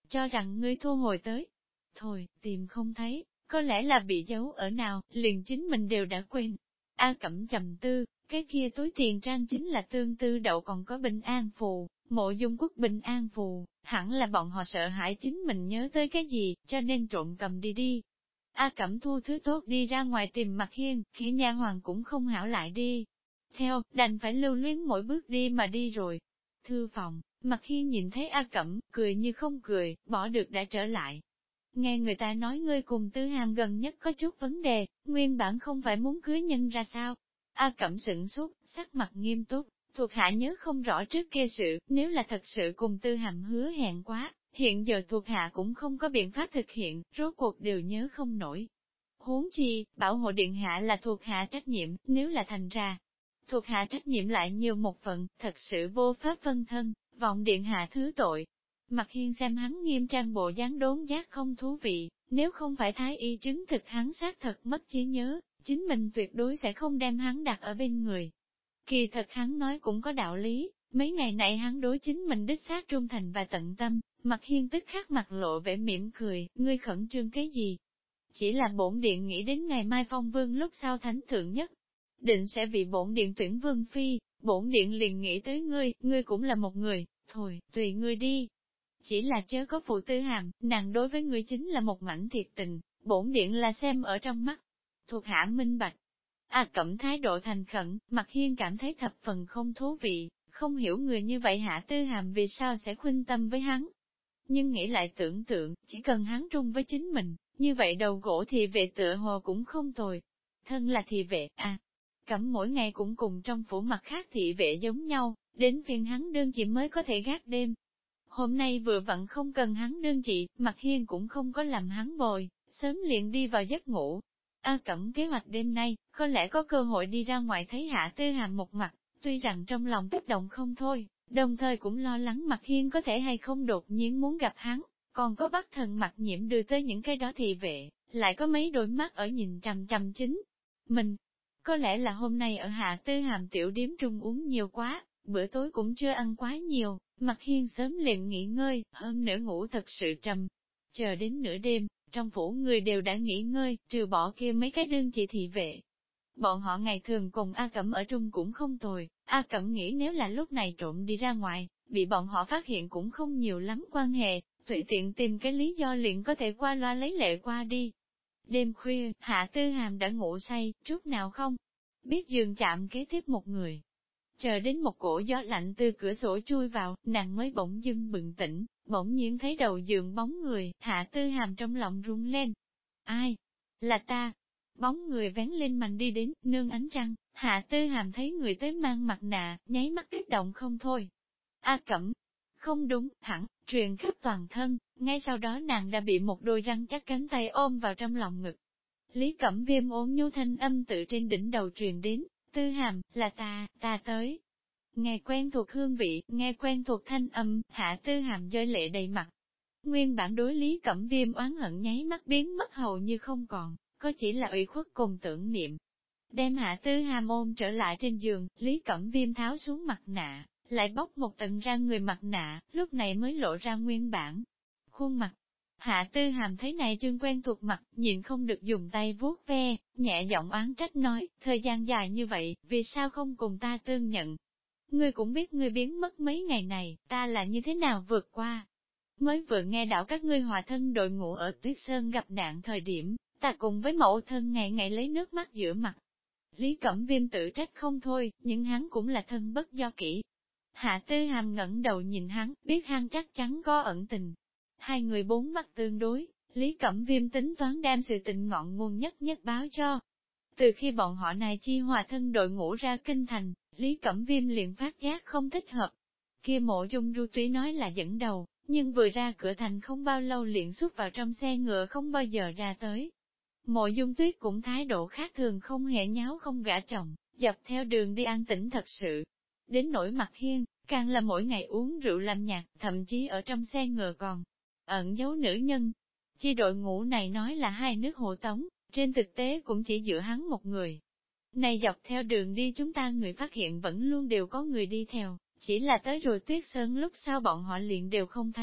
A: cho rằng ngươi thu hồi tới. Thôi, tìm không thấy, có lẽ là bị giấu ở nào, liền chính mình đều đã quên. A Cẩm trầm tư, cái kia túi tiền trang chính là tương tư đậu còn có bình an phù, Mộ Dung Quốc bình an phù, hẳn là bọn họ sợ hãi chính mình nhớ tới cái gì, cho nên trộm cầm đi. A Cẩm thu thứ tốt đi ra ngoài tìm Mặt Hiên, khi nha hoàng cũng không hảo lại đi. Theo, đành phải lưu luyến mỗi bước đi mà đi rồi. Thư phòng, Mặt Hiên nhìn thấy A Cẩm, cười như không cười, bỏ được đã trở lại. Nghe người ta nói ngươi cùng Tư Hàm gần nhất có chút vấn đề, nguyên bản không phải muốn cưới nhân ra sao? A Cẩm sửng sốt, sắc mặt nghiêm túc, thuộc hạ nhớ không rõ trước kia sự, nếu là thật sự cùng Tư Hàm hứa hẹn quá, hiện giờ thuộc hạ cũng không có biện pháp thực hiện, rốt cuộc đều nhớ không nổi. Huống chi, bảo hộ điện hạ là thuộc hạ trách nhiệm, nếu là thành ra, thuộc hạ trách nhiệm lại nhiều một phần, thật sự vô pháp phân thân, vọng điện hạ thứ tội. Mặt Hiên xem hắn nghiêm trang bộ dáng đốn giác không thú vị, nếu không phải thái y chứng thực hắn xác thật mất trí nhớ, chính mình tuyệt đối sẽ không đem hắn đặt ở bên người. Kỳ thật hắn nói cũng có đạo lý, mấy ngày nay hắn đối chính mình đích xác trung thành và tận tâm, Mặt Hiên tức khắc mặt lộ vẻ mỉm cười, ngươi khẩn trương cái gì? Chỉ là bổn điện nghĩ đến ngày mai phong vương lúc sau thánh thượng nhất, định sẽ bị bổn điện tuyển vương phi, bổn điện liền nghĩ tới ngươi cũng là một người, thôi, tùy ngươi đi. Chỉ là chớ có phụ Tư Hàm, nàng đối với ngươi chính là một mảnh thiệt tình, bổn điện là xem ở trong mắt. Thuộc hạ minh bạch. A Cẩm thái độ thành khẩn, Mặt Hiên cảm thấy thập phần không thú vị, không hiểu người như vậy Hạ Tư Hàm vì sao sẽ khuynh tâm với hắn. Nhưng nghĩ lại tưởng tượng, chỉ cần hắn trung với chính mình, như vậy đầu gỗ thị vệ tựa hồ cũng không tồi. Thân là thị vệ, Cẩm mỗi ngày cũng cùng trong phủ mặt khác thị vệ giống nhau, đến phiên hắn đơn chị mới có thể gác đêm. Hôm nay vừa vặn không cần hắn đơn chị, Mặt Hiên cũng không có làm hắn bồi, sớm liền đi vào giấc ngủ. A Cẩm kế hoạch đêm nay, có lẽ có cơ hội đi ra ngoài thấy Hạ Tư Hàm một mặt, tuy rằng trong lòng kích động không thôi, đồng thời cũng lo lắng Mặt Hiên có thể hay không đột nhiên muốn gặp hắn, còn có Bắc Thần Mặc Nhiễm đưa tới những cái đó thị vệ, lại có mấy đôi mắt ở nhìn chằm chằm chính mình. Có lẽ là hôm nay ở Hạ Tư Hàm tiểu điếm trung uống nhiều quá, bữa tối cũng chưa ăn quá nhiều, Mặt Hiên sớm liền nghỉ ngơi, hơn nữa ngủ thật sự trầm. Chờ đến nửa đêm, trong phủ người đều đã nghỉ ngơi, trừ bỏ kia mấy cái đương chị thị vệ. Bọn họ ngày thường cùng A Cẩm ở chung cũng không tồi, A Cẩm nghĩ nếu là lúc này trộm đi ra ngoài, bị bọn họ phát hiện cũng không nhiều lắm quan hệ, tùy tiện tìm cái lý do liền có thể qua loa lấy lệ qua đi. Đêm khuya, Hạ Tư Hàm đã ngủ say, chút nào không biết giường chạm kế tiếp một người. Chờ đến một cổ gió lạnh từ cửa sổ chui vào, nàng mới bỗng dưng bừng tỉnh, bỗng nhiên thấy đầu giường bóng người, Hạ Tư Hàm trong lòng run lên. Ai? Là ta. Bóng người vén lên mành đi đến, nương ánh trăng, Hạ Tư Hàm thấy người tới mang mặt nạ, nháy mắt kích động không thôi. A Cẩm. Không đúng, hẳn, truyền khắp toàn thân, ngay sau đó nàng đã bị một đôi răng chắc cánh tay ôm vào trong lòng ngực. Lý Cẩm Viêm ốm nhu thanh âm tự trên đỉnh đầu truyền đến, Tư Hàm, là ta tới. Nghe quen thuộc hương vị, nghe quen thuộc thanh âm, Hạ Tư Hàm rơi lệ đầy mặt. Nguyên bản đối Lý Cẩm Viêm oán hận nháy mắt biến mất hầu như không còn, có chỉ là ủy khuất cùng tưởng niệm. Đem Hạ Tư Hàm ôm trở lại trên giường, Lý Cẩm Viêm tháo xuống mặt nạ, lại bóc một tầng ra người mặt nạ, lúc này mới lộ ra nguyên bản. Khuôn mặt. Hạ Tư Hàm thấy này chương quen thuộc mặt, nhịn không được dùng tay vuốt ve, nhẹ giọng oán trách nói, thời gian dài như vậy, vì sao không cùng ta tương nhận? Ngươi cũng biết ngươi biến mất mấy ngày này, ta là như thế nào vượt qua? Mới vừa nghe đạo các ngươi hòa thân đội ngũ ở Tuyết Sơn gặp nạn thời điểm, ta cùng với mẫu thân ngày ngày lấy nước mắt rửa mặt. Lý Cẩm Viêm tự trách không thôi, nhưng hắn cũng là thân bất do kỹ. Hạ Tư Hàm ngẩng đầu nhìn hắn, biết hắn chắc chắn có ẩn tình. Hai người bốn mắt tương đối, Lý Cẩm Viêm tính toán đem sự tình ngọn nguồn nhất nhất báo cho. Từ khi bọn họ này chi hòa thân đội ngũ ra kinh thành, Lý Cẩm Viêm liền phát giác không thích hợp. Kia Mộ Dung Ru tuy nói là dẫn đầu, nhưng vừa ra cửa thành không bao lâu liền xuất vào trong xe ngựa không bao giờ ra tới. Mộ Dung Tuyết cũng thái độ khác thường không hề nháo không gả chồng, dọc theo đường đi an tĩnh thật sự. Đến nỗi Mặt Hiên, càng là mỗi ngày uống rượu làm nhạc, thậm chí ở trong xe ngựa còn ẩn giấu nữ nhân. Chi đội ngũ này nói là hai nước hộ tống, trên thực tế cũng chỉ dựa hắn một người. Này dọc theo đường đi chúng ta người phát hiện vẫn luôn đều có người đi theo, chỉ là tới rồi Tuyết Sơn lúc sau bọn họ liền đều không thấy,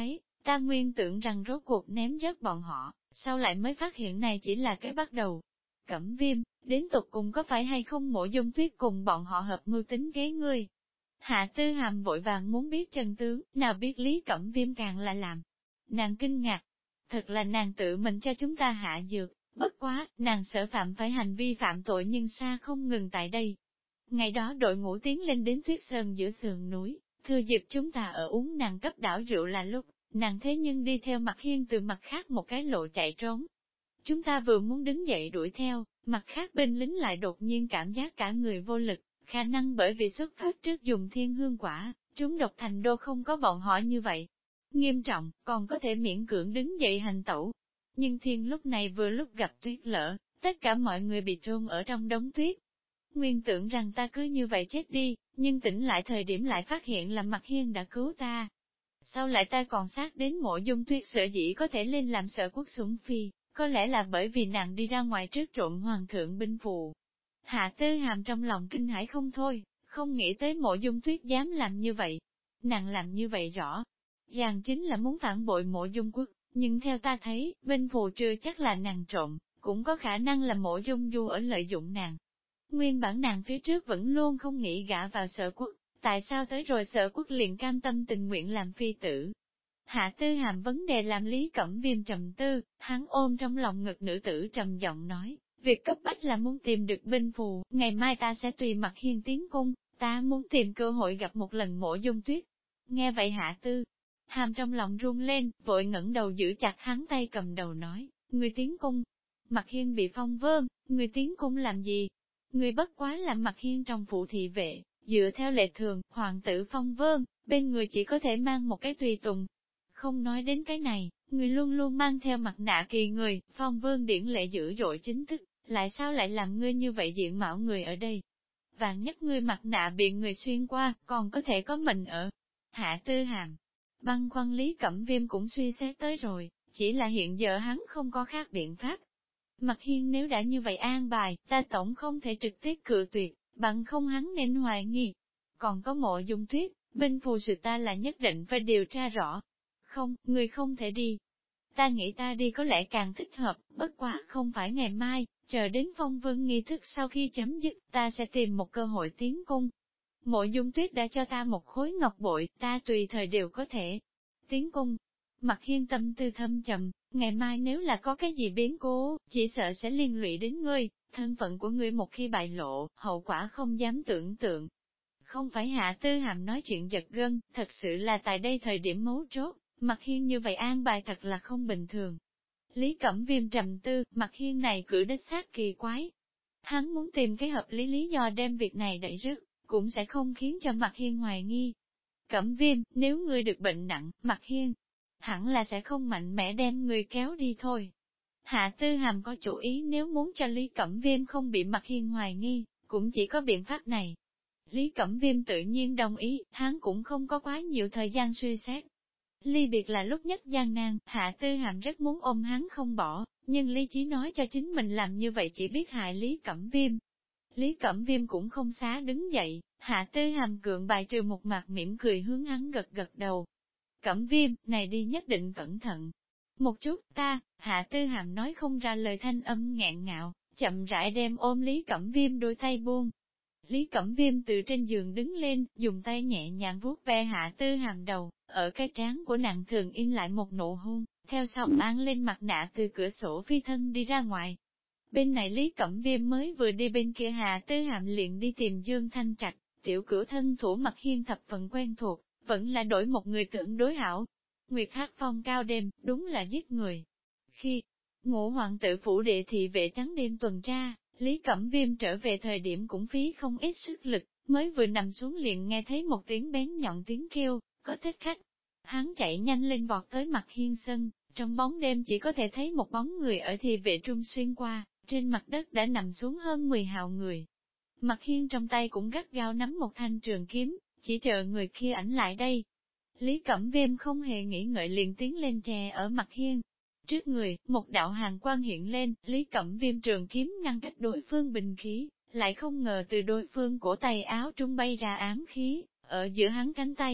A: Ta nguyên tưởng rằng rốt cuộc ném rớt bọn họ, sau lại mới phát hiện này chỉ là cái bắt đầu. Cẩm Viêm, đến tục cùng có phải hay không Mộ Dung Tuyết cùng bọn họ hợp mưu tính kế ngươi? Hạ Tư Hàm vội vàng muốn biết chân tướng, nào biết Lý Cẩm Viêm càng là làm. Nàng kinh ngạc, thật là nàng tự mình cho chúng ta hạ dược, bất quá, nàng sợ phạm phải hành vi phạm tội nhưng xa không ngừng tại đây. Ngày đó đội ngũ tiến lên đến Tuyết Sơn giữa sườn núi, thừa dịp chúng ta ở uống nàng cấp đảo rượu là lúc, nàng thế nhưng đi theo Mặt Hiên từ mặt khác một cái lộ chạy trốn. Chúng ta vừa muốn đứng dậy đuổi theo, mặt khác bên lính lại đột nhiên cảm giác cả người vô lực, khả năng bởi vì xuất phát trước dùng thiên hương quả, chúng độc thành đô không có bọn họ như vậy. Nghiêm trọng, còn có thể miễn cưỡng đứng dậy hành tẩu. Nhưng thiên lúc này vừa lúc gặp tuyết lở, tất cả mọi người bị trôn ở trong đống tuyết. Nguyên tưởng rằng ta cứ như vậy chết đi, nhưng tỉnh lại thời điểm lại phát hiện là Mặt Hiên đã cứu ta. Sau lại ta còn sát đến Mộ Dung Tuyết sở dĩ có thể lên làm Sở Quốc sủng phi, có lẽ là bởi vì nàng đi ra ngoài trước trộm hoàng thượng binh phù. Hạ Tư Hàm trong lòng kinh hãi không thôi, không nghĩ tới Mộ Dung Tuyết dám làm như vậy. Nàng làm như vậy rõ ràng chính là muốn phản bội Mộ Dung Quốc, nhưng theo ta thấy, binh phù chưa chắc là nàng trộm, cũng có khả năng là Mộ Dung Du ở lợi dụng nàng. Nguyên bản nàng phía trước vẫn luôn không nghĩ gả vào Sở Quốc, tại sao tới rồi Sở Quốc liền cam tâm tình nguyện làm phi tử? Hạ Tư Hàm vấn đề làm Lý Cẩm Viêm trầm tư, hắn ôm trong lòng ngực nữ tử trầm giọng nói, việc cấp bách là muốn tìm được binh phù, ngày mai ta sẽ tùy Mặt Hiên tiến cung, ta muốn tìm cơ hội gặp một lần Mộ Dung Tuyết. Nghe vậy Hạ Tư Hàm trong lòng run lên, vội ngẩng đầu giữ chặt hắn tay cầm đầu nói, người tiến cung. Mặt Hiên bị phong vâng, người tiến cung làm gì? Người bất quá là Mặt Hiên trong phủ thị vệ, dựa theo lệ thường, hoàng tử phong vâng, bên người chỉ có thể mang một cái tùy tùng. Không nói đến cái này, người luôn luôn mang theo mặt nạ kỳ người, phong vương điển lệ dữ dội chính thức, lại sao lại làm ngươi như vậy diện mạo người ở đây? Vạn nhất ngươi mặt nạ bị người xuyên qua, còn có thể có mình ở. Hạ Tư Hàm, băng khoăn Lý Cẩm Viêm cũng suy xét tới rồi, chỉ là hiện giờ hắn không có khác biện pháp. Mặt Hiên nếu đã như vậy an bài, ta tổng không thể trực tiếp cự tuyệt, bằng không hắn nên hoài nghi. Còn có Mộ Dung Tuyết, bên phù sự ta là nhất định phải điều tra rõ. Không, người không thể đi. Ta nghĩ ta đi có lẽ càng thích hợp, bất quá không phải ngày mai, chờ đến phong vân nghi thức sau khi chấm dứt, ta sẽ tìm một cơ hội tiến cung. Mộ Dung Tuyết đã cho ta một khối ngọc bội, ta tùy thời đều có thể tiến cung. Mặt Hiên tâm tư thâm trầm, ngày mai nếu là có cái gì biến cố, chỉ sợ sẽ liên lụy đến ngươi, thân phận của ngươi một khi bại lộ, hậu quả không dám tưởng tượng. Không phải Hạ Tư Hàm nói chuyện giật gân, thật sự là tại đây thời điểm mấu chốt, Mặt Hiên như vậy an bài thật là không bình thường. Lý Cẩm Viêm trầm tư, Mặt Hiên này cử đích xác kỳ quái. Hắn muốn tìm cái hợp lý do đem việc này đẩy rớt, cũng sẽ không khiến cho Mặt Hiên hoài nghi. Cẩm Viêm, nếu ngươi được bệnh nặng, Mặt Hiên hẳn là sẽ không mạnh mẽ đem người kéo đi thôi. Hạ Tư Hàm có chủ ý nếu muốn cho Lý Cẩm Viêm không bị Mặt Hiên hoài nghi, cũng chỉ có biện pháp này. Lý Cẩm Viêm tự nhiên đồng ý, hắn cũng không có quá nhiều thời gian suy xét. Ly biệt là lúc nhất gian nan, Hạ Tư Hàm rất muốn ôm hắn không bỏ, nhưng Lý chỉ nói cho chính mình làm như vậy chỉ biết hại Lý Cẩm Viêm. Lý Cẩm Viêm cũng không xá đứng dậy, Hạ Tư Hàm cưỡng bài trừ một mặt mỉm cười hướng hắn gật gật đầu. Cẩm Viêm, này đi nhất định cẩn thận. Một chút, ta, Hạ Tư Hàm nói không ra lời thanh âm ngẹn ngạo, chậm rãi đem ôm Lý Cẩm Viêm đôi tay buông. Lý Cẩm Viêm từ trên giường đứng lên, dùng tay nhẹ nhàng vuốt ve Hạ Tư Hàm đầu, ở cái trán của nàng thường in lại một nụ hôn, theo sau mang lên mặt nạ từ cửa sổ phi thân đi ra ngoài. Bên này Lý Cẩm Viêm mới vừa đi bên kia Hạ Tư Hàm liền đi tìm Dương Thanh Trạch, tiểu cửu thân thủ Mặt Hiên thập phần quen thuộc, vẫn là đổi một người tưởng đối hảo. Nguyệt Hắc Phong cao đêm, đúng là giết người. Khi Ngũ hoàng tử phủ đệ thị vệ trắng đêm tuần tra, Lý Cẩm Viêm trở về thời điểm cũng phí không ít sức lực, mới vừa nằm xuống liền nghe thấy một tiếng bén nhọn tiếng kêu, có thích khách. Hắn chạy nhanh lên vọt tới Mặt Hiên sân, trong bóng đêm chỉ có thể thấy một bóng người ở thị vệ trung xuyên qua, trên mặt đất đã nằm xuống hơn 10 hào người. Mặt Hiên trong tay cũng gắt gao nắm một thanh trường kiếm, chỉ chờ người kia ảnh lại đây. Lý Cẩm Viêm không hề nghĩ ngợi liền tiến lên trè ở Mặt Hiên. Trước người, một đạo hàn quang hiện lên, Lý Cẩm Viêm trường kiếm ngăn cách đối phương bình khí, lại không ngờ từ đối phương cổ tay áo trung bay ra ám khí, ở giữa hắn cánh tay.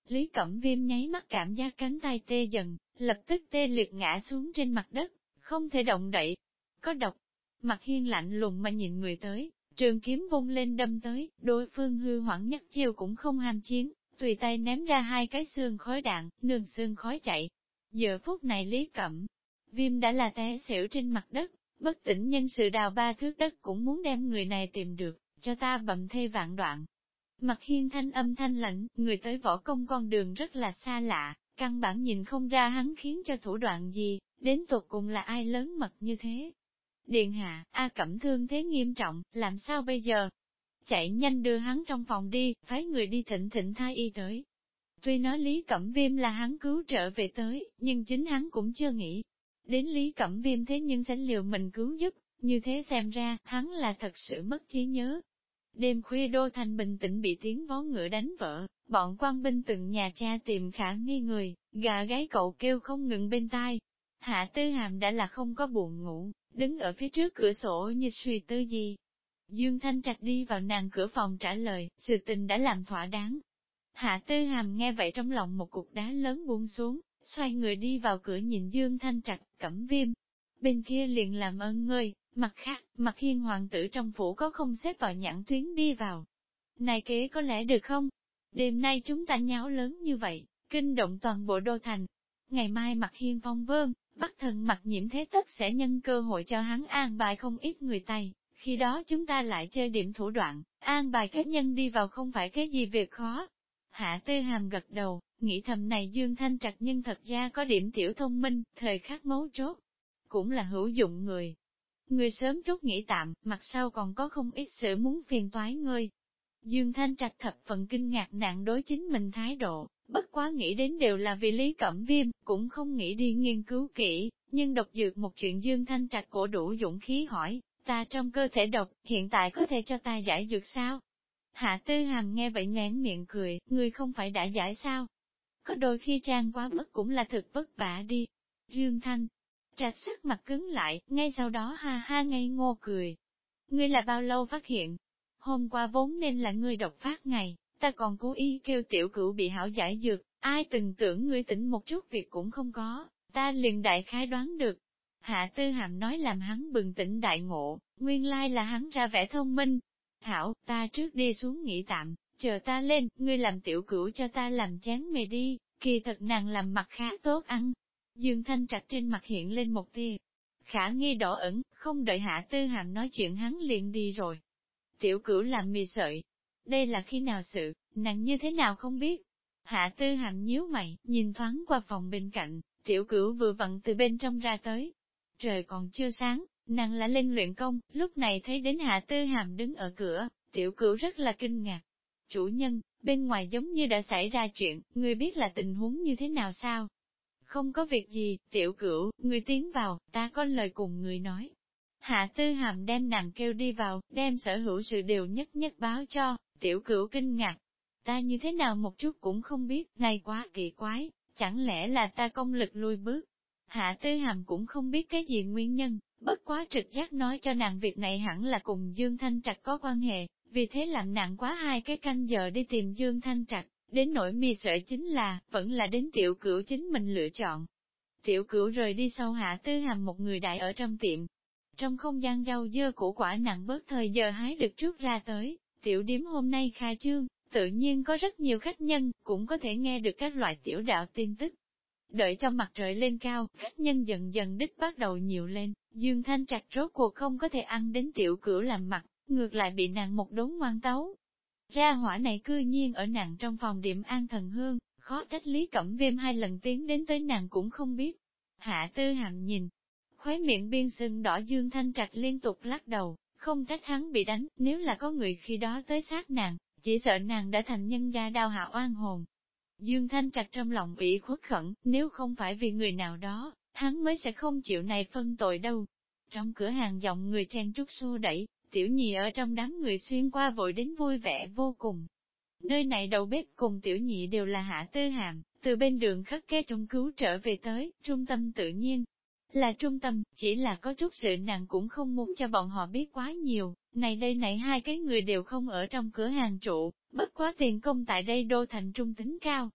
A: Lý Cẩm Viêm nháy mắt cảm giác cánh tay tê dần, lập tức tê liệt ngã xuống trên mặt đất, không thể động đậy. Có độc. Mặt Hiên lạnh lùng mà nhìn người tới, trường kiếm vung lên đâm tới, đối phương hư hoảng nhất chiêu cũng không ham chiến, tùy tay ném ra hai cái xương khói đạn, nương xương khói chạy. Giờ phút này Lý Cẩm Viêm đã là té xỉu trên mặt đất, bất tỉnh nhân sự đào 3 thước đất cũng muốn đem người này tìm được, cho ta bầm thây vạn đoạn. Mặt Hiên thanh âm thanh lạnh, người tới võ công con đường rất là xa lạ, căn bản nhìn không ra hắn khiến cho thủ đoạn gì, đến tột cùng là ai lớn mật như thế. Điện hạ, A Cẩm thương thế nghiêm trọng, làm sao bây giờ? Chạy nhanh đưa hắn trong phòng đi, phái người đi thịnh thịnh thái y tới. Tuy nói Lý Cẩm Viêm là hắn cứu trở về tới, nhưng chính hắn cũng chưa nghĩ. Đến Lý Cẩm Viêm thế nhưng sẽ liều mình cứu giúp, như thế xem ra, hắn là thật sự mất trí nhớ. Đêm khuya đô thành bình tĩnh bị tiếng vó ngựa đánh vỡ, bọn quan binh từng nhà cha tìm khả nghi người, gà gáy cậu kêu không ngừng bên tai. Hạ Tư Hàm đã là không có buồn ngủ, đứng ở phía trước cửa sổ như suy tư gì. Dương Thanh Trạch đi vào nàng cửa phòng trả lời, sự tình đã làm thỏa đáng. Hạ Tư Hàm nghe vậy trong lòng một cục đá lớn buông xuống, xoay người đi vào cửa nhìn Dương Thanh Trạch, Cẩm Viêm. Bên kia liền làm ơn ngươi, mặt khác, Mặt Hiên hoàng tử trong phủ có không xếp vào nhãn tuyến đi vào. Này kế có lẽ được không? Đêm nay chúng ta nháo lớn như vậy, kinh động toàn bộ đô thành. Ngày mai Mặt Hiên phong vương, Bắc Thần Mặt Nhiễm thế tất sẽ nhân cơ hội cho hắn an bài không ít người Tây, khi đó chúng ta lại chơi điểm thủ đoạn, an bài kết nhân đi vào không phải cái gì việc khó. Hạ Tư Hàm gật đầu, nghĩ thầm này Dương Thanh Trạch nhưng thật ra có điểm tiểu thông minh, thời khắc mấu chốt, cũng là hữu dụng người. Người sớm chút nghĩ tạm, mặt sau còn có không ít sự muốn phiền toái ngươi. Dương Thanh Trạch thập phần kinh ngạc nạn đối chính mình thái độ, bất quá nghĩ đến đều là vì Lý Cẩm Viêm, cũng không nghĩ đi nghiên cứu kỹ, nhưng độc dược một chuyện Dương Thanh Trạch cổ đủ dũng khí hỏi, ta trong cơ thể độc, hiện tại có thể cho ta giải dược sao? Hạ Tư Hàm nghe vậy nhoẻn miệng cười, ngươi không phải đã giải sao? Có đôi khi trang quá mức cũng là thực vất vả đi. Dương Thanh Trạch sắc mặt cứng lại, ngay sau đó ha ha ngây ngô cười. Ngươi là bao lâu phát hiện? Hôm qua vốn nên là ngươi độc phát ngày, ta còn cố ý kêu tiểu cửu bị hảo giải dược, ai từng tưởng ngươi tỉnh một chút việc cũng không có, ta liền đại khái đoán được. Hạ Tư Hàm nói làm hắn bừng tỉnh đại ngộ, nguyên lai là hắn ra vẻ thông minh. Hảo, ta trước đi xuống nghỉ tạm, chờ ta lên, ngươi làm tiểu cửu cho ta làm chén mì đi, kỳ thật nàng làm mặt khá tốt ăn. Dương Thanh Trạch trên mặt hiện lên một tia khả nghi đỏ ẩn, không đợi Hạ Tư Hàm nói chuyện hắn liền đi rồi. Tiểu cửu làm mì sợi. Đây là khi nào sự, nàng như thế nào không biết. Hạ Tư Hàm nhíu mày, nhìn thoáng qua phòng bên cạnh, tiểu cửu vừa vặn từ bên trong ra tới. Trời còn chưa sáng, nàng lại lên luyện công, lúc này thấy đến Hạ Tư Hàm đứng ở cửa, tiểu cửu rất là kinh ngạc. Chủ nhân, bên ngoài giống như đã xảy ra chuyện, ngươi biết là tình huống như thế nào sao? Không có việc gì, tiểu cửu, ngươi tiến vào, ta có lời cùng người nói. Hạ Tư Hàm đem nàng kêu đi vào, đem sở hữu sự đều nhất nhất báo cho, tiểu cửu kinh ngạc. Ta như thế nào một chút cũng không biết, này quá kỳ quái, chẳng lẽ là ta công lực lui bước. Hạ Tư Hàm cũng không biết cái gì nguyên nhân, bất quá trực giác nói cho nàng việc này hẳn là cùng Dương Thanh Trạch có quan hệ, vì thế làm nàng quá 2 cái canh giờ đi tìm Dương Thanh Trạch, đến nỗi mì sợi chính là, vẫn là đến tiểu cửu chính mình lựa chọn. Tiểu cửu rời đi sau Hạ Tư Hàm một người đại ở trong tiệm. Trong không gian rau dưa củ quả nặng bớt thời giờ hái được trước ra tới, tiểu điếm hôm nay khai trương, tự nhiên có rất nhiều khách nhân, cũng có thể nghe được các loại tiểu đạo tin tức. Đợi cho mặt trời lên cao, khách nhân dần dần đích bắt đầu nhiều lên, Dương Thanh Trạch rốt cuộc không có thể ăn đến tiểu cửu làm mặt, ngược lại bị nàng một đốn ngoan tấu. Ra hỏa này cư nhiên ở nàng trong phòng điểm an thần hương, khó trách Lý Cẩm Viêm 2 lần tiến đến tới nàng cũng không biết. Hạ Tư Hàm nhìn, khóe miệng biên sưng đỏ Dương Thanh Trạch liên tục lắc đầu, không trách hắn bị đánh, nếu là có người khi đó tới sát nàng, chỉ sợ nàng đã thành nhân gia đau hạ oan hồn. Dương Thanh Trạch trong lòng ủy khuất khẩn, nếu không phải vì người nào đó, hắn mới sẽ không chịu này phân tội đâu. Trong cửa hàng giọng người chen trúc xô đẩy, tiểu nhị ở trong đám người xuyên qua vội đến vui vẻ vô cùng. Nơi này đầu bếp cùng tiểu nhị đều là Hạ Tư Hàm, từ bên đường khất kế trung cứu trở về tới, trung tâm tự nhiên. Là trung tâm, chỉ là có chút sự nàng cũng không muốn cho bọn họ biết quá nhiều, này đây này 2 cái người đều không ở trong cửa hàng trụ, bất quá tiền công tại đây đô thành trung tính cao.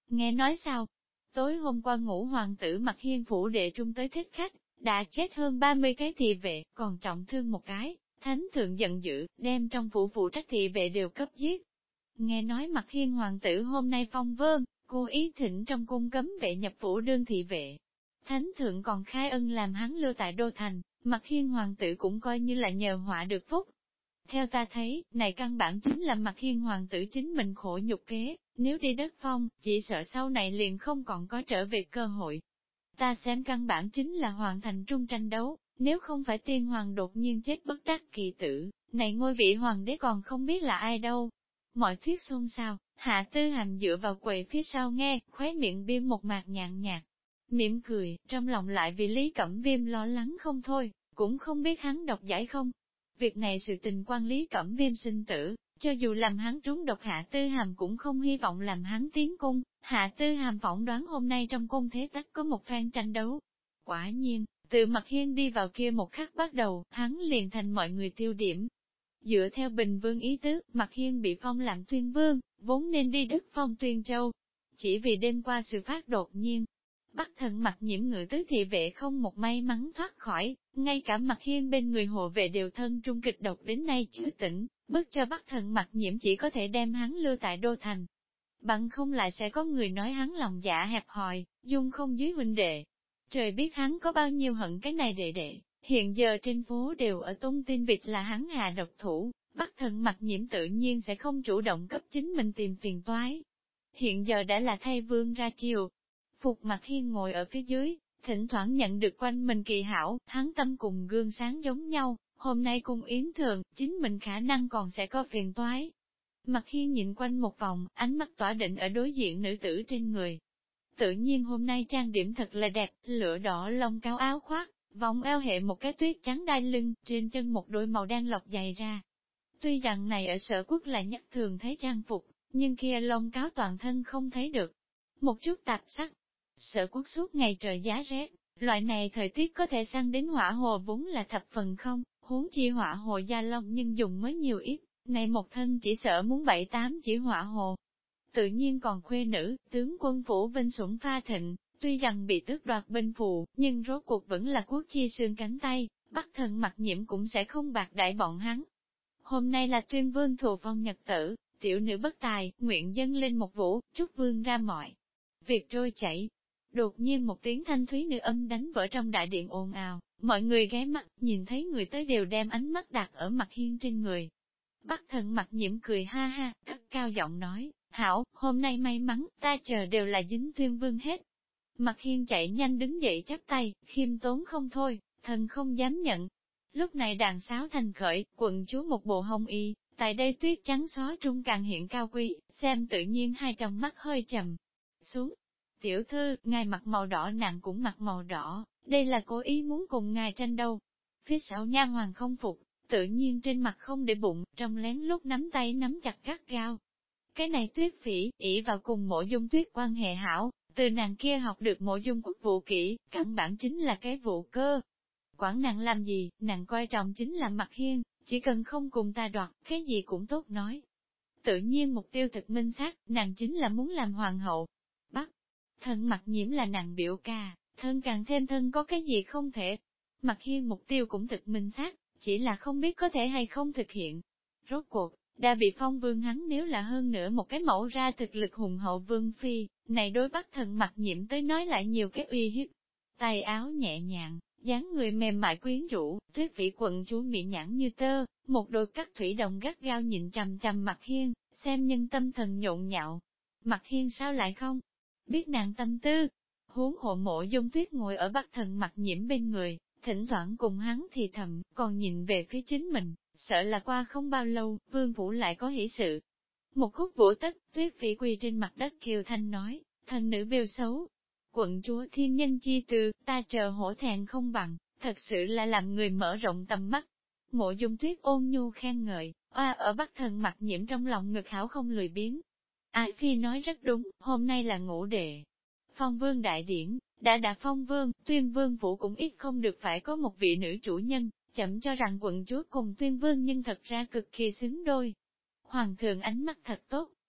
A: Nghe nói sao? Tối hôm qua ngũ hoàng tử Mặc Hiên phủ đệ trung tới thích khách, đã chết hơn 30 cái thị vệ, còn trọng thương một cái. Thánh thượng giận dữ, đem trong phủ phụ trách thị vệ đều cấp giết. Nghe nói Mặc Hiên hoàng tử hôm nay phong vương, cố ý thỉnh trong cung cấm vệ nhập phủ đương thị vệ. Thánh thượng còn khai ân làm hắn lưu tại đô thành, Mặc Hiên hoàng tử cũng coi như là nhờ họa được phúc. Theo ta thấy, này căn bản chính là Mặc Hiên hoàng tử chính mình khổ nhục kế, nếu đi đất phong, chỉ sợ sau này liền không còn có trở về cơ hội. Ta xem căn bản chính là hoàn thành trung tranh đấu, nếu không phải tiên hoàng đột nhiên chết bất đắc kỳ tử, này ngôi vị hoàng đế còn không biết là ai đâu. Mọi thuyết xôn xao, Hạ Tư Hàm dựa vào quầy phía sau nghe, khóe miệng biên một mạc nhàn nhạt, mỉm cười, trong lòng lại vì Lý Cẩm Viêm lo lắng không thôi, cũng không biết hắn độc giải không. Việc này sự tình quan Lý Cẩm Viêm sinh tử, cho dù làm hắn trúng độc Hạ Tư Hàm cũng không hy vọng làm hắn tiến cung. Hạ Tư Hàm phỏng đoán hôm nay trong cung thế tất có một phen tranh đấu. Quả nhiên, từ Mặc Hiên đi vào kia một khắc bắt đầu, hắn liền thành mọi người tiêu điểm. Dựa theo Bình Vương ý tứ, Mặc Hiên bị phong làm Tuyên Vương, vốn nên đi đất phong Tuyên Châu. Chỉ vì đêm qua sự phát đột nhiên, Bắc Thần Mặc Nhiễm ngự tứ thị vệ không một may mắn thoát khỏi, ngay cả Mặc Hiên bên người hộ vệ đều thân trung kịch độc đến nay chưa tỉnh, bức cho Bắc Thần Mặc Nhiễm chỉ có thể đem hắn lưu tại đô thành. Bằng không lại sẽ có người nói hắn lòng dạ hẹp hòi, dung không dưới huynh đệ. Trời biết hắn có bao nhiêu hận cái này đệ đệ, hiện giờ trên phố đều ở tung tin vịt là hắn hạ độc thủ, Bắc Thần Mặc Nhiễm tự nhiên sẽ không chủ động cấp chính mình tìm phiền toái. Hiện giờ đã là thay vương ra chiều. Phục Mặc Hiên ngồi ở phía dưới, thỉnh thoảng nhận được quanh mình kỳ hảo, hắn tâm cùng gương sáng giống nhau, hôm nay cùng yến thường, chính mình khả năng còn sẽ có phiền toái. Mặc Hiên nhìn quanh một vòng, ánh mắt tỏa định ở đối diện nữ tử trên người. Tự nhiên hôm nay trang điểm thật là đẹp, lửa đỏ lông cao áo khoác, vòng eo hệ một cái tuyết trắng đai lưng, trên chân một đôi màu đen lọc dày ra. Tuy rằng này ở Sở Quốc là nhất thường thấy trang phục, nhưng kia lông cáo toàn thân không thấy được. Một chút tạp sắc. Sở Quốc suốt ngày trời giá rét, loại này thời tiết có thể săn đến hỏa hồ vốn là thập phần không, huống chi hỏa hồ gia long nhưng dùng mới nhiều ít. Này một thân chỉ sợ muốn 7-8 chỉ hỏa hồ. Tự nhiên còn khuê nữ, tướng quân phủ Vinh Sủng Pha Thịnh, tuy rằng bị tước đoạt binh phù, nhưng rốt cuộc vẫn là quốc chi xương cánh tay, Bắc Thần Mặc Nhiễm cũng sẽ không bạc đại bọn hắn. Hôm nay là Tuyên Vương thù phong nhật tử, tiểu nữ bất tài, nguyện dâng lên một vũ, chúc vương ra mọi việc trôi chảy. Đột nhiên một tiếng thanh thúy nữ âm đánh vỡ trong đại điện ồn ào, mọi người ghé mắt, nhìn thấy người tới đều đem ánh mắt đặt ở Mặc Hiên trên người. Bắc Thần Mặc Nhiễm cười ha ha, cất cao giọng nói, hảo, hôm nay may mắn, ta chờ đều là dính Tuyên Vương hết. Mặc Hiên chạy nhanh đứng dậy chắp tay, khiêm tốn không thôi, thần không dám nhận. Lúc này đàn sáo thành khởi, quận chúa một bộ hồng y, tại đây tuyết trắng xóa trung càng hiện cao quý, xem tự nhiên hai trong mắt hơi trầm xuống. Tiểu thư, ngài mặc màu đỏ nàng cũng mặc màu đỏ, đây là cố ý muốn cùng ngài tranh đâu. Phía sau nha hoàng không phục, tự nhiên trên mặt không để bụng, trong lén lúc nắm tay nắm chặt gắt gao. Cái này Tuyết Phỉ, ỷ vào cùng Mộ Dung Tuyết quan hệ hảo, từ nàng kia học được Mộ Dung Quốc vụ kỹ, căn bản chính là cái vụ cơ. Quản nàng làm gì, nàng coi trọng chính là Mặc Hiên, chỉ cần không cùng ta đoạt, cái gì cũng tốt nói. Tự nhiên mục tiêu thực minh xác, nàng chính là muốn làm hoàng hậu. Bắc Thần Mặc Nhiễm là nàng biểu ca, thân càng thêm thân có cái gì không thể. Mặc Hiên mục tiêu cũng thực minh xác, chỉ là không biết có thể hay không thực hiện. Rốt cuộc, đã bị phong vương hắn nếu là hơn nữa một cái mẫu ra thực lực hùng hậu vương phi, này đối Bắc Thần Mặc Nhiễm tới nói lại nhiều cái uy hiếp. Tay áo nhẹ nhàng, dáng người mềm mại quyến rũ, Tuyết Phỉ quận chúa mỹ nhãn như tơ, một đôi cắt thủy đồng gắt gao nhìn chằm chằm Mặc Hiên, xem nhân tâm thần nhộn nhạo. Mặc Hiên sao lại không biết nàng tâm tư? Huống hộ Mộ Dung Tuyết ngồi ở Bắc Thần Mặc Nhiễm bên người, thỉnh thoảng cùng hắn thì thầm, còn nhìn về phía chính mình, sợ là qua không bao lâu, vương phủ lại có hỷ sự. Một khúc vũ tất, Tuyết Phỉ quỳ trên mặt đất kiều thanh nói, thần nữ bêu xấu. Quận chúa thiên nhân chi từ, ta chờ hổ thẹn không bằng, thật sự là làm người mở rộng tầm mắt. Mộ Dung Tuyết ôn nhu khen ngợi, oa ở Bắc Thần Mặc Nhiễm trong lòng ngực hảo không lười biếng. Ái Phi nói rất đúng, hôm nay là ngũ đệ. Phong vương đại điển, đã phong vương, Tuyên Vương phủ cũng ít không được phải có một vị nữ chủ nhân, chậm cho rằng quận chúa cùng Tuyên Vương nhưng thật ra cực kỳ xứng đôi. Hoàng thượng ánh mắt thật tốt,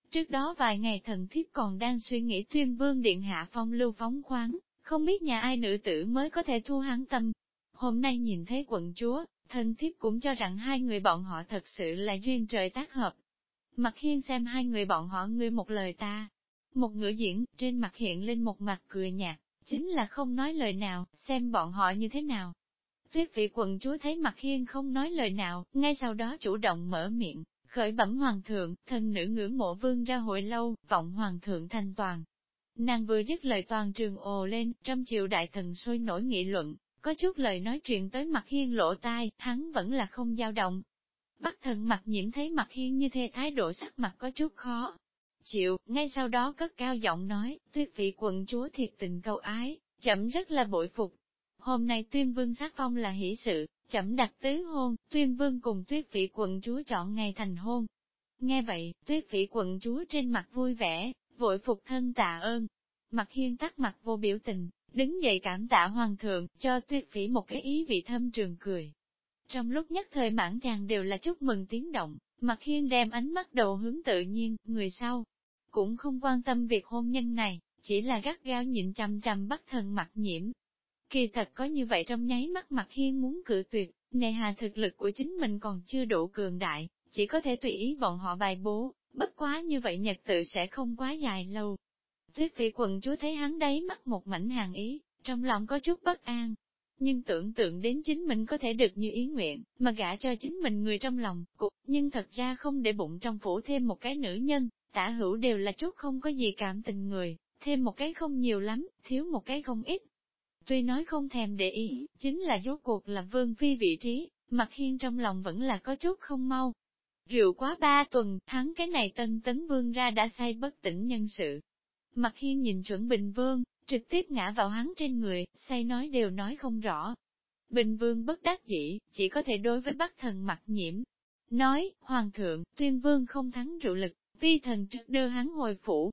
A: Trước đó vài ngày thần thiếp còn đang suy nghĩ Tuyên Vương điện hạ phong lưu phóng khoáng, không biết nhà ai nữ tử mới có thể thu hắn tâm. Hôm nay nhìn thấy quận chúa, thần thiếp cũng cho rằng hai người bọn họ thật sự là duyên trời tác hợp. Mặt Hiên xem hai người bọn họ ngươi một lời ta, một ngữ diễn, trên mặt hiện lên một mặt cười nhạt, chính là không nói lời nào, xem bọn họ như thế nào. Tuyết vị quận chúa thấy Mặt Hiên không nói lời nào, ngay sau đó chủ động mở miệng, khởi bẩm hoàng thượng, thần nữ ngưỡng mộ vương ra hội lâu, vọng hoàng thượng thành toàn. Nàng vừa dứt lời toàn trường ồ lên, trăm triệu đại thần sôi nổi nghị luận, có chút lời nói chuyện tới Mặt Hiên lỗ tai, hắn vẫn là không dao động. Bắc thần Mặt Nhiễm thấy Mặt Hiên như thế thái độ sắc mặt có chút khó chịu, ngay sau đó cất cao giọng nói, Tuyết vị quận chúa thiệt tình câu ái, chậm rất là bội phục. Hôm nay Tuyên Vương sát phong là hỷ sự, chậm đặt tứ hôn, Tuyên Vương cùng Tuyết vị quận chúa chọn ngày thành hôn. Nghe vậy, Tuyết vị quận chúa trên mặt vui vẻ, vội phục thân tạ ơn. Mặt Hiên tắt mặt vô biểu tình, đứng dậy cảm tạ hoàng thượng, cho Tuyết vị một cái ý vị thâm trường cười. Trong lúc nhất thời mãn tràng đều là chúc mừng tiếng động, Mặt Hiên đem ánh mắt đầu hướng tự nhiên, người sau cũng không quan tâm việc hôn nhân này, chỉ là gắt gao nhịn chằm chằm Bắc thần Mặt Nhiễm. Kỳ thật có như vậy trong nháy mắt Mặt Hiên muốn cự tuyệt, nề hà thực lực của chính mình còn chưa đủ cường đại, chỉ có thể tùy ý bọn họ bài bố, bất quá như vậy nhật tự sẽ không quá dài lâu. Tuyết vị quận chúa thấy hắn đấy mắt một mảnh hàng ý, trong lòng có chút bất an. Nhưng tưởng tượng đến chính mình có thể được như ý nguyện, mà gả cho chính mình người trong lòng, nhưng thật ra không để bụng trong phủ thêm một cái nữ nhân, tả hữu đều là chút không có gì cảm tình người, thêm một cái không nhiều lắm, thiếu một cái không ít. Tuy nói không thèm để ý, chính là rốt cuộc là vương phi vị trí, Mặt Hiên trong lòng vẫn là có chút không mau. Rượu quá 3 tuần, hắn cái này tân tấn vương ra đã say bất tỉnh nhân sự. Mặt Hiên nhìn chuẩn Bình Vương, trực tiếp ngã vào hắn trên người, say nói đều nói không rõ. Bình Vương bất đắc dĩ, chỉ có thể đối với Bắc thần Mặt Nhiễm. Nói, Hoàng thượng, Tuyên Vương không thắng rượu lực, vi thần trước đưa hắn hồi phủ.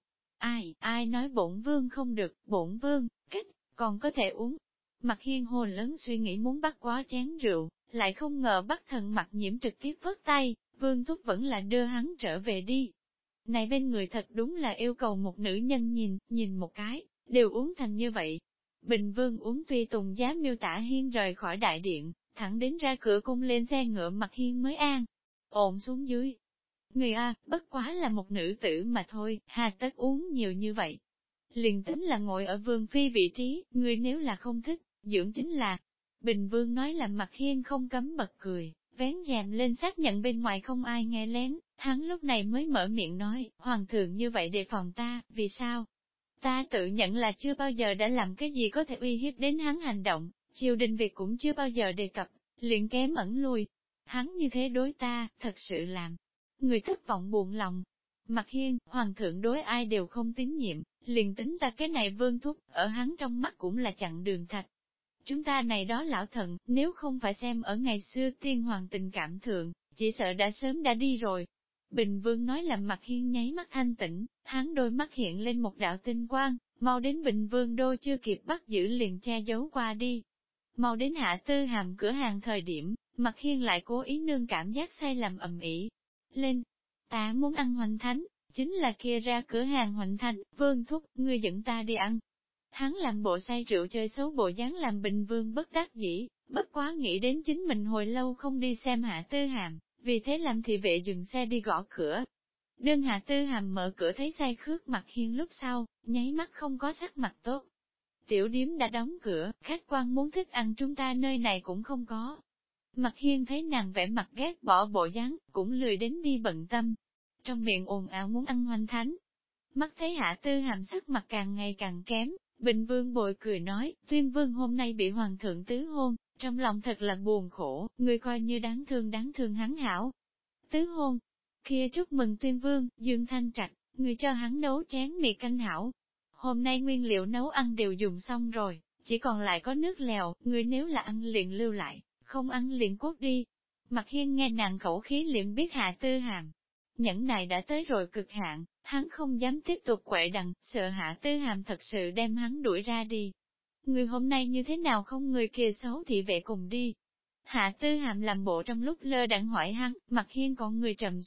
A: Ai nói bổn Vương không được, bổn Vương, còn có thể uống. Mặt Hiên hồn lớn suy nghĩ muốn bắt quá chén rượu, lại không ngờ Bắc thần Mặt Nhiễm trực tiếp phất tay, Vương thúc vẫn là đưa hắn trở về đi. Này bên người thật đúng là yêu cầu một nữ nhân nhìn một cái, đều uống thành như vậy. Bình Vương uống tùy tùng giá miêu tả Hiên rời khỏi đại điện, thẳng đến ra cửa cung lên xe ngựa Mặt Hiên mới an, ổn xuống dưới. Người A, bất quá là một nữ tử mà thôi, hà tất uống nhiều như vậy. Liền tính là ngồi ở vương phi vị trí, người nếu là không thích, dưỡng chính là. Bình Vương nói là Mặt Hiên không cấm bật cười, vén rèm lên xác nhận bên ngoài không ai nghe lén, hắn lúc này mới mở miệng nói, Hoàng thượng như vậy đề phòng ta, vì sao? Ta tự nhận là chưa bao giờ đã làm cái gì có thể uy hiếp đến hắn hành động, triều đình việc cũng chưa bao giờ đề cập, liền kém ẩn lui. Hắn như thế đối ta, thật sự làm người thất vọng buồn lòng. Mặt Hiên, Hoàng thượng đối ai đều không tín nhiệm, liền tính ta cái này Vương thúc, ở hắn trong mắt cũng là chặn đường thạch. Chúng ta này đó lão thần, nếu không phải xem ở ngày xưa tiên hoàng tình cảm thượng, chỉ sợ đã sớm đã đi rồi. Bình Vương nói làm Mặt Hiên nháy mắt thanh tĩnh, hắn đôi mắt hiện lên một đạo tinh quang, mau đến Bình Vương đôi chưa kịp bắt giữ liền che giấu qua đi. Mau đến Hạ Tư Hàm cửa hàng thời điểm, Mặt Hiên lại cố ý nương cảm giác sai lầm ầm ĩ lên. Ta muốn ăn hoành thánh, chính là kia ra cửa hàng hoành thánh, Vương thúc, ngươi dẫn ta đi ăn. Hắn làm bộ say rượu chơi xấu bộ dáng làm Bình Vương bất đắc dĩ, bất quá nghĩ đến chính mình hồi lâu không đi xem Hạ Tư Hàm, vì thế làm thị vệ dừng xe đi gõ cửa. Đương Hạ Tư Hàm mở cửa thấy say khước Mặt Hiên lúc sau, nháy mắt không có sắc mặt tốt. Tiểu điếm đã đóng cửa, khách quan muốn thức ăn chúng ta nơi này cũng không có. Mặt Hiên thấy nàng vẻ mặt ghét bỏ bộ dáng, cũng lười đến đi bận tâm. Trong miệng ồn ào muốn ăn hoành thánh. Mắt thấy Hạ Tư Hàm sắc mặt càng ngày càng kém, Bình Vương bội cười nói, Tuyên Vương hôm nay bị Hoàng thượng tứ hôn, trong lòng thật là buồn khổ, người coi như đáng thương hắn hảo. Tứ hôn, kia chúc mừng Tuyên Vương, Dương Thanh Trạch, người cho hắn nấu chén mì canh hảo. Hôm nay nguyên liệu nấu ăn đều dùng xong rồi, chỉ còn lại có nước lèo, người nếu là ăn liền lưu lại, không ăn liền cốt đi. Mặt Hiên nghe nàng khẩu khí liền biết Hạ Tư Hàm. Nhẫn này đã tới rồi cực hạn, hắn không dám tiếp tục quậy đằng, sợ Hạ Tư Hàm thật sự đem hắn đuổi ra đi. Người hôm nay như thế nào không người kia xấu thị vệ cùng đi. Hạ Tư Hàm làm bộ trong lúc lơ đãng hỏi hắn, Mặt Hiên còn người trầm xuống,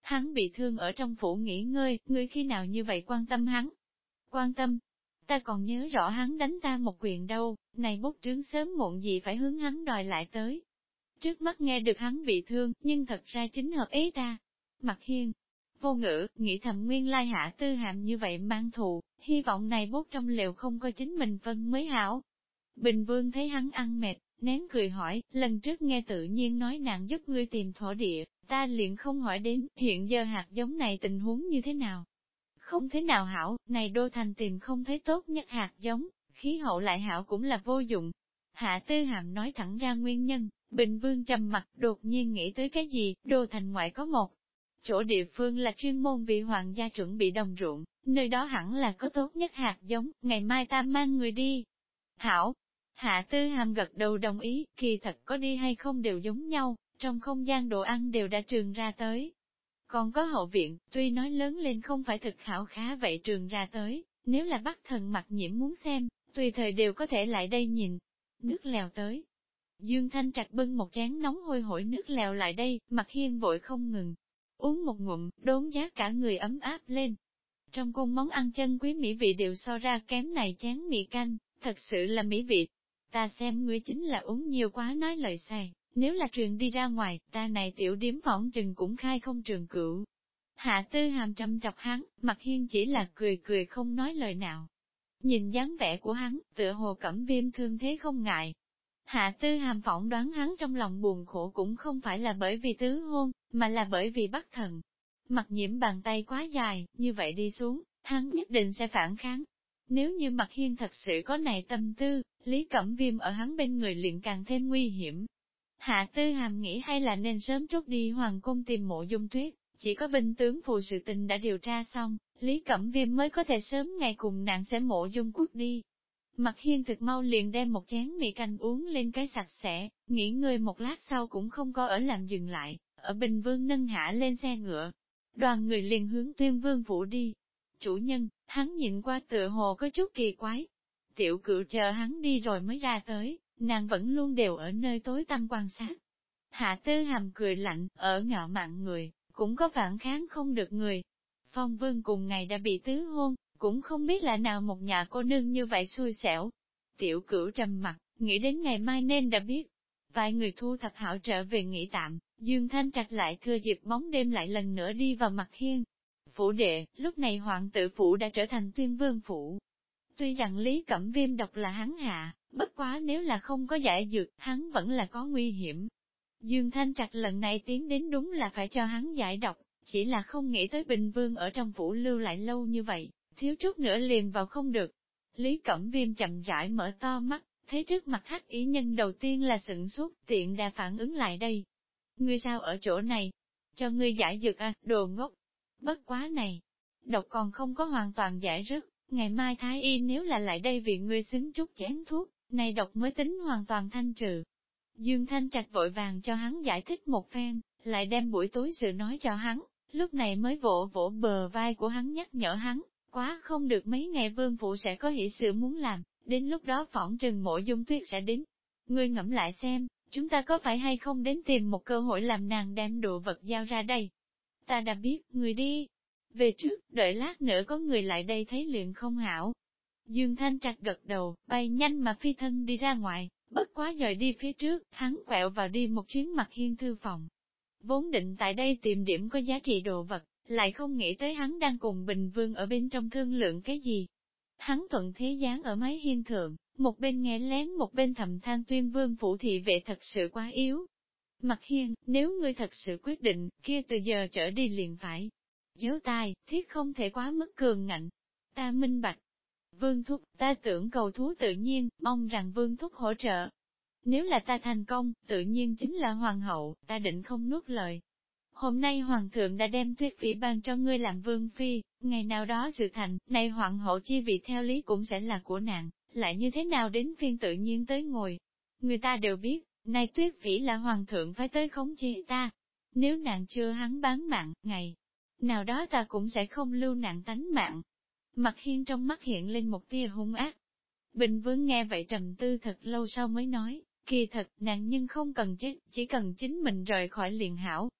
A: Hắn bị thương ở trong phủ nghỉ ngơi, ngươi khi nào như vậy quan tâm hắn? Quan tâm? Ta còn nhớ rõ hắn đánh ta một quyền đâu, này bút trướng sớm muộn gì phải hướng hắn đòi lại tới. Trước mắt nghe được hắn bị thương, nhưng thật ra chính hợp ý ta. Mặt Hiên, vô ngữ, nghĩ thầm nguyên lai Hạ Tư Hàm như vậy mang thù, hy vọng này bút trong lều không có chính mình phân mới hảo. Bình Vương thấy hắn ăn mệt, nén cười hỏi, lần trước nghe tự nhiên nói nàng giúp ngươi tìm thổ địa, ta liền không hỏi đến, hiện giờ hạt giống này tình huống như thế nào. Không thế nào hảo, này đô thành tìm không thấy tốt nhất hạt giống, khí hậu lại hảo cũng là vô dụng. Hạ Tư Hàm nói thẳng ra nguyên nhân, Bình Vương trầm mặt, đột nhiên nghĩ tới cái gì, đô thành ngoại có một chỗ địa phương là chuyên môn vì hoàng gia chuẩn bị đồng ruộng, nơi đó hẳn là có tốt nhất hạt giống, ngày mai ta mang người đi. Hảo, Hạ Tư Hàm gật đầu đồng ý, kỳ thật có đi hay không đều giống nhau, trong không gian đồ ăn đều đã trường ra tới. Còn có hậu viện, tuy nói lớn lên không phải thực hảo khá vậy trường ra tới, nếu là Bắc Thần Mặc Nhiễm muốn xem, tùy thời đều có thể lại đây nhìn. Nước lèo tới. Dương Thanh Trạch bưng một chén nóng hôi hổi nước lèo lại đây, Mặt Hiên vội không ngừng. Uống một ngụm, đốn giác cả người ấm áp lên. Trong cung món ăn chân quý mỹ vị đều so ra kém này chén mì canh, thật sự là mỹ vị. Ta xem ngươi chính là uống nhiều quá nói lời sai, nếu là truyền đi ra ngoài, ta này tiểu điếm phỏng chừng cũng khai không trường cửu. Hạ Tư Hàm trầm trọc hắn, Mặt Hiên chỉ là cười cười không nói lời nào. Nhìn dáng vẻ của hắn, tựa hồ Cẩm Viêm thương thế không ngại. Hạ Tư Hàm phỏng đoán hắn trong lòng buồn khổ cũng không phải là bởi vì tứ hôn, mà là bởi vì Bắc Thần. Mặc Nhiễm bàn tay quá dài, như vậy đi xuống, hắn nhất định sẽ phản kháng. Nếu như Mặt Hiên thật sự có này tâm tư, Lý Cẩm Viêm ở hắn bên người liền càng thêm nguy hiểm. Hạ Tư Hàm nghĩ hay là nên sớm trút đi hoàng cung tìm Mộ Dung Tuyết, chỉ có binh tướng phù sự tình đã điều tra xong, Lý Cẩm Viêm mới có thể sớm ngày cùng nàng sẽ Mộ Dung Quốc đi. Mặt Hiên thực mau liền đem một chén mì canh uống lên cái sạch sẽ, nghỉ ngơi một lát sau cũng không có ở làm dừng lại, ở Bình Vương nâng hạ lên xe ngựa. Đoàn người liền hướng Tuyên Vương phủ đi. Chủ nhân, hắn nhìn qua tựa hồ có chút kỳ quái. Tiểu Cựu chờ hắn đi rồi mới ra tới, nàng vẫn luôn đều ở nơi tối tăm quan sát. Hạ Tư Hàm cười lạnh, ở ngạo mạn người, cũng có phản kháng không được người. Phong Vương cùng ngày đã bị tứ hôn, cũng không biết là nào một nhà cô nương như vậy xui xẻo. Tiểu Cửu trầm mặt, nghĩ đến ngày mai nên đã biết. Vài người thu thập hảo trở về nghỉ tạm, Dương Thanh Trạch lại thừa dịp bóng đêm lại lần nữa đi vào Mặt Hiên. Phủ đệ, lúc này hoàng tử phủ đã trở thành Tuyên Vương phủ. Tuy rằng Lý Cẩm Viêm độc là hắn hạ, bất quá nếu là không có giải dược, hắn vẫn là có nguy hiểm. Dương Thanh Trạch lần này tiến đến đúng là phải cho hắn giải độc, chỉ là không nghĩ tới Bình Vương ở trong phủ lưu lại lâu như vậy, thiếu chút nữa liền vào không được. Lý Cẩm Viêm chậm rãi mở to mắt, thấy trước mặt Hắc Y Nhân đầu tiên là sửng sốt, tiện đà phản ứng lại đây. Ngươi sao ở chỗ này? Cho ngươi giải dược à, đồ ngốc. Bất quá này, độc còn không có hoàn toàn giải rớt, ngày mai Thái Y nếu là lại đây vì ngươi xứng chút chén thuốc, này độc mới tính hoàn toàn thanh trừ. Dương Thanh Trạch vội vàng cho hắn giải thích một phen, lại đem buổi tối sự nói cho hắn, lúc này mới vỗ vỗ bờ vai của hắn nhắc nhở hắn, quá không được mấy ngày Vương phụ sẽ có hỷ sự muốn làm, đến lúc đó phỏng trừng Mộ Dung Tuyết sẽ đến. Ngươi ngẫm lại xem, chúng ta có phải hay không đến tìm một cơ hội làm nàng đem đồ vật giao ra đây? Ta đã biết, người đi. Về trước, đợi lát nữa có người lại đây thấy liền không hảo. Dương Thanh Trạch gật đầu, bay nhanh mà phi thân đi ra ngoài, bất quá dời đi phía trước, hắn quẹo vào đi một chuyến Mặt Hiên thư phòng. Vốn định tại đây tìm điểm có giá trị đồ vật, lại không nghĩ tới hắn đang cùng Bình Vương ở bên trong thương lượng cái gì. Hắn thuận thế dáng ở mái hiên thượng, một bên nghe lén một bên thầm than Tuyên Vương phủ thị vệ thật sự quá yếu. Mặt Hiên, nếu ngươi thật sự quyết định, kia từ giờ trở đi liền phải. Nhớ tai, thiết không thể quá mức cường ngạnh. Ta minh bạch. Vương Thúc, ta tưởng cầu thú tự nhiên, mong rằng Vương Thúc hỗ trợ. Nếu là ta thành công, tự nhiên chính là hoàng hậu, ta định không nuốt lời. Hôm nay hoàng thượng đã đem Tuyết Phỉ ban cho ngươi làm vương phi, ngày nào đó sự thành, này hoàng hậu chi vị theo lý cũng sẽ là của nàng, lại như thế nào đến phiên tự nhiên tới ngồi. Người ta đều biết, này Tuyết Phỉ là hoàng thượng phải tới khống chế ta. Nếu nàng chưa hắn bán mạng, ngày nào đó ta cũng sẽ không lưu nạn tánh mạng. Mặt Hiên trong mắt hiện lên một tia hung ác. Bình Vương nghe vậy trầm tư thật lâu sau mới nói, kỳ thật, nàng nhưng không cần chết, chỉ cần chính mình rời khỏi liền hảo.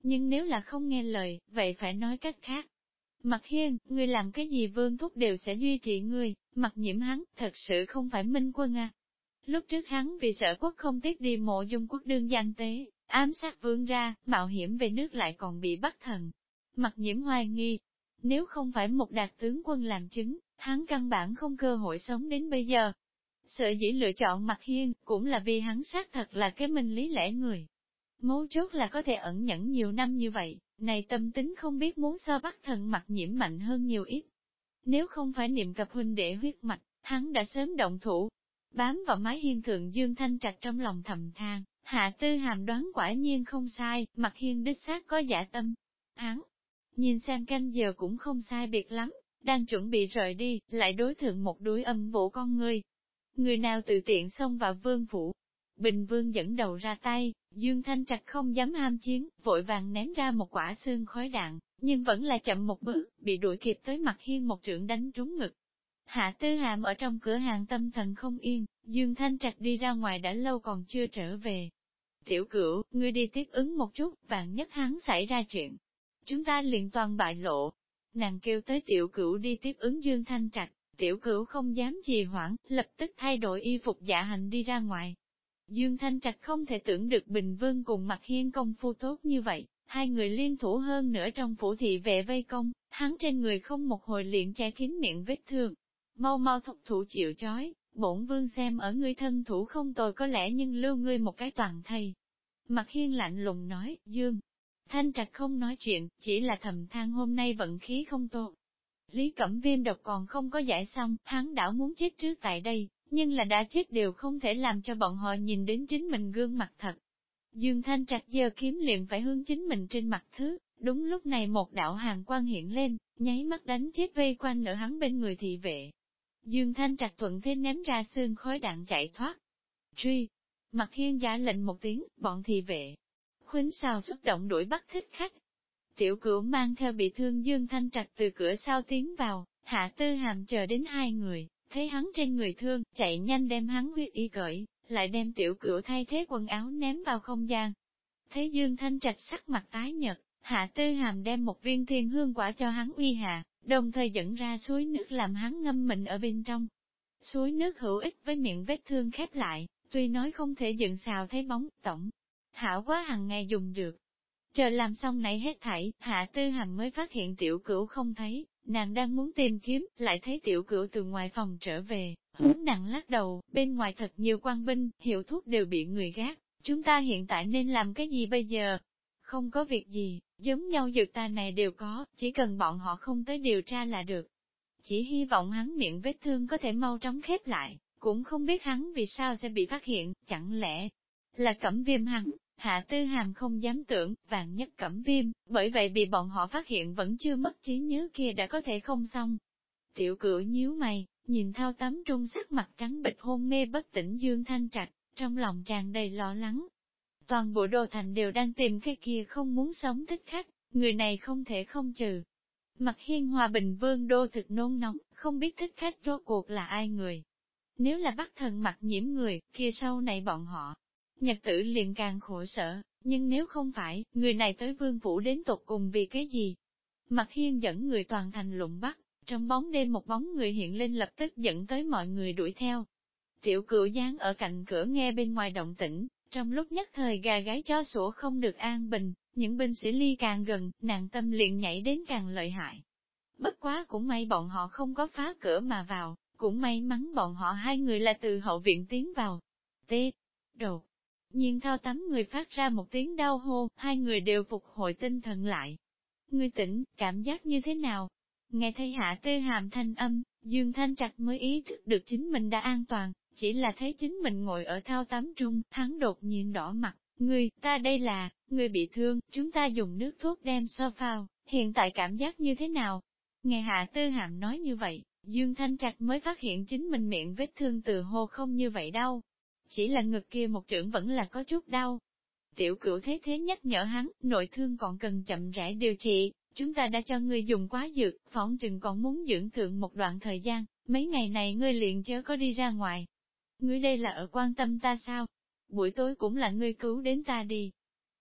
A: Nhưng nếu là không nghe lời, vậy phải nói cách khác. Mặc Hiên, ngươi làm cái gì Vương Thúc đều sẽ duy trì ngươi, Mặc Nhiễm hắn, thật sự không phải minh quân à. Lúc trước hắn vì sợ quốc không tiếc đi mộ dung quốc đương gian tế, ám sát vương ra, mạo hiểm về nước lại còn bị bắt thần. Mặc Nhiễm hoài nghi, nếu không phải một đạt tướng quân làm chứng, hắn căn bản không cơ hội sống đến bây giờ. Sở dĩ lựa chọn Mặc Hiên, cũng là vì hắn xác thật là cái minh lý lẽ người. Mấu chốt là có thể ẩn nhẫn nhiều năm như vậy, này tâm tính không biết muốn so bắt thần Mặc Nhiễm mạnh hơn nhiều ít. Nếu không phải niệm cập huynh đệ huyết mạch, hắn đã sớm động thủ. Bám vào mái hiên thượng Dương Thanh Trạch trong lòng thầm than, Hạ Tư Hàm đoán quả nhiên không sai, Mặc Hiên đích xác có dạ tâm. Hắn nhìn xem canh giờ cũng không sai biệt lắm, đang chuẩn bị rời đi, lại đối thượng một đuổi âm vũ con người. Người nào tự tiện xông vào vương phủ. Bình Vương dẫn đầu ra tay, Dương Thanh Trạch không dám ham chiến, vội vàng ném ra một quả xương khói đạn, nhưng vẫn là chậm một bước, bị đuổi kịp tới Mặc Hiên một trượng đánh trúng ngực. Hạ Tư Hàm ở trong cửa hàng tâm thần không yên, Dương Thanh Trạch đi ra ngoài đã lâu còn chưa trở về. Tiểu Cửu, ngươi đi tiếp ứng một chút, vạn nhất hắn xảy ra chuyện. Chúng ta liền toàn bại lộ. Nàng kêu tới Tiểu Cửu đi tiếp ứng Dương Thanh Trạch, Tiểu Cửu không dám trì hoãn, lập tức thay đổi y phục dạ hành đi ra ngoài. Dương Thanh Trạch không thể tưởng được Bình Vương cùng Mặc Hiên công phu tốt như vậy, hai người liên thủ hơn nữa trong phủ thị vệ vây công, hắn trên người không một hồi liền che kín miệng vết thương. Mau mau thục thủ chịu trói, bổn vương xem ở ngươi thân thủ không tồi có lẽ nhưng lưu ngươi một cái toàn thây. Mặc Hiên lạnh lùng nói, Dương. Thanh Trạch không nói chuyện, chỉ là thầm than hôm nay vận khí không tốt. Lý Cẩm Viêm độc còn không có giải xong, hắn đảo muốn chết trước tại đây, nhưng là đã chết đều không thể làm cho bọn họ nhìn đến chính mình gương mặt thật. Dương Thanh Trạch giờ kiếm liền phải hướng chính mình trên mặt thứ, đúng lúc này một đạo hàng quang hiện lên, nháy mắt đánh chết vây quanh ở hắn bên người thị vệ. Dương Thanh Trạch thuận thế ném ra xương khói đạn chạy thoát. Truy! Mặc Hiên giả lệnh một tiếng, bọn thị vệ. Khuynh xào xuất động đuổi bắt thích khách. Tiểu Cửu mang theo bị thương Dương Thanh Trạch từ cửa sau tiến vào, Hạ Tư Hàm chờ đến hai người, thấy hắn trên người thương, chạy nhanh đem hắn huyết y cởi, lại đem Tiểu Cửu thay thế quần áo ném vào không gian. Thấy Dương Thanh Trạch sắc mặt tái nhợt, Hạ Tư Hàm đem một viên thiên hương quả cho hắn uy hạ, đồng thời dẫn ra suối nước làm hắn ngâm mình ở bên trong. Suối nước hữu ích với miệng vết thương khép lại, tuy nói không thể dựng xào thấy bóng, tổng. Hảo quá hàng ngày dùng dược. Chờ làm xong này hết thảy, Hạ Tư Hàm mới phát hiện Tiểu Cửu không thấy, nàng đang muốn tìm kiếm, lại thấy Tiểu Cửu từ ngoài phòng trở về, hướng nàng lắc đầu, bên ngoài thật nhiều quan binh, hiệu thuốc đều bị người gác, chúng ta hiện tại nên làm cái gì bây giờ? Không có việc gì, giống nhau dược ta này đều có, chỉ cần bọn họ không tới điều tra là được. Chỉ hy vọng hắn miệng vết thương có thể mau chóng khép lại, cũng không biết hắn vì sao sẽ bị phát hiện, chẳng lẽ là Cẩm Viêm hắn. Hạ Tư Hàm không dám tưởng, vạn nhất Cẩm Viêm, bởi vậy bị bọn họ phát hiện vẫn chưa mất trí nhớ kia đã có thể không xong. Tiểu Cửu nhíu mày, nhìn thao tắm trung sắc mặt trắng bệch hôn mê bất tỉnh Dương Thanh Trạch, trong lòng tràn đầy lo lắng. Toàn bộ Đô Thành đều đang tìm cái kia không muốn sống thích khách, người này không thể không trừ. Mặc Hiên Hòa Bình Vương đô thực nôn nóng, không biết thích khách rốt cuộc là ai người. Nếu là bắt thần Mặc Nhiễm người, kia sau này bọn họ, nhật tử liền càng khổ sở, nhưng nếu không phải, người này tới vương phủ đến tột cùng vì cái gì? Mặc Hiên dẫn người toàn thành lụng bắt, trong bóng đêm một bóng người hiện lên lập tức dẫn tới mọi người đuổi theo. Tiểu Cửu dán ở cạnh cửa nghe bên ngoài động tĩnh, trong lúc nhất thời gà gáy chó sủa không được an bình, những binh sĩ ly càng gần, nàng tâm liền nhảy đến càng lợi hại. Bất quá cũng may bọn họ không có phá cửa mà vào, cũng may mắn bọn họ hai người là từ hậu viện tiến vào. Tê! Đột! Nhiên thao tắm người phát ra một tiếng đau hô, hai người đều phục hồi tinh thần lại. Ngươi tỉnh, cảm giác như thế nào? Nghe thấy Hạ Tư Hàm thanh âm, Dương Thanh Trạch mới ý thức được chính mình đã an toàn, chỉ là thấy chính mình ngồi ở thao tắm trung, hắn đột nhiên đỏ mặt, ngươi, ta đây là, ngươi bị thương, chúng ta dùng nước thuốc đem so phao, hiện tại cảm giác như thế nào? Nghe Hạ Tư Hàm nói như vậy, Dương Thanh Trạch mới phát hiện chính mình miệng vết thương từ hô không như vậy đâu. Chỉ là ngực kia một chưởng vẫn là có chút đau. Tiểu Cửu thế thế nhắc nhở hắn, nội thương còn cần chậm rãi điều trị, chúng ta đã cho ngươi dùng quá dược, phỏng chừng còn muốn dưỡng thượng một đoạn thời gian, mấy ngày này ngươi liền chớ có đi ra ngoài. Ngươi đây là ở quan tâm ta sao? Buổi tối cũng là ngươi cứu đến ta đi.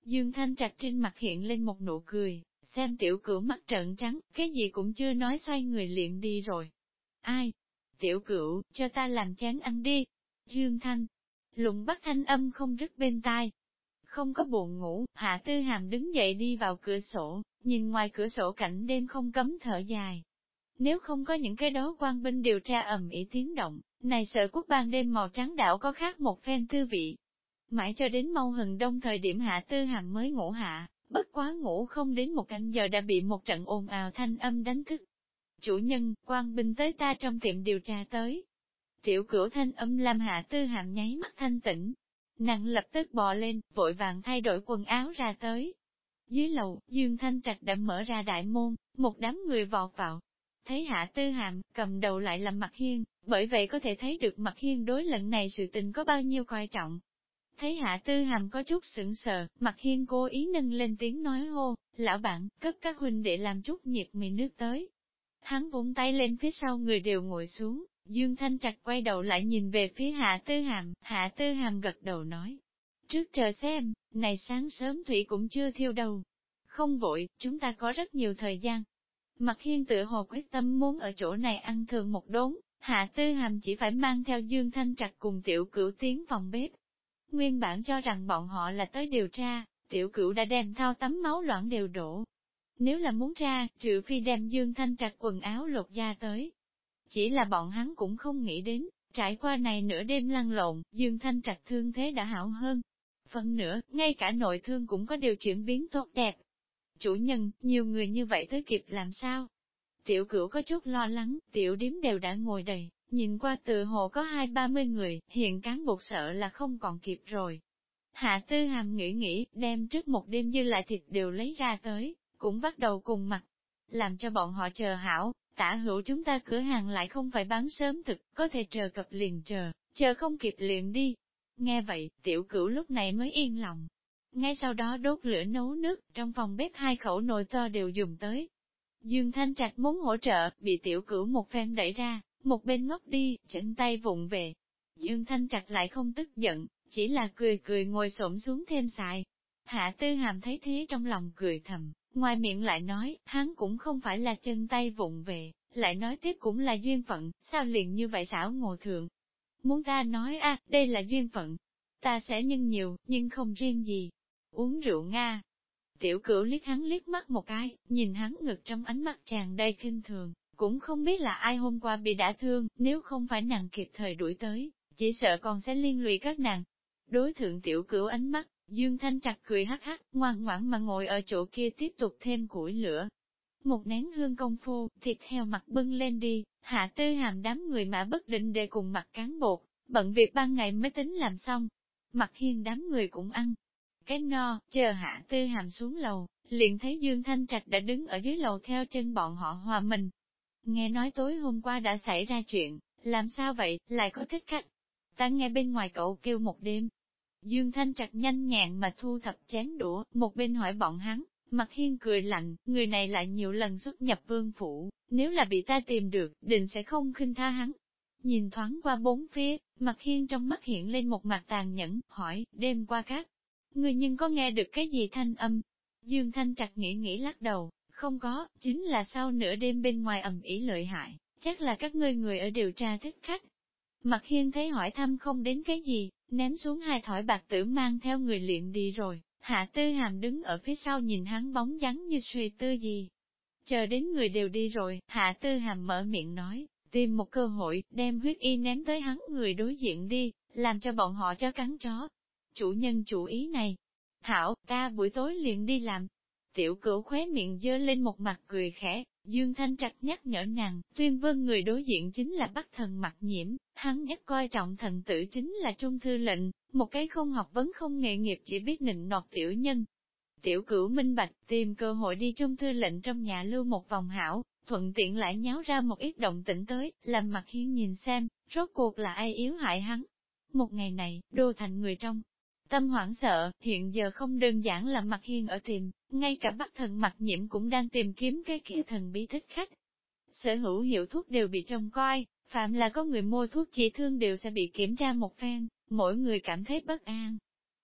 A: Dương Thanh Trạch trên mặt hiện lên một nụ cười, xem tiểu cửu mắt trợn trắng, cái gì cũng chưa nói xoay người liền đi rồi. Ai? Tiểu cửu, cho ta làm chén ăn đi. Dương Thanh, lụng bắt thanh âm không rứt bên tai. Không có buồn ngủ, Hạ Tư Hàm đứng dậy đi vào cửa sổ, nhìn ngoài cửa sổ cảnh đêm không cấm thở dài. Nếu không có những cái đó quan binh điều tra ầm ĩ tiếng động, này sợ quốc ban đêm màu trắng đảo có khác một phen tư vị. Mãi cho đến mau hừng đông thời điểm Hạ Tư Hàm mới ngủ hạ, bất quá ngủ không đến một canh giờ đã bị một trận ồn ào thanh âm đánh thức. Chủ nhân, quan binh tới ta trong tiệm điều tra tới. Tiểu cửu thanh âm làm Hạ Tư Hàm nháy mắt thanh tỉnh. Nàng lập tức bò lên, vội vàng thay đổi quần áo ra tới. Dưới lầu, Dương Thanh Trạch đã mở ra đại môn, một đám người vọt vào. Thấy Hạ Tư Hàm, cầm đầu lại là Mạc Hiên, bởi vậy có thể thấy được Mạc Hiên đối lần này sự tình có bao nhiêu coi trọng. Thấy Hạ Tư Hàm có chút sững sờ, Mạc Hiên cố ý nâng lên tiếng nói hô, lão bạn, cất các huynh để làm chút nhiệt mì nước tới. Hắn vung tay lên phía sau người đều ngồi xuống, Dương Thanh Trạch quay đầu lại nhìn về phía Hạ Tư Hàm gật đầu nói. Trước chờ xem, này sáng sớm thủy cũng chưa thiêu đâu. Không vội, chúng ta có rất nhiều thời gian. Mạc Hiên tự hồ quyết tâm muốn ở chỗ này ăn thường một đốn, Hạ Tư Hàm chỉ phải mang theo Dương Thanh Trạch cùng tiểu cửu tiến phòng bếp. Nguyên bản cho rằng bọn họ là tới điều tra, tiểu cửu đã đem thao tắm máu loãng đều đổ. Nếu là muốn ra, trừ phi đem Dương Thanh Trạch quần áo lột da tới. Chỉ là bọn hắn cũng không nghĩ đến, trải qua này nửa đêm lăn lộn, Dương Thanh Trạch thương thế đã hảo hơn. Phần nữa, ngay cả nội thương cũng có điều chuyển biến tốt đẹp. Chủ nhân, nhiều người như vậy tới kịp làm sao? Tiểu cửu có chút lo lắng, tiểu điếm đều đã ngồi đầy, nhìn qua từ hồ có 20-30 người, hiện cán bột sợ là không còn kịp rồi. Hạ Tư Hàm nghĩ, đem trước một đêm dư lại thịt đều lấy ra tới, cũng bắt đầu cùng mặt. Làm cho bọn họ chờ hảo, tả hữu chúng ta cửa hàng lại không phải bán sớm thực, có thể chờ cập liền chờ không kịp liền đi. Nghe vậy, tiểu cửu lúc này mới yên lòng. Ngay sau đó đốt lửa nấu nước, trong phòng bếp 2 khẩu nồi to đều dùng tới. Dương Thanh Trạch muốn hỗ trợ, bị tiểu cửu một phen đẩy ra, một bên ngốc đi, chỉnh tay vụng về. Dương Thanh Trạch lại không tức giận, chỉ là cười ngồi xổm xuống thêm xài. Hạ Tư Hàm thấy thế trong lòng cười thầm, ngoài miệng lại nói, hắn cũng không phải là chân tay vụng về, lại nói tiếp cũng là duyên phận, sao liền như vậy xảo ngộ thượng. Muốn ta nói đây là duyên phận, ta sẽ nhân nhiều, nhưng không riêng gì. Uống rượu Nga. Tiểu cửu liếc hắn liếc mắt một cái, nhìn hắn ngực trong ánh mắt tràn đầy kinh thường, cũng không biết là ai hôm qua bị đã thương, nếu không phải nàng kịp thời đuổi tới, chỉ sợ còn sẽ liên lụy các nàng. Đối thượng tiểu cửu ánh mắt, Dương Thanh Trạch cười hắc hắc, ngoan ngoãn mà ngồi ở chỗ kia tiếp tục thêm củi lửa. Một nén hương công phu, thịt heo mặt bưng lên đi, Hạ Tư Hàm đám người mã bất định để cùng mặt cán bột, bận việc ban ngày mới tính làm xong. Mặt Hiên đám người cũng ăn. Cái no, chờ Hạ Tư Hàm xuống lầu, liền thấy Dương Thanh Trạch đã đứng ở dưới lầu theo chân bọn họ hòa mình. Nghe nói tối hôm qua đã xảy ra chuyện, làm sao vậy, lại có thích khách. Ta nghe bên ngoài cậu kêu một đêm. Dương Thanh Trạch nhanh nhẹn mà thu thập chén đũa, một bên hỏi bọn hắn, Mặt Hiên cười lạnh, người này lại nhiều lần xuất nhập vương phủ, nếu là bị ta tìm được, định sẽ không khinh tha hắn. Nhìn thoáng qua bốn phía, Mặt Hiên trong mắt hiện lên một mặt tàn nhẫn, hỏi, đêm qua các người nhưng có nghe được cái gì thanh âm? Dương Thanh Trạch nghĩ lắc đầu, không có, chính là sau nửa đêm bên ngoài ầm ĩ lợi hại, chắc là các ngươi người ở điều tra thích khách. Mặt Hiên thấy hỏi thăm không đến cái gì, ném xuống 2 thỏi bạc tử mang theo người luyện đi rồi, Hạ Tư Hàm đứng ở phía sau nhìn hắn bóng dáng như suy tư gì. Chờ đến người đều đi rồi, Hạ Tư Hàm mở miệng nói, tìm một cơ hội, đem huyết y ném tới hắn người đối diện đi, làm cho bọn họ cho cắn chó. Chủ nhân chủ ý này. Thảo, ta buổi tối liền đi làm. Tiểu cửu khóe miệng dơ lên một mặt cười khẽ, Dương Thanh Trạch nhắc nhở nàng, Tuyên Vân người đối diện chính là Bắc Thần Mặc Nhiễm, hắn nhất coi trọng thần tử chính là Trung Thư lệnh, một cái không học vấn không nghề nghiệp chỉ biết nịnh nọt tiểu nhân. Tiểu cửu minh bạch, tìm cơ hội đi Trung Thư lệnh trong nhà lưu một vòng hảo, thuận tiện lại nháo ra một ít động tĩnh tới, làm Mặt Hiên nhìn xem, rốt cuộc là ai yếu hại hắn. Một ngày này, đô thành người trong tâm hoảng sợ, hiện giờ không đơn giản là Mặt Hiên ở tìm, ngay cả Bắc Thần Mặc Nhiễm cũng đang tìm kiếm cái kia thần bí thích khách. Sở hữu hiệu thuốc đều bị trông coi, phạm là có người mua thuốc trị thương đều sẽ bị kiểm tra một phen, mỗi người cảm thấy bất an.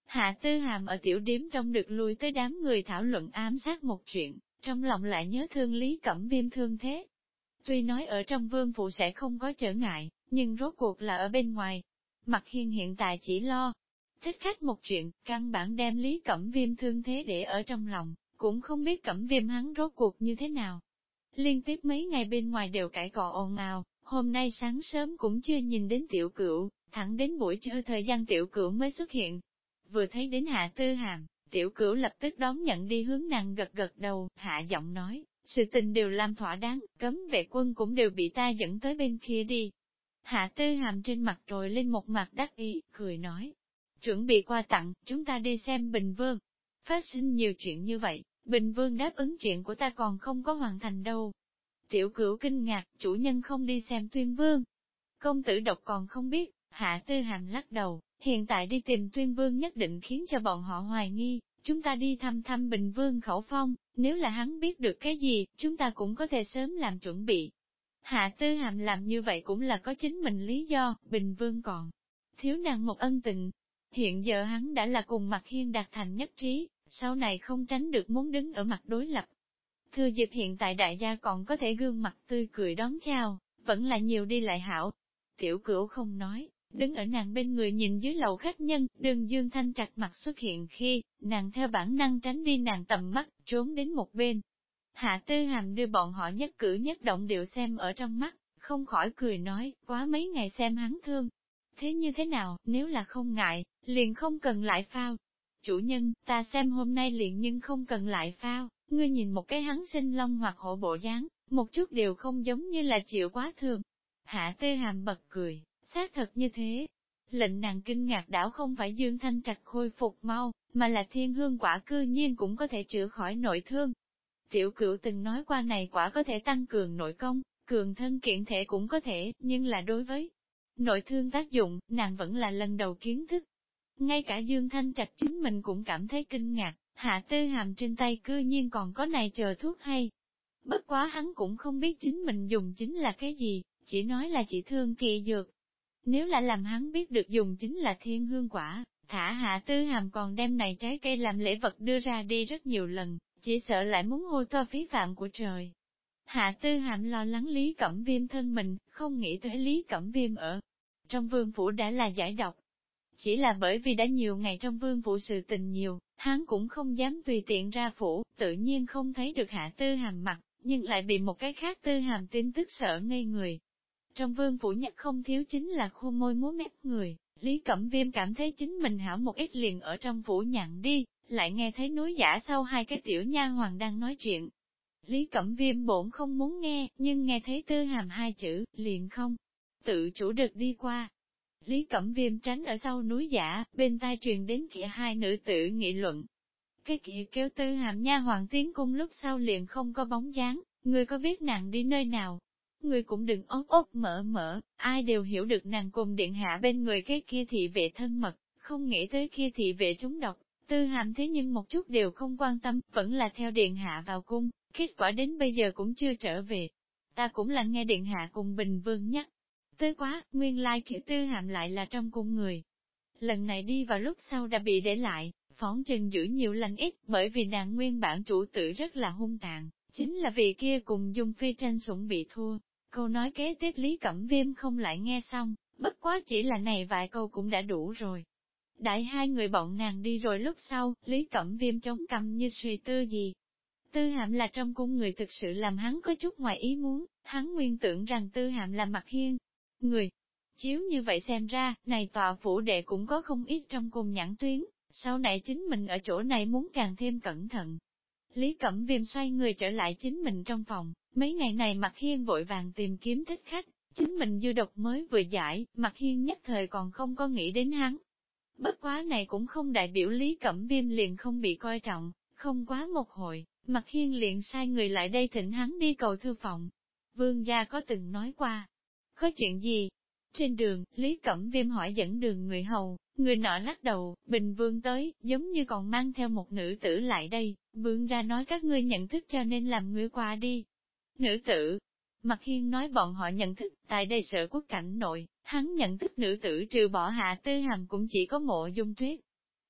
A: Hạ Tư Hàm ở tiểu điếm trong được lui tới đám người thảo luận ám sát một chuyện, trong lòng lại nhớ thương Lý Cẩm Viêm thương thế. Tuy nói ở trong vương phủ sẽ không có trở ngại, nhưng rốt cuộc là ở bên ngoài. Mặc Hiên hiện tại chỉ lo thích khách một chuyện, căn bản đem Lý Cẩm Viêm thương thế để ở trong lòng, cũng không biết Cẩm Viêm hắn rốt cuộc như thế nào. Liên tiếp mấy ngày bên ngoài đều cãi cọ ồn ào, hôm nay sáng sớm cũng chưa nhìn đến Tiểu Cửu, thẳng đến buổi trưa thời gian Tiểu Cửu mới xuất hiện. Vừa thấy đến Hạ Tư Hàm, Tiểu Cửu lập tức đón nhận đi hướng nàng gật gật đầu, hạ giọng nói, sự tình đều làm thỏa đáng, cấm vệ quân cũng đều bị ta dẫn tới bên kia đi. Hạ Tư Hàm trên mặt trồi lên một mặt đắc ý, cười nói, chuẩn bị quà tặng, chúng ta đi xem Bình Vương. Phát sinh nhiều chuyện như vậy, Bình Vương đáp ứng chuyện của ta còn không có hoàn thành đâu. Tiểu Cửu kinh ngạc, chủ nhân không đi xem Tuyên Vương. Công tử độc còn không biết, Hạ Tư Hàm lắc đầu, hiện tại đi tìm Tuyên Vương nhất định khiến cho bọn họ hoài nghi, chúng ta đi thăm thăm Bình Vương khẩu phong, nếu là hắn biết được cái gì, chúng ta cũng có thể sớm làm chuẩn bị. Hạ Tư Hàm làm như vậy cũng là có chính mình lý do, Bình Vương còn thiếu nàng một ân tình. Hiện giờ hắn đã là cùng Mạc Hiên đạt thành nhất trí, sau này không tránh được muốn đứng ở mặt đối lập. Thừa dịp hiện tại đại gia còn có thể gương mặt tươi cười đón chào, vẫn là nhiều đi lại hảo. Tiểu Cửu không nói, đứng ở nàng bên người nhìn dưới lầu khách nhân, Đường Dương Thanh trạch mặt xuất hiện khi, nàng theo bản năng tránh đi nàng tầm mắt, trốn đến một bên. Hạ Tư Hàm đưa bọn họ nhất cử nhất động đều xem ở trong mắt, không khỏi cười nói, quá mấy ngày xem hắn thương. Thế như thế nào, nếu là không ngại, liền không cần lại phao. Chủ nhân, ta xem hôm nay liền nhưng không cần lại phao, ngươi nhìn một cái hắn sinh long hoặc hổ bộ dáng, một chút đều không giống như là chịu quá thương. Hạ Tư Hàm bật cười, xác thật như thế. Lệnh nàng kinh ngạc đảo không phải Dương Thanh Trạch khôi phục mau, mà là thiên hương quả cư nhiên cũng có thể chữa khỏi nội thương. Tiểu Cửu từng nói qua này quả có thể tăng cường nội công, cường thân kiện thể cũng có thể, nhưng là đối với nội thương tác dụng, nàng vẫn là lần đầu kiến thức. Ngay cả Dương Thanh Trạch chính mình cũng cảm thấy kinh ngạc, Hạ Tư Hàm trên tay cư nhiên còn có này chờ thuốc hay. Bất quá hắn cũng không biết chính mình dùng chính là cái gì, chỉ nói là chỉ thương kỳ dược. Nếu là làm hắn biết được dùng chính là thiên hương quả, thả Hạ Tư Hàm còn đem này trái cây làm lễ vật đưa ra đi rất nhiều lần, chỉ sợ lại muốn hô to phí phạm của trời. Hạ Tư Hàm lo lắng Lý Cẩm Viêm thân mình, không nghĩ tới Lý Cẩm Viêm ở trong vương phủ đã là giải độc. Chỉ là bởi vì đã nhiều ngày trong vương phủ sự tình nhiều, hắn cũng không dám tùy tiện ra phủ, tự nhiên không thấy được Hạ Tư Hàm mặt, nhưng lại bị một cái khác Tư Hàm tin tức sợ ngây người. Trong vương phủ nhất không thiếu chính là khô môi múa mép người, Lý Cẩm Viêm cảm thấy chính mình hảo một ít liền ở trong phủ nhặn đi, lại nghe thấy núi giả sau hai cái tiểu nha hoàng đang nói chuyện. Lý Cẩm Viêm bổn không muốn nghe, nhưng nghe thấy Tư Hàm hai chữ, liền không tự chủ được đi qua. Lý Cẩm Viêm tránh ở sau núi giả, bên tai truyền đến kia hai nữ tử nghị luận. Cái kia kêu Tư Hàm nha hoàng tiến cung lúc sau liền không có bóng dáng, người có biết nàng đi nơi nào? Người cũng đừng ốc ốc mở mở, ai đều hiểu được nàng cùng điện hạ bên người cái kia thị vệ thân mật, không nghĩ tới kia thị vệ trúng độc. Tư Hàm thế nhưng một chút đều không quan tâm, vẫn là theo điện hạ vào cung, kết quả đến bây giờ cũng chưa trở về. Ta cũng là nghe điện hạ cùng Bình Vương nhắc tới quá, nguyên lai kiểu Tư Hàm lại là trong cung người. Lần này đi vào lúc sau đã bị để lại, phỏng chừng giữ nhiều lành ít, bởi vì nàng nguyên bản chủ tử rất là hung tàn, chính là vì kia cùng Dung Phi tranh sủng bị thua. Câu nói kế tiếp Lý Cẩm Viêm không lại nghe xong, bất quá chỉ là này vài câu cũng đã đủ rồi. Đại hai người bọn nàng đi rồi lúc sau, Lý Cẩm Viêm chống cằm như suy tư gì. Tư Hàm là trong cung người thực sự làm hắn có chút ngoài ý muốn, hắn nguyên tưởng rằng Tư Hàm là Mạc Hiên người. Chiếu như vậy xem ra, này tòa phủ đệ cũng có không ít trong cung nhãn tuyến, sau này chính mình ở chỗ này muốn càng thêm cẩn thận. Lý Cẩm Viêm xoay người trở lại chính mình trong phòng, mấy ngày này Mạc Hiên vội vàng tìm kiếm thích khách, chính mình dư độc mới vừa giải, Mạc Hiên nhất thời còn không có nghĩ đến hắn. Bất quá này cũng không đại biểu Lý Cẩm Viêm liền không bị coi trọng, không quá một hồi, Mạc Hiên liền sai người lại đây thỉnh hắn đi cầu thư phòng. Vương gia có từng nói qua, có chuyện gì? Trên đường, Lý Cẩm Viêm hỏi dẫn đường người hầu, người nọ lắc đầu, Bình Vương tới, giống như còn mang theo một nữ tử lại đây, Vương ra nói các ngươi nhận thức cho nên làm ngươi qua đi. Nữ tử, Mạc Hiên nói bọn họ nhận thức, tại đây Sở Quốc cảnh nội, hắn nhận thức nữ tử trừ bỏ Hạ Tư Hàm cũng chỉ có Mộ Dung Tuyết.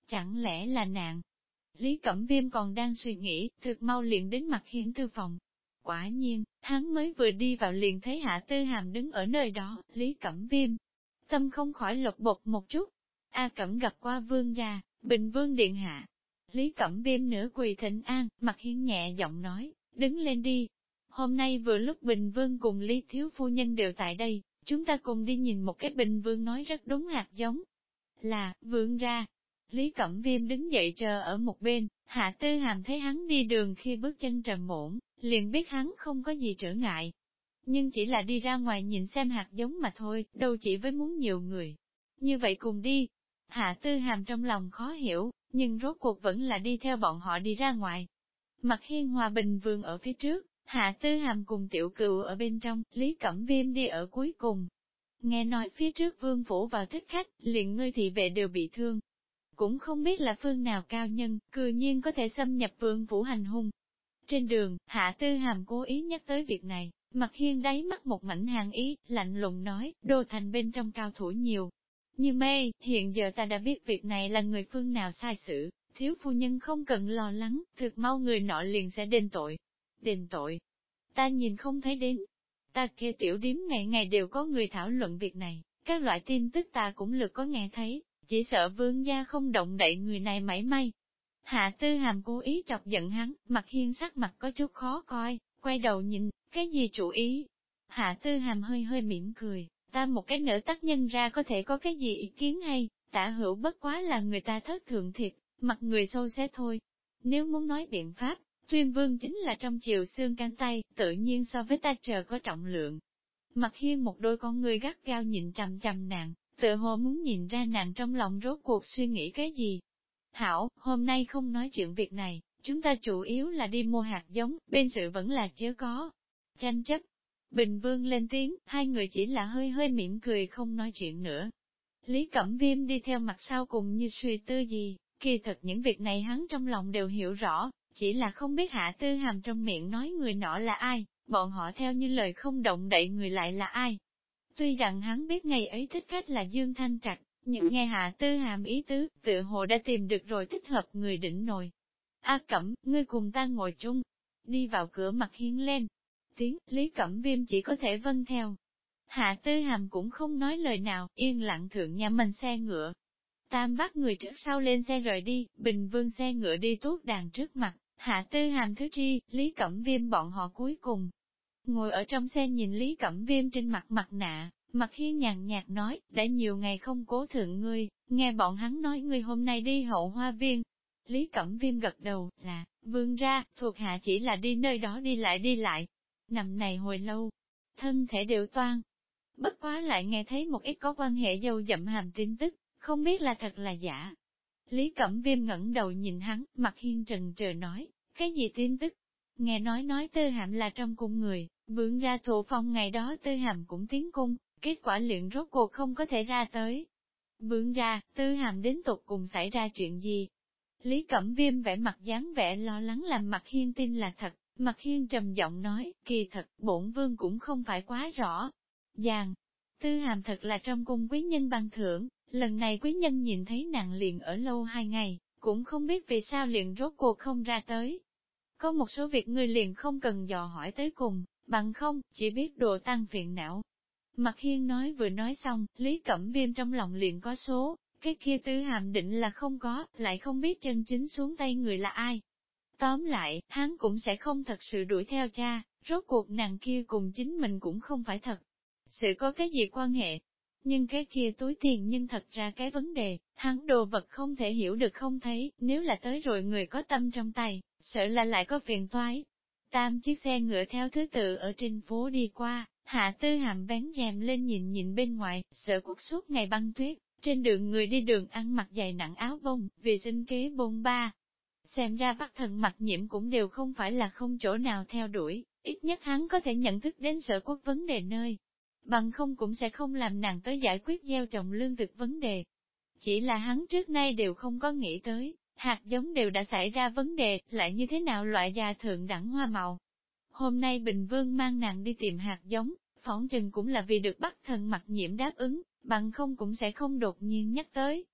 A: Chẳng lẽ là nạn? Lý Cẩm Viêm còn đang suy nghĩ, thực mau liền đến mặt Hiên thư phòng. Quả nhiên, hắn mới vừa đi vào liền thấy Hạ Tư Hàm đứng ở nơi đó, Lý Cẩm Viêm. Tâm không khỏi lột bột một chút. A Cẩm gặp qua vương gia, Bình Vương điện hạ. Lý Cẩm Viêm nửa quỳ thịnh an, mặt Hiên nhẹ giọng nói, đứng lên đi. Hôm nay vừa lúc Bình Vương cùng Lý Thiếu Phu Nhân đều tại đây, chúng ta cùng đi nhìn một cái. Bình Vương nói rất đúng, hạt giống. Là, vương ra. Lý Cẩm Viêm đứng dậy chờ ở một bên, Hạ Tư Hàm thấy hắn đi đường khi bước chân trầm ổn, liền biết hắn không có gì trở ngại. Nhưng chỉ là đi ra ngoài nhìn xem hạt giống mà thôi, đâu chỉ với muốn nhiều người. Như vậy cùng đi. Hạ Tư Hàm trong lòng khó hiểu, nhưng rốt cuộc vẫn là đi theo bọn họ đi ra ngoài. Mặt Hiên Hòa Bình Vương ở phía trước, Hạ Tư Hàm cùng Tiểu Cựu ở bên trong, Lý Cẩm Viêm đi ở cuối cùng. Nghe nói phía trước vương phủ vào thích khách, liền ngươi thị vệ đều bị thương. Cũng không biết là phương nào cao nhân, cư nhiên có thể xâm nhập vương phủ hành hung. Trên đường, Hạ Tư Hàm cố ý nhắc tới việc này, Mặt Hiên đáy mắt một mảnh hàng ý, lạnh lùng nói, đô thành bên trong cao thủ nhiều. Như mê, hiện giờ ta đã biết việc này là người phương nào sai sự, thiếu phu nhân không cần lo lắng, thực mau người nọ liền sẽ đền tội. Đền tội? Ta nhìn không thấy đến. Ta kia tiểu điếm ngày ngày đều có người thảo luận việc này, các loại tin tức ta cũng lượt có nghe thấy, chỉ sợ vương gia không động đậy người này mảy may. Hạ Tư Hàm cố ý chọc giận hắn, Mặt Hiên sắc mặt có chút khó coi, quay đầu nhìn, cái gì chủ ý? Hạ Tư Hàm hơi hơi mỉm cười, ta một cái nỡ tác nhân ra có thể có cái gì ý kiến hay, Tả Hữu bất quá là người ta thất thượng thiệt, mặt người sâu xé thôi. Nếu muốn nói biện pháp, Tuyên Vương chính là trong chiều xương cánh tay, tự nhiên so với ta chờ có trọng lượng. Mặt Hiên một đôi con người gắt gao nhìn chằm chằm nàng, tựa hồ muốn nhìn ra nàng trong lòng rốt cuộc suy nghĩ cái gì. Hảo, hôm nay không nói chuyện việc này, chúng ta chủ yếu là đi mua hạt giống, bên sự vẫn là chớ có. Tranh chấp. Bình Vương lên tiếng, hai người chỉ là hơi hơi mỉm cười không nói chuyện nữa. Lý Cẩm Viêm đi theo mặt sau cùng như suy tư gì, kỳ thật những việc này hắn trong lòng đều hiểu rõ, chỉ là không biết Hạ Tư Hàm trong miệng nói người nọ là ai, bọn họ theo như lời không động đậy người lại là ai. Tuy rằng hắn biết ngày ấy thích khách là Dương Thanh Trạch, nhưng nghe Hạ Tư Hàm ý tứ, tựa hồ đã tìm được rồi thích hợp người đỉnh nồi. A Cẩm, ngươi cùng ta ngồi chung. Đi vào cửa Mặt Hiên lên. Tiếng, Lý Cẩm Viêm chỉ có thể vâng theo. Hạ Tư Hàm cũng không nói lời nào, yên lặng thượng nhà mình xe ngựa. Tam bắt người trước sau lên xe rời đi, Bình Vương xe ngựa đi tuốt đàn trước mặt, Hạ Tư Hàm thứ chi, Lý Cẩm Viêm bọn họ cuối cùng. Ngồi ở trong xe nhìn Lý Cẩm Viêm trên mặt nạ, Mặt Hiên nhàn nhạt nói, đã nhiều ngày không cố thượng ngươi, nghe bọn hắn nói ngươi hôm nay đi Hậu Hoa Viên. Lý Cẩm Viêm gật đầu, là, vương ra, thuộc hạ chỉ là đi nơi đó đi lại. Nằm này hồi lâu, thân thể đều toan. Bất quá lại nghe thấy một ít có quan hệ dâu dậm hàm tin tức, không biết là thật là giả. Lý Cẩm Viêm ngẩng đầu nhìn hắn, Mặt Hiên trần trờ nói, cái gì tin tức? Nghe nói Tư Hàm là trong cung người, vương ra thụ phong ngày đó Tư Hàm cũng tiến cung, kết quả luyện rốt cuộc không có thể ra tới. Vương ra, Tư Hàm đến tục cùng xảy ra chuyện gì? Lý Cẩm Viêm vẻ mặt dáng vẻ lo lắng làm Mặt Hiên tin là thật, Mặt Hiên trầm giọng nói, kỳ thật, bổn vương cũng không phải quá rõ. Giàng, Tư Hàm thật là trong cung quý nhân ban thưởng, lần này quý nhân nhìn thấy nàng liền ở lâu 2 ngày, cũng không biết vì sao liền rốt cuộc không ra tới. Có một số việc ngươi liền không cần dò hỏi tới cùng, bằng không, chỉ biết đồ tăng phiền não. Mặt Hiên nói vừa nói xong, Lý Cẩm Viêm trong lòng liền có số, cái kia Tư Hàm định là không có, lại không biết chân chính xuống tay người là ai. Tóm lại, hắn cũng sẽ không thật sự đuổi theo cha, rốt cuộc nàng kia cùng chính mình cũng không phải thật. Sự có cái gì quan hệ? Nhưng cái kia túi tiền nhưng thật ra cái vấn đề, hắn đồ vật không thể hiểu được không thấy, nếu là tới rồi người có tâm trong tay, sợ là lại có phiền toái. Tam chiếc xe ngựa theo thứ tự ở trên phố đi qua, Hạ Tư Hàm vén rèm lên nhìn nhìn bên ngoài, sợ cuộc suốt ngày băng tuyết, trên đường người đi đường ăn mặc dày nặng áo bông, vì sinh kế bôn ba. Xem ra Bắc Thần Mặc Nhiễm cũng đều không phải là không chỗ nào theo đuổi, ít nhất hắn có thể nhận thức đến Sở Quốc vấn đề nơi. Bằng không cũng sẽ không làm nàng tới giải quyết gieo trồng lương thực vấn đề. Chỉ là hắn trước nay đều không có nghĩ tới, hạt giống đều đã xảy ra vấn đề, lại như thế nào loại già thượng đẳng hoa màu. Hôm nay Bình Vương mang nàng đi tìm hạt giống, phỏng chừng cũng là vì được Bắc Thần Mặc Nhiễm đáp ứng, bằng không cũng sẽ không đột nhiên nhắc tới.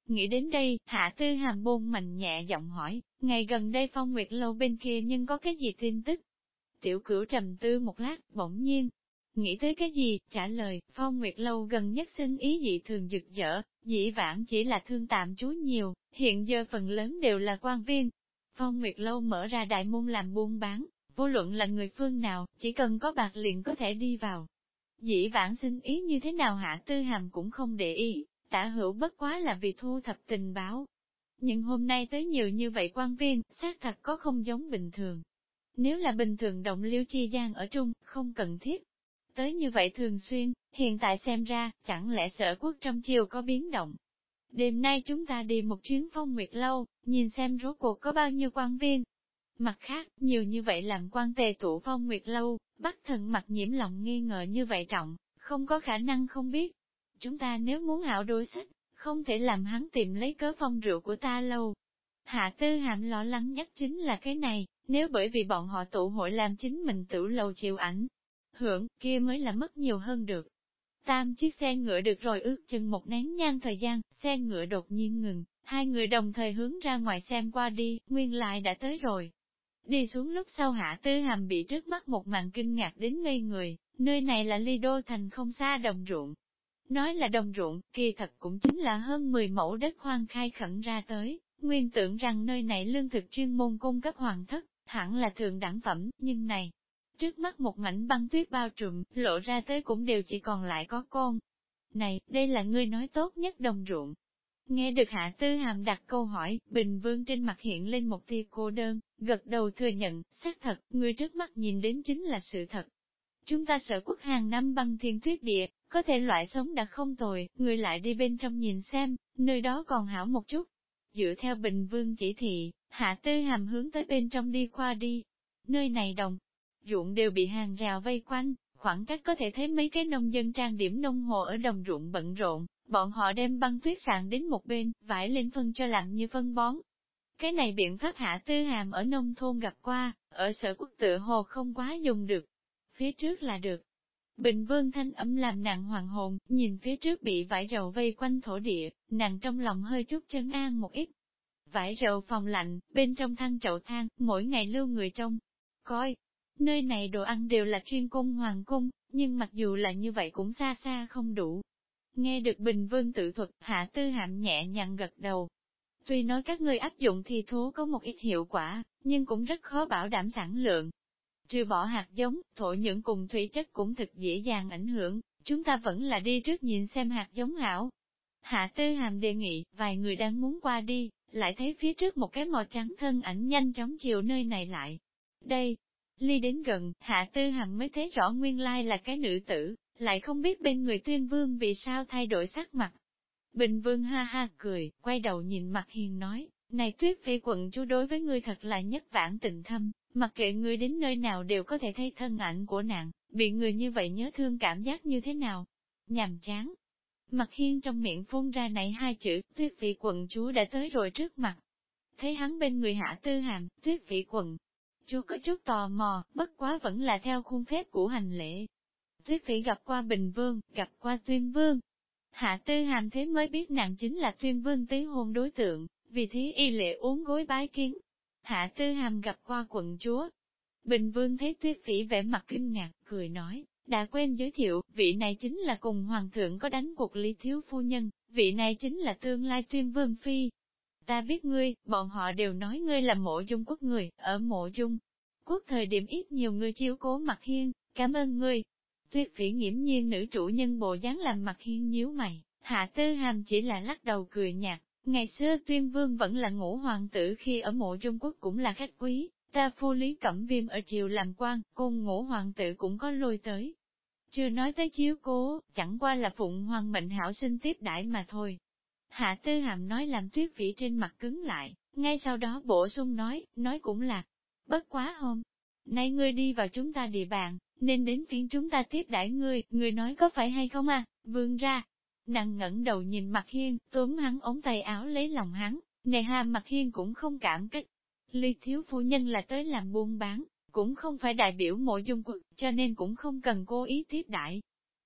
A: Nghĩ đến đây, Hạ Tư Hàm buông mạnh nhẹ giọng hỏi, ngày gần đây Phong Nguyệt Lâu bên kia nhưng có cái gì tin tức? Tiểu Cửu trầm tư một lát, bỗng nhiên, nghĩ tới cái gì, trả lời, Phong Nguyệt Lâu gần nhất sinh ý dị thường rực rỡ, dĩ vãng chỉ là thương tạm trú nhiều, hiện giờ phần lớn đều là quan viên. Phong Nguyệt Lâu mở ra đại môn làm buôn bán, vô luận là người phương nào, chỉ cần có bạc liền có thể đi vào. Dĩ vãng sinh ý như thế nào Hạ Tư Hàm cũng không để ý, Tả Hữu bất quá là vì thu thập tình báo. Nhưng hôm nay tới nhiều như vậy quan viên, xác thật có không giống bình thường. Nếu là bình thường động liêu chi gian ở trung, không cần thiết. Tới như vậy thường xuyên, hiện tại xem ra, chẳng lẽ Sở Quốc trong chiều có biến động. Đêm nay chúng ta đi một chuyến Phong Nguyệt Lâu, nhìn xem rốt cuộc có bao nhiêu quan viên. Mặt khác, nhiều như vậy làm quan tề tụ Phong Nguyệt Lâu, Bắc Thần mặt nhiễm lòng nghi ngờ như vậy trọng, không có khả năng không biết. Chúng ta nếu muốn hảo đối sách, không thể làm hắn tìm lấy cớ phong rượu của ta lâu. Hạ Tư Hàm lo lắng nhất chính là cái này, nếu bởi vì bọn họ tụ hội làm chính mình tử lầu chịu ảnh hưởng, kia mới là mất nhiều hơn được. Tam chiếc xe ngựa được rồi ước chừng một nén nhang thời gian, xe ngựa đột nhiên ngừng, hai người đồng thời hướng ra ngoài xem qua đi, nguyên lại đã tới rồi. Đi xuống lúc sau Hạ Tư Hàm bị trước mắt một màn kinh ngạc đến ngây người, nơi này là Ly Đô thành không xa đồng ruộng. Nói là đồng ruộng, kỳ thật cũng chính là hơn 10 mẫu đất hoang khai khẩn ra tới, nguyên tưởng rằng nơi này lương thực chuyên môn cung cấp hoàng thất, hẳn là thượng đẳng phẩm, nhưng này, trước mắt một mảnh băng tuyết bao trùm, lộ ra tới cũng đều chỉ còn lại có con. Này, đây là ngươi nói tốt nhất đồng ruộng. Nghe được Hạ Tư Hàm đặt câu hỏi, Bình Vương trên mặt hiện lên một tia cô đơn, gật đầu thừa nhận, xác thật, ngươi trước mắt nhìn đến chính là sự thật. Chúng ta Sở Quốc hàng năm băng thiên tuyết địa, có thể loại sống đã không tồi, người lại đi bên trong nhìn xem, nơi đó còn hảo một chút. Dựa theo Bình Vương chỉ thị, Hạ Tư Hàm hướng tới bên trong đi qua đi. Nơi này đồng ruộng đều bị hàng rào vây quanh, khoảng cách có thể thấy mấy cái nông dân trang điểm nông hồ ở đồng ruộng bận rộn, bọn họ đem băng tuyết sạn đến một bên, vải lên phân cho lặng như phân bón. Cái này biện pháp Hạ Tư Hàm ở nông thôn gặp qua, ở Sở Quốc tựa hồ không quá dùng được. Phía trước là được. Bình Vương thanh âm làm nàng hoàng hồn, nhìn phía trước bị vải rầu vây quanh thổ địa, nàng trong lòng hơi chút trấn an một ít. Vải rầu phòng lạnh, bên trong thăng chậu than, mỗi ngày lưu người trông. Coi, nơi này đồ ăn đều là chuyên cung hoàng cung, nhưng mặc dù là như vậy cũng xa xa không đủ. Nghe được Bình Vương tự thuật, Hạ Tư Hàm nhẹ nhàng gật đầu. Tuy nói các ngươi áp dụng thì thố có một ít hiệu quả, nhưng cũng rất khó bảo đảm sản lượng. Trừ bỏ hạt giống, thổ nhưỡng cùng thủy chất cũng thực dễ dàng ảnh hưởng, chúng ta vẫn là đi trước nhìn xem hạt giống hảo. Hạ Tư Hàm đề nghị, vài người đang muốn qua đi, lại thấy phía trước một cái màu trắng thân ảnh nhanh chóng chiều nơi này lại. Đây, ly đến gần, Hạ Tư Hàm mới thấy rõ nguyên lai là cái nữ tử, lại không biết bên người Tuyên Vương vì sao thay đổi sắc mặt. Bình Vương ha ha cười, quay đầu nhìn Mặt Hiền nói, này Tuyết Phi quận chúa đối với ngươi thật là nhất vãng tình thâm, mặc kệ ngươi đến nơi nào đều có thể thấy thân ảnh của nàng, bị người như vậy nhớ thương cảm giác như thế nào? Nhàm chán. Mặt Hiên trong miệng phun ra này hai chữ, Tuyết Phi quận chúa đã tới rồi trước mặt. Thấy hắn bên người Hạ Tư Hàm, Tuyết Phi quận chúa có chút tò mò, bất quá vẫn là theo khuôn phép của hành lễ. Tuyết Phỉ gặp qua Bình Vương, gặp qua Tuyên Vương. Hạ Tư Hàm thế mới biết nàng chính là Tuyên Vương tứ hôn đối tượng, vì thế y lệ uống gối bái kiến. Hạ Tư Hàm gặp qua quận chúa. Bình Vương thấy Tuyết Phỉ vẻ mặt kinh ngạc, cười nói, đã quên giới thiệu, vị này chính là cùng Hoàng thượng có đánh cuộc Lý Thiếu Phu Nhân, vị này chính là tương lai Tuyên Vương Phi. Ta biết ngươi, bọn họ đều nói ngươi là Mộ Dung Quốc người, ở Mộ Dung Quốc thời điểm ít nhiều người chiếu cố Mặt Hiên, cảm ơn ngươi. Tuyết Phỉ nghiễm nhiên nữ chủ nhân bộ dáng làm Mặt Hiên nhíu mày, Hạ Tư Hàm chỉ là lắc đầu cười nhạt, ngày xưa Tuyên Vương vẫn là ngũ hoàng tử khi ở Mộ Dung Quốc cũng là khách quý, ta phu Lý Cẩm Viêm ở triều làm quan, cùng ngũ hoàng tử cũng có lôi tới. Chưa nói tới chiếu cố, chẳng qua là phụng hoàng mệnh hảo sinh tiếp đãi mà thôi. Hạ Tư Hàm nói làm Tuyết Phỉ trên mặt cứng lại, ngay sau đó bổ sung nói cũng là, bất quá hôm nay ngươi đi vào chúng ta địa bàn, nên đến phiên chúng ta tiếp đãi ngươi nói có phải hay không à, vương ra. Nàng ngẩng đầu nhìn Mặt Hiên, túm hắn ống tay áo lấy lòng hắn, nề hà Mặt Hiên cũng không cảm kích. Ly thiếu phu nhân là tới làm buôn bán, cũng không phải đại biểu Mộ Dung Quốc, cho nên cũng không cần cố ý tiếp đãi.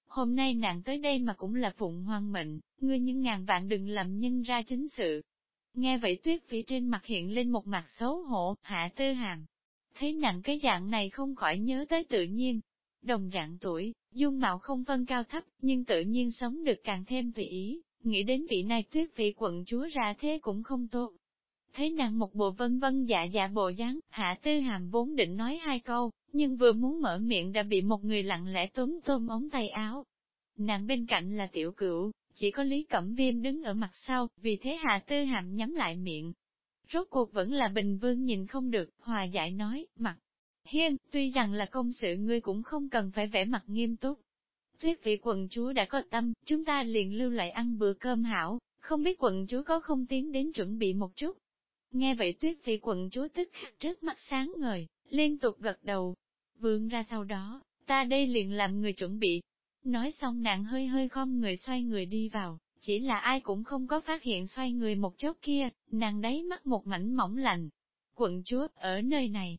A: hôm nay nàng tới đây mà cũng là phụng hoàng mệnh, ngươi nhưng ngàn vạn đừng làm nhân ra chính sự. Nghe vậy Tuyết Phỉ trên mặt hiện lên một mặt xấu hổ, Hạ Tư Hàm. Thấy nặng cái dạng này không khỏi nhớ tới tự nhiên. Đồng dạng tuổi, dung mạo không phân cao thấp, nhưng tự nhiên sống được càng thêm tùy ý, nghĩ đến vị này Tuyết Phỉ quận chúa ra thế cũng không tốt. Thấy nàng một bộ vân vân dạ dạ bộ dáng, Hạ Tư Hàm vốn định nói hai câu, nhưng vừa muốn mở miệng đã bị một người lặng lẽ túm tôm ống tay áo. Nàng bên cạnh là Tiểu Cửu, chỉ có Lý Cẩm Viêm đứng ở mặt sau, vì thế Hạ Tư Hàm nhắm lại miệng. Rốt cuộc vẫn là Bình Vương nhìn không được, hòa giải nói, Mặt Hiên, tuy rằng là công sự ngươi cũng không cần phải vẻ mặt nghiêm túc. Tuyết Phỉ quận chúa đã có tâm, chúng ta liền lưu lại ăn bữa cơm hảo, không biết quận chúa có không tiến đến chuẩn bị một chút. Nghe vậy Tuyết Phỉ quận chúa tức khắc trước mắt sáng ngời, liên tục gật đầu. Vương ra sau đó, ta đây liền làm người chuẩn bị. Nói xong nàng hơi hơi khom người xoay người đi vào, chỉ là ai cũng không có phát hiện xoay người một chốc kia, nàng đáy mắt một mảnh mỏng lạnh. Quận chúa, ở nơi này.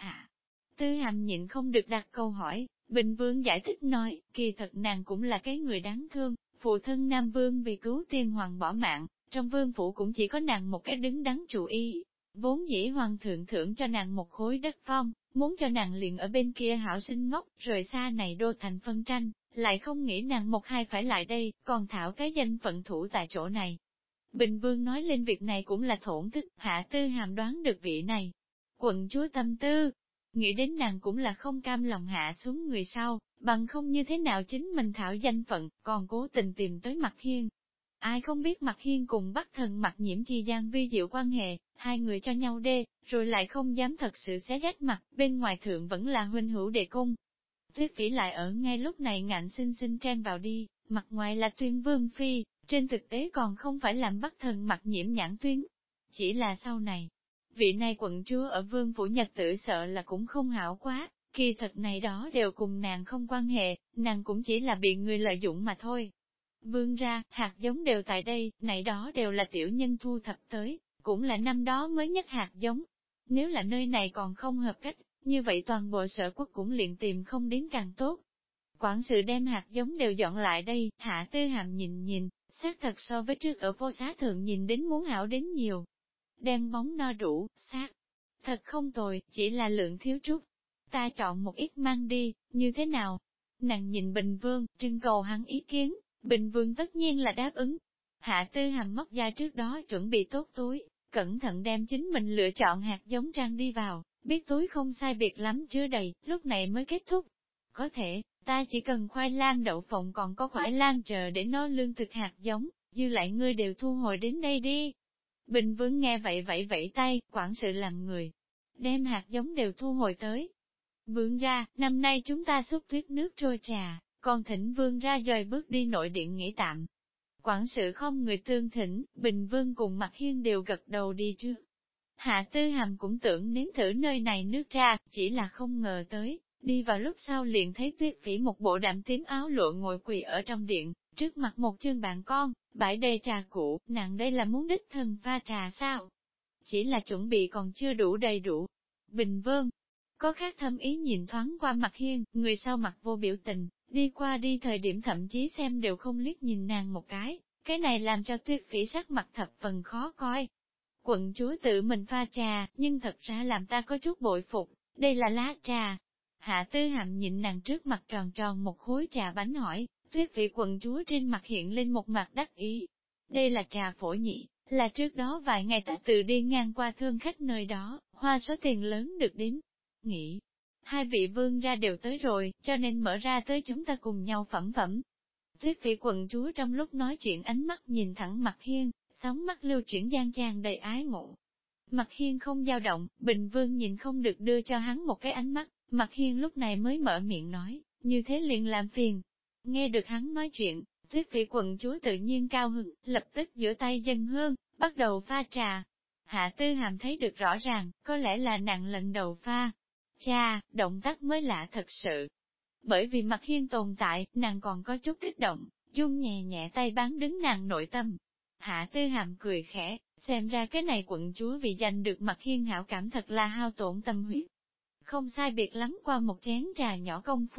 A: Tư Hàm nhịn không được đặt câu hỏi, Bình Vương giải thích nói, kỳ thật nàng cũng là cái người đáng thương, phụ thân Nam Vương vì cứu tiên hoàng bỏ mạng, trong vương phủ cũng chỉ có nàng một cái đứng đắn chủ ý. Vốn dĩ hoàng thượng thưởng cho nàng một khối đất phong, muốn cho nàng liền ở bên kia hảo sinh ngốc, rồi xa này đô thành phân tranh, lại không nghĩ nàng một hai phải lại đây, còn thảo cái danh phận thủ tại chỗ này. Bình Vương nói lên việc này cũng là thổn thức, Hạ Tư Hàm đoán được vị này. Quận chúa tâm tư, nghĩ đến nàng cũng là không cam lòng hạ xuống người sau, bằng không như thế nào chính mình thảo danh phận, còn cố tình tìm tới Mặt Hiên. Ai không biết Mặt Hiên cùng Bắc Thần Mặt Nhiễm chi gian vi diệu quan hệ, hai người cho nhau đê, rồi lại không dám thật sự xé rách mặt, bên ngoài thượng vẫn là huynh hữu đệ cung. Tuyết Phỉ lại ở ngay lúc này ngạnh sinh sinh chen vào đi, mặt ngoài là Tuyên Vương Phi, trên thực tế còn không phải làm Bắc Thần Mặt Nhiễm nhãn tuyến. Chỉ là sau này, vị này quận chúa ở vương phủ nhật tử sợ là cũng không hảo quá, kỳ thật này đó đều cùng nàng không quan hệ, nàng cũng chỉ là bị người lợi dụng mà thôi. Vương ra, hạt giống đều tại đây, này đó đều là tiểu nhân thu thập tới, cũng là năm đó mới nhất hạt giống. Nếu là nơi này còn không hợp cách, như vậy toàn bộ sở quốc cũng liền tìm không đến càng tốt. Quản sự đem hạt giống đều dọn lại đây, Hạ Tư Hàm nhìn, xác thật so với trước ở vô xá thượng nhìn đến muốn hảo đến nhiều. Đem bóng no đủ, xác. Thật không tồi, chỉ là lượng thiếu chút. Ta chọn một ít mang đi, như thế nào? Nàng nhìn Bình Vương, trưng cầu hắn ý kiến, Bình Vương tất nhiên là đáp ứng. Hạ Tư Hàm móc ra trước đó chuẩn bị tốt túi, cẩn thận đem chính mình lựa chọn hạt giống trang đi vào, biết túi không sai biệt lắm chứa đầy, lúc này mới kết thúc. Có thể, ta chỉ cần khoai lang đậu phộng còn có khoai lang chờ để nó lương thực hạt giống, dư lại ngươi đều thu hồi đến đây đi. Bình Vương nghe vậy vẫy tay, quản sự làm người, đem hạt giống đều thu hồi tới. Vương ra, năm nay chúng ta xúc tuyết nước trôi trà, còn thỉnh Vương ra rời bước đi nội điện nghỉ tạm. Quản sự không người tương thỉnh, Bình Vương cùng Mặt Hiên đều gật đầu đi trước. Hạ Tư Hàm cũng tưởng nếm thử nơi này nước trà, chỉ là không ngờ tới, đi vào lúc sau liền thấy Tuyết Phỉ một bộ đạm tím áo lụa ngồi quỳ ở trong điện, trước mặt một chương bàn con, bãi đầy trà cũ, nàng đây là muốn đích thân pha trà sao? Chỉ là chuẩn bị còn chưa đủ đầy đủ. Bình Vương, có khác thâm ý nhìn thoáng qua Mặt Hiên, người sau mặt vô biểu tình, đi qua đi thời điểm thậm chí xem đều không liếc nhìn nàng một cái này làm cho Tuyết Phỉ sắc mặt thập phần khó coi. Quận chúa tự mình pha trà, nhưng thật ra làm ta có chút bội phục, đây là lá trà. Hạ Tư Hàm nhìn nàng trước mặt tròn tròn một khối trà bánh hỏi, Tuyết Phỉ quận chúa trên mặt hiện lên một mặt đắc ý. Đây là trà phổ nhị, là trước đó vài ngày ta tự đi ngang qua thương khách nơi đó, hoa số tiền lớn được đến. Nghĩ, hai vị vương ra đều tới rồi, cho nên mở ra tới chúng ta cùng nhau phẩm phẩm. Tuyết Phỉ quận chúa trong lúc nói chuyện ánh mắt nhìn thẳng Mặt Hiên, sóng mắt lưu chuyển gian tràn đầy ái ngộ. Mặt Hiên không dao động, Bình Vương nhìn không được đưa cho hắn một cái ánh mắt, Mặt Hiên lúc này mới mở miệng nói, như thế liền làm phiền. Nghe được hắn nói chuyện, Tuyết Phỉ quận chúa tự nhiên cao hứng, lập tức giơ tay dâng hương, bắt đầu pha trà. Hạ Tư Hàm thấy được rõ ràng, có lẽ là nàng lần đầu pha trà, động tác mới lạ thật sự. Bởi vì Mặt Hiên tồn tại, nàng còn có chút kích động, run nhẹ nhẹ tay bán đứng nàng nội tâm. Hạ Tư Hàm cười khẽ, xem ra cái này quận chúa vì giành được Mặt Hiên hảo cảm thật là hao tổn tâm huyết. Không sai biệt lắm qua một chén trà nhỏ công phu,